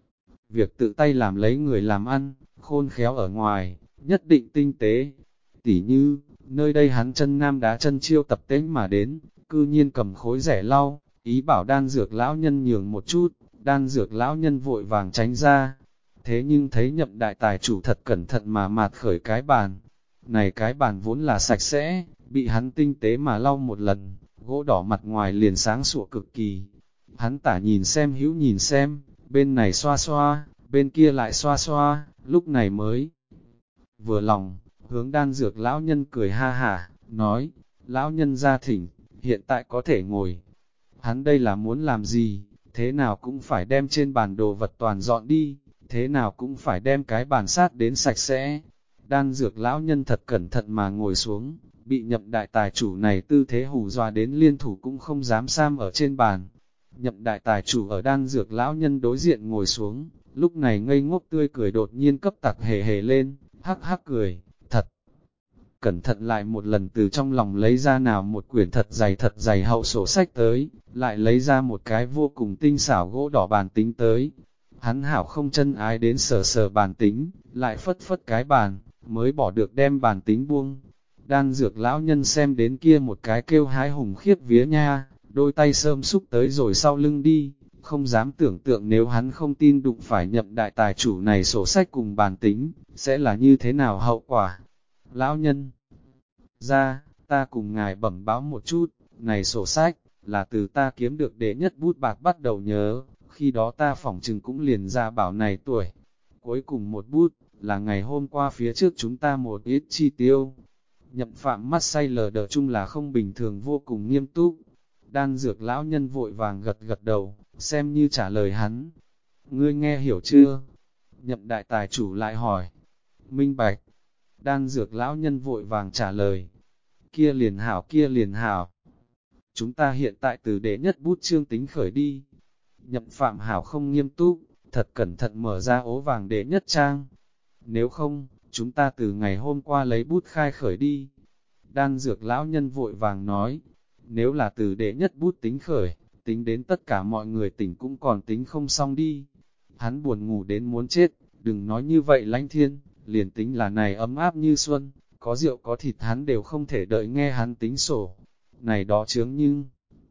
Speaker 1: việc tự tay làm lấy người làm ăn, khôn khéo ở ngoài, nhất định tinh tế. Tỉ như, nơi đây hắn chân nam đá chân chiêu tập tễnh mà đến, cư nhiên cầm khối rẻ lau, ý bảo đan dược lão nhân nhường một chút, đan dược lão nhân vội vàng tránh ra. Thế nhưng thấy Nhậm đại tài chủ thật cẩn thận mà mạt khởi cái bàn. Này cái bàn vốn là sạch sẽ, bị hắn tinh tế mà lau một lần, gỗ đỏ mặt ngoài liền sáng sủa cực kỳ. Hắn tả nhìn xem hữu nhìn xem, bên này xoa xoa, bên kia lại xoa xoa, lúc này mới vừa lòng, hướng đan dược lão nhân cười ha hả, nói, lão nhân ra thỉnh, hiện tại có thể ngồi. Hắn đây là muốn làm gì, thế nào cũng phải đem trên bàn đồ vật toàn dọn đi, thế nào cũng phải đem cái bàn sát đến sạch sẽ. Đan dược lão nhân thật cẩn thận mà ngồi xuống, bị Nhậm đại tài chủ này tư thế hù dọa đến liên thủ cũng không dám sam ở trên bàn. Nhậm đại tài chủ ở đan dược lão nhân đối diện ngồi xuống, lúc này ngây ngốc tươi cười đột nhiên cấp tặc hề hề lên, hắc hắc cười, thật. Cẩn thận lại một lần từ trong lòng lấy ra nào một quyển thật dày hậu sổ sách tới, lại lấy ra một cái vô cùng tinh xảo gỗ đỏ bàn tính tới. Hắn hảo không chân ái đến sờ sờ bàn tính, lại phất phất cái bàn, mới bỏ được đem bàn tính buông. Đan dược lão nhân xem đến kia một cái kêu hái hùng khiếp vía nha, đôi tay sơm xúc tới rồi sau lưng đi, không dám tưởng tượng nếu hắn không tin đụng phải Nhậm đại tài chủ này sổ sách cùng bàn tính, sẽ là như thế nào hậu quả. Lão nhân ra, ta cùng ngài bẩm báo một chút, này sổ sách, là từ ta kiếm được đệ nhất bút bạc bắt đầu nhớ, khi đó ta phỏng chừng cũng liền ra bảo này tuổi. Cuối cùng một bút, là ngày hôm qua phía trước chúng ta một ít chi tiêu. Nhậm Phạm mắt say lờ đờ chung là không bình thường vô cùng nghiêm túc. Đan dược lão nhân vội vàng gật gật đầu, xem như trả lời hắn. Ngươi nghe hiểu chưa? Nhậm đại tài chủ lại hỏi. Minh bạch. Đan dược lão nhân vội vàng trả lời. Kia liền hảo, kia liền hảo. Chúng ta hiện tại từ đệ nhất bút chương tính khởi đi. Nhậm Phạm hảo không nghiêm túc, thật cẩn thận mở ra ố vàng đệ nhất trang. Nếu không, chúng ta từ ngày hôm qua lấy bút khai khởi đi. Đan dược lão nhân vội vàng nói, nếu là từ đệ nhất bút tính khởi, tính đến tất cả mọi người tỉnh cũng còn tính không xong đi. Hắn buồn ngủ đến muốn chết, đừng nói như vậy Lãnh Thiên, liền tính là này ấm áp như xuân, có rượu có thịt hắn đều không thể đợi nghe hắn tính sổ. Này đó chướng nhưng,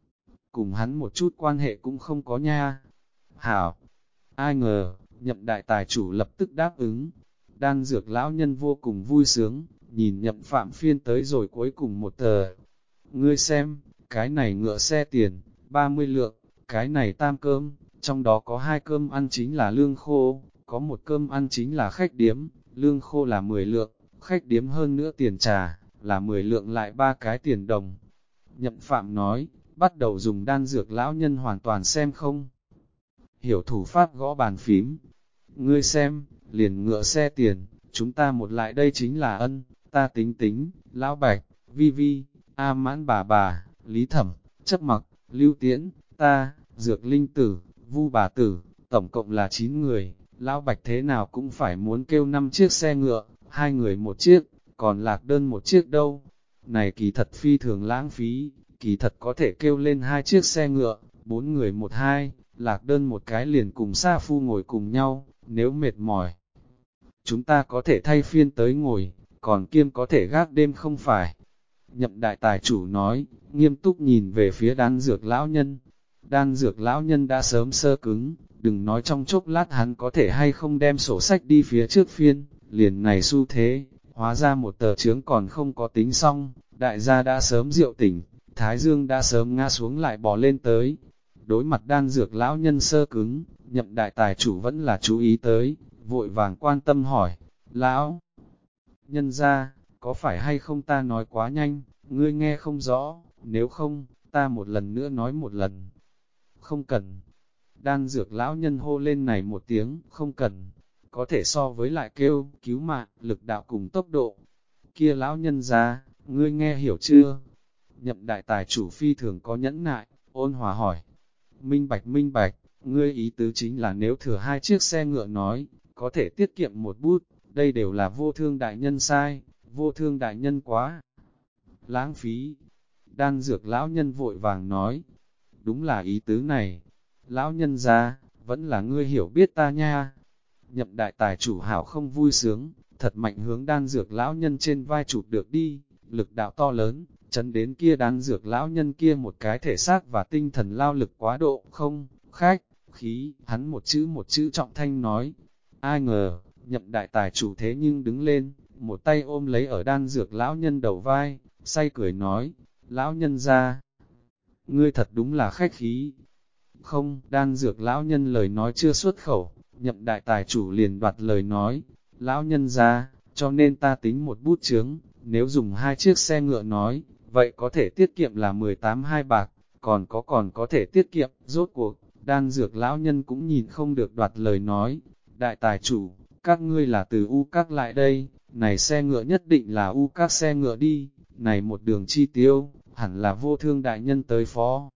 Speaker 1: cùng hắn một chút quan hệ cũng không có nha. Hảo, ai ngờ, Nhậm đại tài chủ lập tức đáp ứng. Đan dược lão nhân vô cùng vui sướng, nhìn Nhậm Phạm phiên tới rồi cuối cùng một tờ. Ngươi xem, cái này ngựa xe tiền, 30 lượng, cái này tam cơm, trong đó có 2 cơm ăn chính là lương khô, có 1 cơm ăn chính là khách điếm, lương khô là 10 lượng, khách điếm hơn nữa tiền trà, là 10 lượng lại 3 cái tiền đồng. Nhậm Phạm nói, bắt đầu dùng đan dược lão nhân hoàn toàn xem không. Hiểu thủ pháp gõ bàn phím. Ngươi xem, liền ngựa xe tiền, chúng ta một lại đây chính là ân, ta tính tính, lão bạch, vi vi, a mãn bà, lý thẩm, chấp mặc, lưu tiễn, ta, dược linh tử, vu bà tử, tổng cộng là 9 người, lão bạch thế nào cũng phải muốn kêu 5 chiếc xe ngựa, 2 người một chiếc, còn lạc đơn một chiếc đâu. Này kỳ thật phi thường lãng phí, kỳ thật có thể kêu lên 2 chiếc xe ngựa, 4 người một hai, lạc đơn một cái liền cùng sa phu ngồi cùng nhau, nếu mệt mỏi. Chúng ta có thể thay phiên tới ngồi, còn kiêm có thể gác đêm không phải. Nhậm đại tài chủ nói, nghiêm túc nhìn về phía đan dược lão nhân. Đan dược lão nhân đã sớm sơ cứng, đừng nói trong chốc lát hắn có thể hay không đem sổ sách đi phía trước phiên, liền này xu thế, hóa ra một tờ chướng còn không có tính xong, đại gia đã sớm rượu tỉnh, thái dương đã sớm ngã xuống lại bò lên tới. Đối mặt đan dược lão nhân sơ cứng, Nhậm đại tài chủ vẫn là chú ý tới, vội vàng quan tâm hỏi, lão nhân ra, có phải hay không ta nói quá nhanh, ngươi nghe không rõ, nếu không, ta một lần nữa nói một lần. Không cần. Đan dược lão nhân hô lên này một tiếng, không cần. Có thể so với lại kêu, cứu mạng, lực đạo cùng tốc độ. Kia lão nhân ra, ngươi nghe hiểu chưa? Nhậm đại tài chủ phi thường có nhẫn nại, ôn hòa hỏi. Minh bạch, ngươi ý tứ chính là nếu thừa 2 chiếc xe ngựa nói, có thể tiết kiệm một bút, đây đều là vô thương đại nhân sai, vô thương đại nhân quá lãng phí. Đan dược lão nhân vội vàng nói, đúng là ý tứ này. Lão nhân ra, vẫn là ngươi hiểu biết ta nha. Nhậm đại tài chủ hảo không vui sướng, thật mạnh hướng đan dược lão nhân trên vai chụp được đi, lực đạo to lớn, chấn đến kia đan dược lão nhân kia một cái thể xác và tinh thần lao lực quá độ, không, khách, khí, hắn một chữ trọng thanh nói. Ai ngờ, nhậm đại tài chủ thế nhưng đứng lên, một tay ôm lấy ở đan dược lão nhân đầu vai, say cười nói, lão nhân ra, ngươi thật đúng là khách khí. Không, đan dược lão nhân lời nói chưa xuất khẩu, nhậm đại tài chủ liền đoạt lời nói, lão nhân ra, cho nên ta tính một bút chướng, nếu dùng 2 chiếc xe ngựa nói, vậy có thể tiết kiệm là 18 bạc, còn có thể tiết kiệm, rốt cuộc, đan dược lão nhân cũng nhìn không được đoạt lời nói, đại tài chủ, các ngươi là từ U Các lại đây, này xe ngựa nhất định là U Các xe ngựa đi, này một đường chi tiêu, hẳn là vô thương đại nhân tới phó.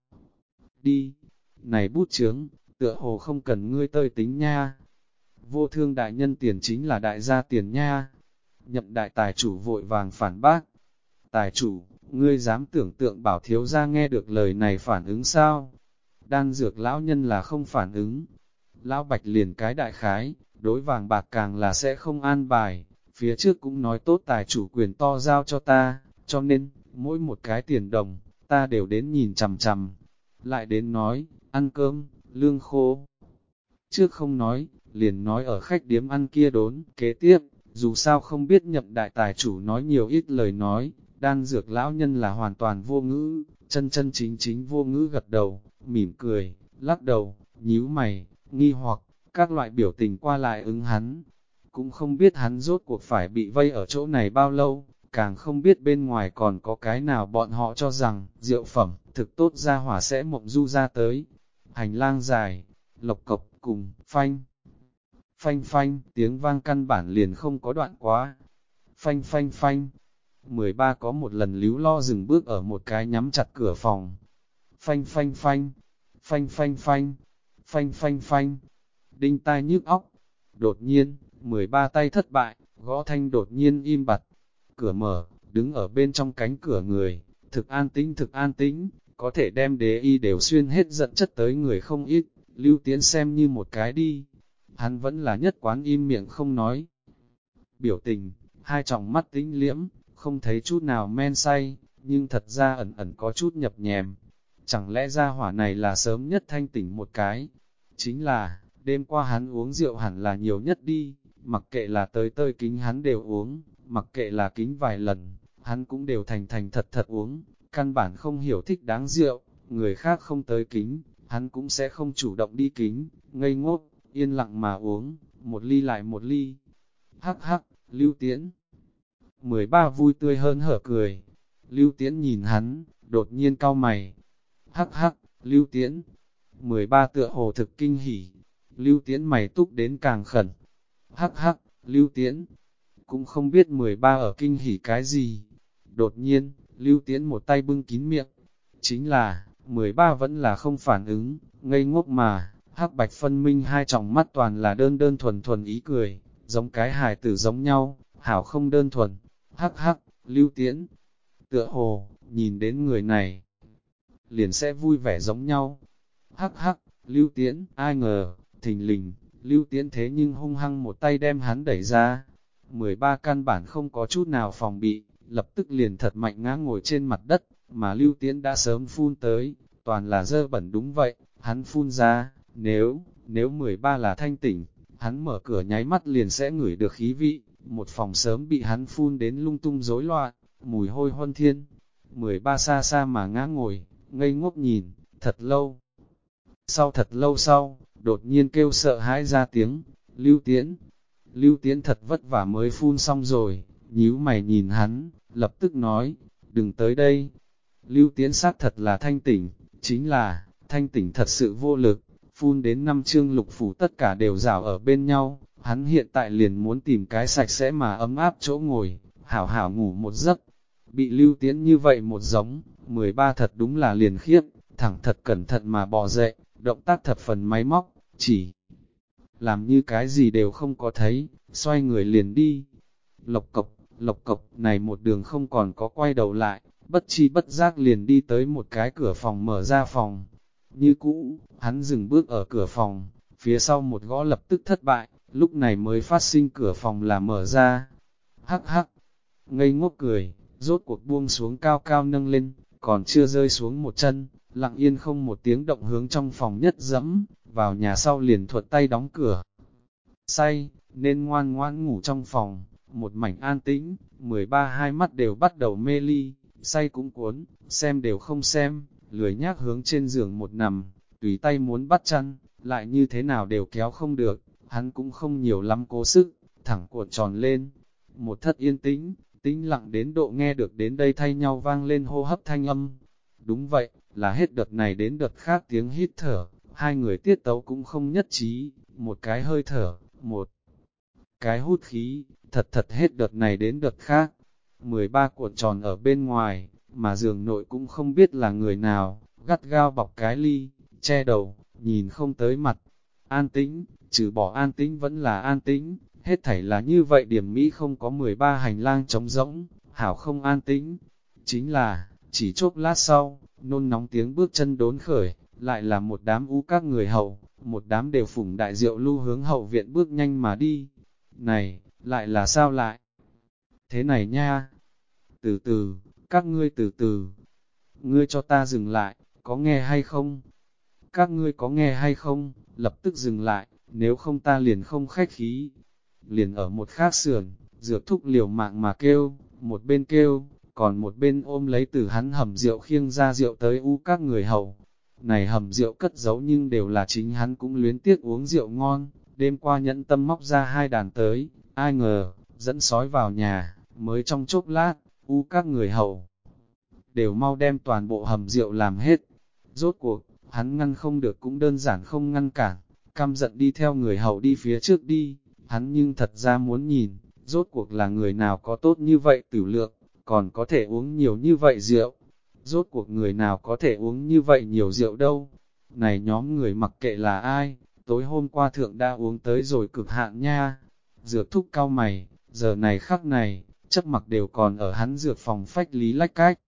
Speaker 1: Đi, này bút chướng, tựa hồ không cần ngươi tơi tính nha. Vô thương đại nhân tiền chính là đại gia tiền nha. Nhậm đại tài chủ vội vàng phản bác. Tài chủ, ngươi dám tưởng tượng bảo thiếu gia nghe được lời này phản ứng sao? Đan dược lão nhân là không phản ứng. Lão bạch liền cái đại khái, đối vàng bạc càng là sẽ không an bài. Phía trước cũng nói tốt tài chủ quyền to giao cho ta, cho nên, mỗi một cái tiền đồng, ta đều đến nhìn chằm chằm. Lại đến nói, ăn cơm, lương khô. Trước không nói, liền nói ở khách điếm ăn kia đốn, kế tiếp, dù sao không biết Nhậm đại tài chủ nói nhiều ít lời nói, đan dược lão nhân là hoàn toàn vô ngữ, chân chân chính chính vô ngữ gật đầu, mỉm cười, lắc đầu, nhíu mày, nghi hoặc, các loại biểu tình qua lại ứng hắn. Cũng không biết hắn rốt cuộc phải bị vây ở chỗ này bao lâu, càng không biết bên ngoài còn có cái nào bọn họ cho rằng rượu phẩm thực tốt ra hỏa sẽ mộng du ra tới. Hành lang dài, lộc cộc cùng phanh. Phanh phanh, tiếng vang căn bản liền không có đoạn quá. Phanh phanh phanh. 13 có một lần líu lo dừng bước ở một cái nhắm chặt cửa phòng. Phanh phanh phanh. Phanh phanh phanh. Phanh phanh phanh. Đinh tai nhức óc. Đột nhiên, 13 tay thất bại, gõ thanh đột nhiên im bặt. Cửa mở, đứng ở bên trong cánh cửa người. Thực an tĩnh, có thể đem đế y đều xuyên hết giận chất tới người không ít. Lưu Tiến xem như một cái đi. Hắn vẫn là nhất quán im miệng không nói. Biểu tình, hai tròng mắt tĩnh liễm, không thấy chút nào men say, nhưng thật ra ẩn ẩn có chút nhập nhèm. Chẳng lẽ ra hỏa này là sớm nhất thanh tỉnh một cái? Chính là, đêm qua hắn uống rượu hẳn là nhiều nhất đi, mặc kệ là tới tơi kính hắn đều uống, mặc kệ là kính vài lần, hắn cũng đều thành thành thật thật uống, căn bản không hiểu thích đáng rượu, người khác không tới kính, hắn cũng sẽ không chủ động đi kính, ngây ngốc, yên lặng mà uống, một ly lại một ly. Hắc hắc, Lưu Tiễn. 13 vui tươi hơn hở cười. Lưu Tiễn nhìn hắn, đột nhiên cau mày. Hắc hắc, Lưu Tiễn. 13 tựa hồ thực kinh hỉ. Lưu Tiễn mày túc đến càng khẩn. Hắc hắc, Lưu Tiễn. Cũng không biết 13 ở kinh hỉ cái gì. Đột nhiên, Lưu Tiễn một tay bưng kín miệng. Chính là, 13 vẫn là không phản ứng, ngây ngốc mà, hắc bạch phân minh hai tròng mắt toàn là đơn đơn thuần thuần ý cười, giống cái hài tử giống nhau, hảo không đơn thuần. Hắc hắc, Lưu Tiễn. Tựa hồ, nhìn đến người này, liền sẽ vui vẻ giống nhau. Hắc hắc, Lưu Tiễn, ai ngờ, thình lình, Lưu Tiễn thế nhưng hung hăng một tay đem hắn đẩy ra. 13 căn bản không có chút nào phòng bị, lập tức liền thật mạnh ngã ngồi trên mặt đất, mà Lưu Tiễn đã sớm phun tới, toàn là dơ bẩn đúng vậy, hắn phun ra, nếu 13 là thanh tỉnh, hắn mở cửa nháy mắt liền sẽ ngửi được khí vị, một phòng sớm bị hắn phun đến lung tung rối loạn, mùi hôi huân thiên. 13 xa xa mà ngã ngồi, ngây ngốc nhìn, thật lâu. Thật lâu sau, đột nhiên kêu sợ hãi ra tiếng, Lưu Tiễn. Lưu Tiễn thật vất vả mới phun xong rồi, nhíu mày nhìn hắn, lập tức nói, đừng tới đây. Lưu Tiễn xác thật là thanh tỉnh, chính là, thanh tỉnh thật sự vô lực, phun đến 5 chương lục phủ tất cả đều rảo ở bên nhau, hắn hiện tại liền muốn tìm cái sạch sẽ mà ấm áp chỗ ngồi, hảo hảo ngủ một giấc. Bị Lưu Tiễn như vậy một giống, 13 thật đúng là liền khiếp, thẳng thật cẩn thận mà bò dậy, động tác thập phần máy móc, chỉ làm như cái gì đều không có thấy, xoay người liền đi. Lộc cộc, này một đường không còn có quay đầu lại, bất chi bất giác liền đi tới một cái cửa phòng mở ra phòng. Như cũ, hắn dừng bước ở cửa phòng, phía sau một gõ lập tức thất bại, lúc này mới phát sinh cửa phòng là mở ra. Hắc hắc, ngây ngốc cười, rốt cuộc buông xuống cao cao nâng lên, còn chưa rơi xuống một chân, lặng yên không một tiếng động hướng trong phòng nhất dẫm, vào nhà sau liền thuật tay đóng cửa. Say, nên ngoan ngoãn ngủ trong phòng, một mảnh an tĩnh, 13 hai mắt đều bắt đầu mê ly, say cũng cuốn, xem đều không xem, lười nhác hướng trên giường một nằm, tùy tay muốn bắt chăn, lại như thế nào đều kéo không được, hắn cũng không nhiều lắm cố sức, thẳng cuộn tròn lên. Một thất yên tĩnh, tĩnh lặng đến độ nghe được đến đây thay nhau vang lên hô hấp thanh âm. Đúng vậy, là hết đợt này đến đợt khác tiếng hít thở, hai người tiết tấu cũng không nhất trí, một cái hơi thở, một cái hút khí, thật hết đợt này đến đợt khác. 13 cuộn tròn ở bên ngoài, mà giường nội cũng không biết là người nào, gắt gao bọc cái ly, che đầu, nhìn không tới mặt. An tĩnh, trừ bỏ an tĩnh vẫn là an tĩnh, hết thảy là như vậy điểm Mỹ không có 13 hành lang trống rỗng, hảo không an tĩnh. Chính là, chỉ chốc lát sau, nôn nóng tiếng bước chân đốn khởi, lại là một đám các người hậu, một đám đều phủng đại rượu lưu hướng hậu viện bước nhanh mà đi. Này, lại là sao lại? Thế này nha, từ từ, các ngươi từ từ, ngươi cho ta dừng lại, có nghe hay không? các ngươi có nghe hay không, lập tức dừng lại, nếu không ta liền không khách khí. Liền ở một khác sườn, Dược Thúc liều mạng mà kêu, một bên kêu, còn một bên ôm lấy từ hắn hầm rượu khiêng ra rượu tới các người hầu. Này hầm rượu cất giấu nhưng đều là chính hắn cũng luyến tiếc uống rượu ngon, đêm qua nhẫn tâm móc ra 2 đàn tới, ai ngờ, dẫn sói vào nhà, mới trong chốc lát, các người hầu đều mau đem toàn bộ hầm rượu làm hết. Rốt cuộc, hắn ngăn không được cũng đơn giản không ngăn cản, căm giận đi theo người hầu đi phía trước đi, hắn nhưng thật ra muốn nhìn, rốt cuộc là người nào có tốt như vậy tử lượng, còn có thể uống nhiều như vậy rượu. Rốt cuộc người nào có thể uống như vậy nhiều rượu đâu. Này nhóm người mặc kệ là ai, tối hôm qua thượng đã uống tới rồi cực hạn nha. Dược Thúc cau mày, giờ này khắc này, chắc mặc đều còn ở hắn dược phòng phách lý lách cách.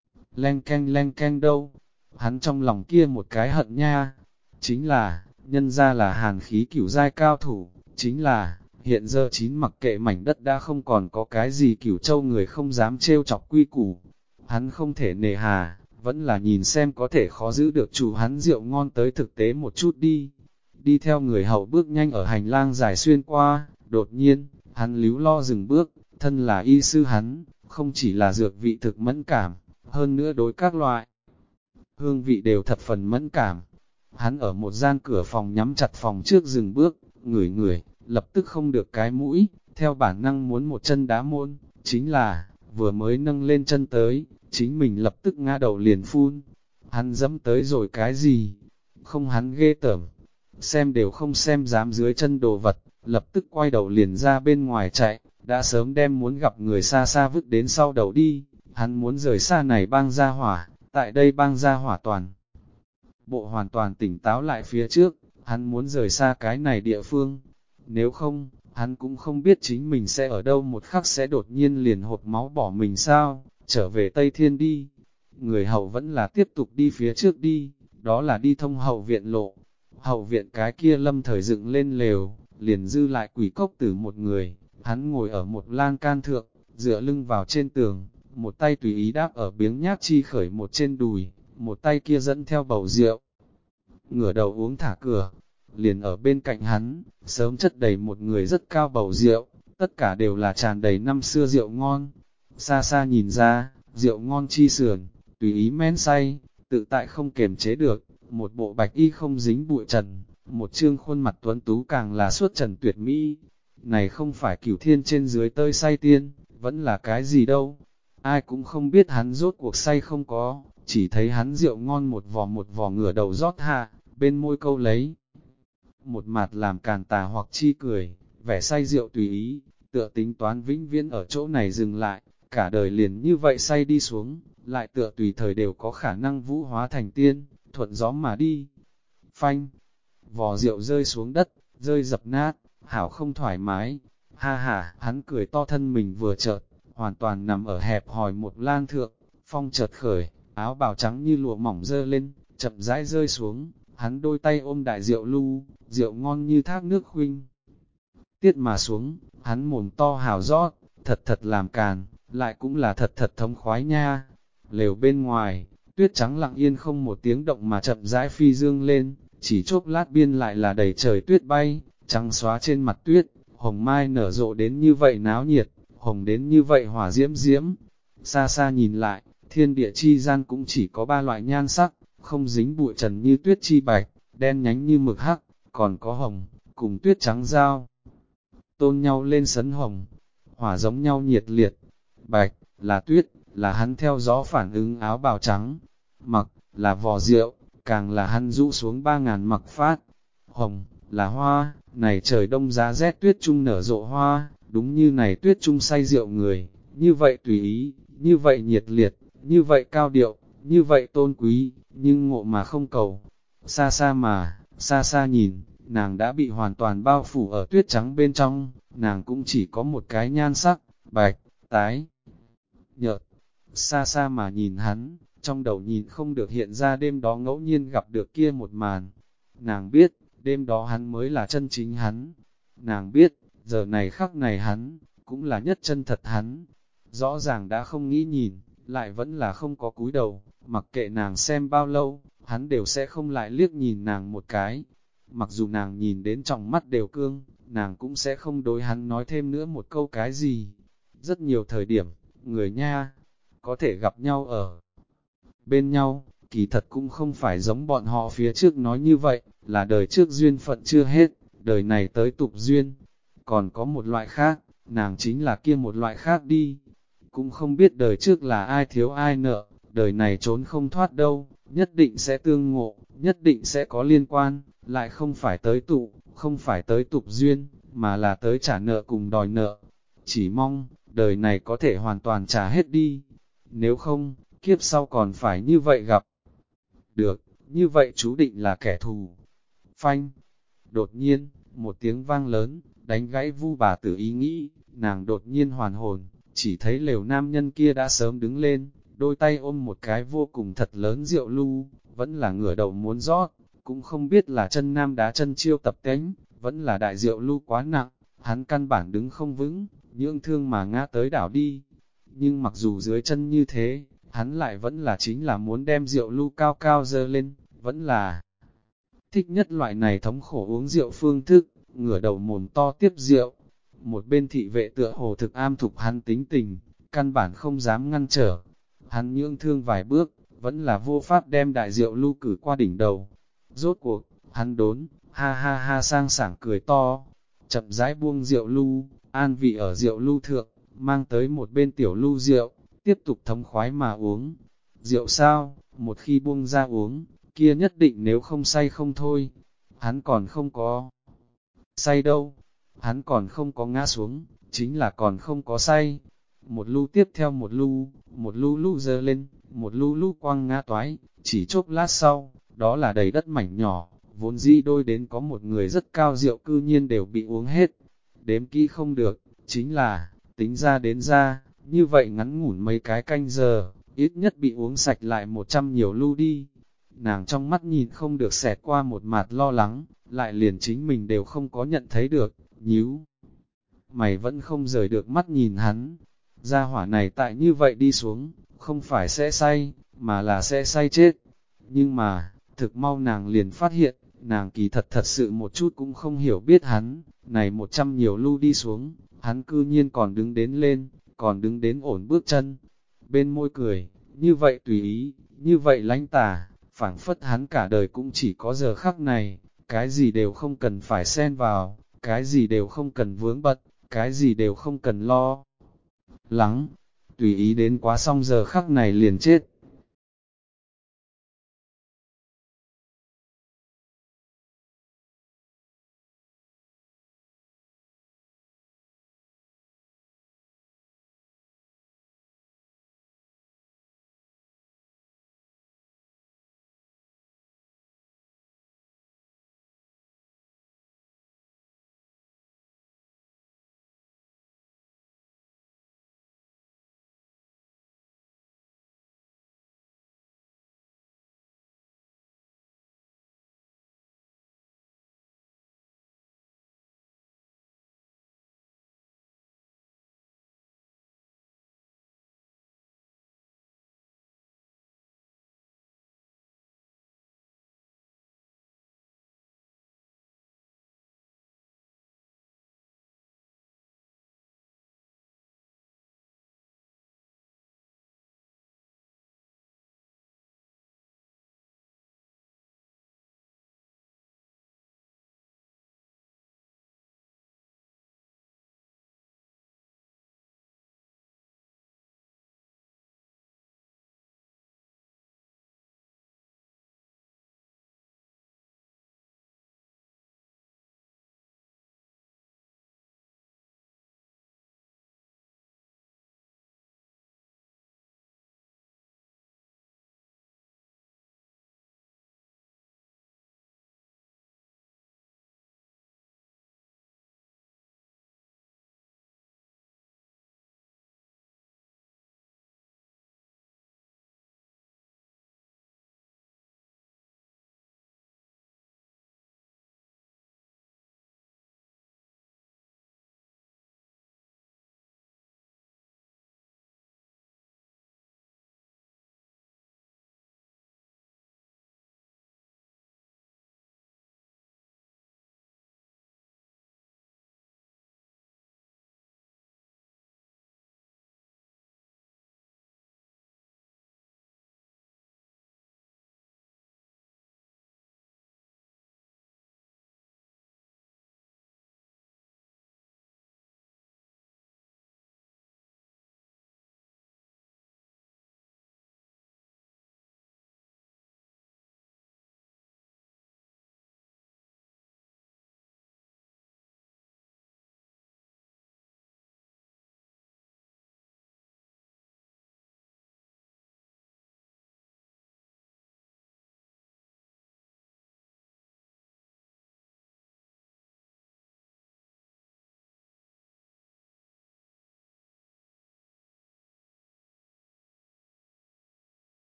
Speaker 1: Len canh đâu, hắn trong lòng kia một cái hận nha. Chính là, nhân ra là hàn khí cửu giai cao thủ, chính là, hiện giờ chín mặc kệ mảnh đất đã không còn có cái gì cửu châu người không dám trêu chọc quy củ. Hắn không thể nề hà, vẫn là nhìn xem có thể khó giữ được chủ hắn rượu ngon tới thực tế một chút đi. Đi theo người hậu bước nhanh ở hành lang dài xuyên qua, đột nhiên, hắn líu lo dừng bước, thân là y sư hắn, không chỉ là dược vị thực mẫn cảm, hơn nữa đối các loại hương vị đều thập phần mẫn cảm. Hắn ở một gian cửa phòng nhắm chặt phòng trước dừng bước, ngửi, lập tức không được cái mũi, theo bản năng muốn một chân đá môn, chính là, vừa mới nâng lên chân tới, chính mình lập tức ngã đầu liền phun. Hắn dẫm tới rồi cái gì? Không hắn ghê tởm, xem đều không xem dám dưới chân đồ vật, lập tức quay đầu liền ra bên ngoài chạy, đã sớm đem muốn gặp người xa xa vứt đến sau đầu đi. Hắn muốn rời xa này bang gia hỏa, tại đây bang gia hỏa toàn bộ hoàn toàn tỉnh táo lại phía trước, hắn muốn rời xa cái này địa phương. Nếu không, hắn cũng không biết chính mình sẽ ở đâu một khắc sẽ đột nhiên liền hộp máu bỏ mình sao, trở về Tây Thiên đi. Người hậu vẫn là tiếp tục đi phía trước đi, đó là đi thông hậu viện lộ. Hậu viện cái kia lâm thời dựng lên lều, liền dư lại quỷ cốc tử một người, hắn ngồi ở một lan can thượng, dựa lưng vào trên tường, một tay tùy ý đáp ở biếng nhác chi khởi một trên đùi, một tay kia dẫn theo bầu rượu. Ngửa đầu uống thả cửa, liền ở bên cạnh hắn, sớm chất đầy một người rất cao bầu rượu, tất cả đều là tràn đầy năm xưa rượu ngon. Xa xa nhìn ra, rượu ngon chi sườn, tùy ý men say, tự tại không kiềm chế được, một bộ bạch y không dính bụi trần, một trương khuôn mặt tuấn tú càng là suốt trần tuyệt mỹ. Này không phải Cửu Thiên trên dưới tơi say tiên, vẫn là cái gì đâu. Ai cũng không biết hắn rốt cuộc say không có, chỉ thấy hắn rượu ngon một vò ngửa đầu rót hạ, bên môi câu lấy. Một mặt làm càn tà hoặc chi cười, vẻ say rượu tùy ý, tựa tính toán vĩnh viễn ở chỗ này dừng lại, cả đời liền như vậy say đi xuống, lại tựa tùy thời đều có khả năng vũ hóa thành tiên, thuận gió mà đi. Phanh, vò rượu rơi xuống đất, rơi dập nát, hảo không thoải mái. Ha ha, hắn cười to thân mình vừa chợt, hoàn toàn nằm ở hẹp hòi một lan thượng, phong chợt khởi, áo bào trắng như lụa mỏng dơ lên, chậm rãi rơi xuống, hắn đôi tay ôm đại rượu lu, rượu ngon như thác nước khuynh. Tiết mà xuống, hắn mồm to hào rót, thật thật làm càn, lại cũng là thật thật thống khoái nha. Lều bên ngoài, tuyết trắng lặng yên không một tiếng động mà chậm rãi phi dương lên, chỉ chốc lát biên lại là đầy trời tuyết bay, trắng xóa trên mặt tuyết, hồng mai nở rộ đến như vậy náo nhiệt, hồng đến như vậy hỏa diễm diễm. Xa xa nhìn lại, thiên địa chi gian cũng chỉ có 3 loại nhan sắc, không dính bụi trần như tuyết chi bạch, đen nhánh như mực hắc, còn có hồng, cùng tuyết trắng giao. Tôn nhau lên sấn hồng, hỏa giống nhau nhiệt liệt, bạch, là tuyết, là hắn theo gió phản ứng áo bào trắng, mặc, là vò rượu, càng là hắn rũ xuống 3.000 mặc phát, hồng, là hoa, này trời đông giá rét tuyết trung nở rộ hoa, đúng như này tuyết trung say rượu người, như vậy tùy ý, như vậy nhiệt liệt, như vậy cao điệu, như vậy tôn quý, nhưng ngộ mà không cầu. Xa xa nhìn, nàng đã bị hoàn toàn bao phủ ở tuyết trắng bên trong, nàng cũng chỉ có một cái nhan sắc, bạch, tái, nhợt. Xa xa mà nhìn hắn, trong đầu nhìn không được hiện ra đêm đó ngẫu nhiên gặp được kia một màn. Nàng biết, đêm đó hắn mới là chân chính hắn. Nàng biết, giờ này khắc này hắn, cũng là nhất chân thật hắn. Rõ ràng đã không nghĩ nhìn, lại vẫn là không có cúi đầu, mặc kệ nàng xem bao lâu, hắn đều sẽ không lại liếc nhìn nàng một cái. Mặc dù nàng nhìn đến trong mắt đều cương, nàng cũng sẽ không đối hắn nói thêm nữa một câu cái gì. Rất nhiều thời điểm, người nha, có thể gặp nhau ở bên nhau, kỳ thật cũng không phải giống bọn họ phía trước nói như vậy, là đời trước duyên phận chưa hết, đời này tới tục duyên. Còn có một loại khác, nàng chính là kia một loại khác đi. Cũng không biết đời trước là ai thiếu ai nợ, đời này trốn không thoát đâu, nhất định sẽ tương ngộ, nhất định sẽ có liên quan, lại không phải tới tụ, không phải tới tục duyên, mà là tới trả nợ cùng đòi nợ. Chỉ mong, đời này có thể hoàn toàn trả hết đi. Nếu không, kiếp sau còn phải như vậy gặp. Được, như vậy chú định là kẻ thù. Phanh. Đột nhiên, một tiếng vang lớn, đánh gãy Vu bà tử ý nghĩ, nàng đột nhiên hoàn hồn, chỉ thấy lều nam nhân kia đã sớm đứng lên, đôi tay ôm một cái vô cùng thật lớn rượu lu, vẫn là ngửa đầu muốn rót, cũng không biết là chân nam đá chân chiêu tập tánh, vẫn là đại rượu lu quá nặng, hắn căn bản đứng không vững, nhượng thương mà ngã tới đảo đi. Nhưng mặc dù dưới chân như thế, hắn lại vẫn là chính là muốn đem rượu lu cao cao dơ lên, vẫn là thích nhất loại này thống khổ uống rượu phương thức, ngửa đầu mồm to tiếp rượu. Một bên thị vệ tựa hồ thực am thục hắn tính tình, căn bản không dám ngăn trở. Hắn nhượng thương vài bước, vẫn là vô pháp đem đại rượu lu cử qua đỉnh đầu. Rốt cuộc, hắn đốn, ha ha ha sang sảng cười to, chậm rãi buông rượu lu, an vị ở rượu lu thượng, mang tới một bên tiểu lu rượu, tiếp tục thống khoái mà uống. Rượu sao, một khi buông ra uống, kia nhất định nếu không say không thôi. Hắn còn không có say đâu, hắn còn không có ngã xuống, chính là còn không có say. Một lu tiếp theo một lu lu dơ lên, một lu lu quăng ngã toái, chỉ chốc lát sau, đó là đầy đất mảnh nhỏ, vốn dĩ đôi đến có một người rất cao rượu cư nhiên đều bị uống hết. Đếm kỹ không được, chính là, tính ra đến ra, như vậy ngắn ngủn mấy cái canh giờ, ít nhất bị uống sạch lại 100 nhiều lu đi. Nàng trong mắt nhìn không được xẹt qua một mặt lo lắng, lại liền chính mình đều không có nhận thấy được, nhíu. Mày vẫn không rời được mắt nhìn hắn, gia hỏa này tại như vậy đi xuống, không phải sẽ say, mà là sẽ say chết. Nhưng mà, thực mau nàng liền phát hiện, nàng kỳ thật thật sự một chút cũng không hiểu biết hắn, này 100 nhiều lu đi xuống, hắn cư nhiên còn đứng đến lên, còn đứng đến ổn bước chân. Bên môi cười, như vậy tùy ý, như vậy lánh tà, phảng phất hắn cả đời cũng chỉ có giờ khắc này, cái gì đều không cần phải xen vào, cái gì đều không cần vướng bận, cái gì đều không cần lo lắng, tùy ý đến quá xong giờ khắc này liền chết.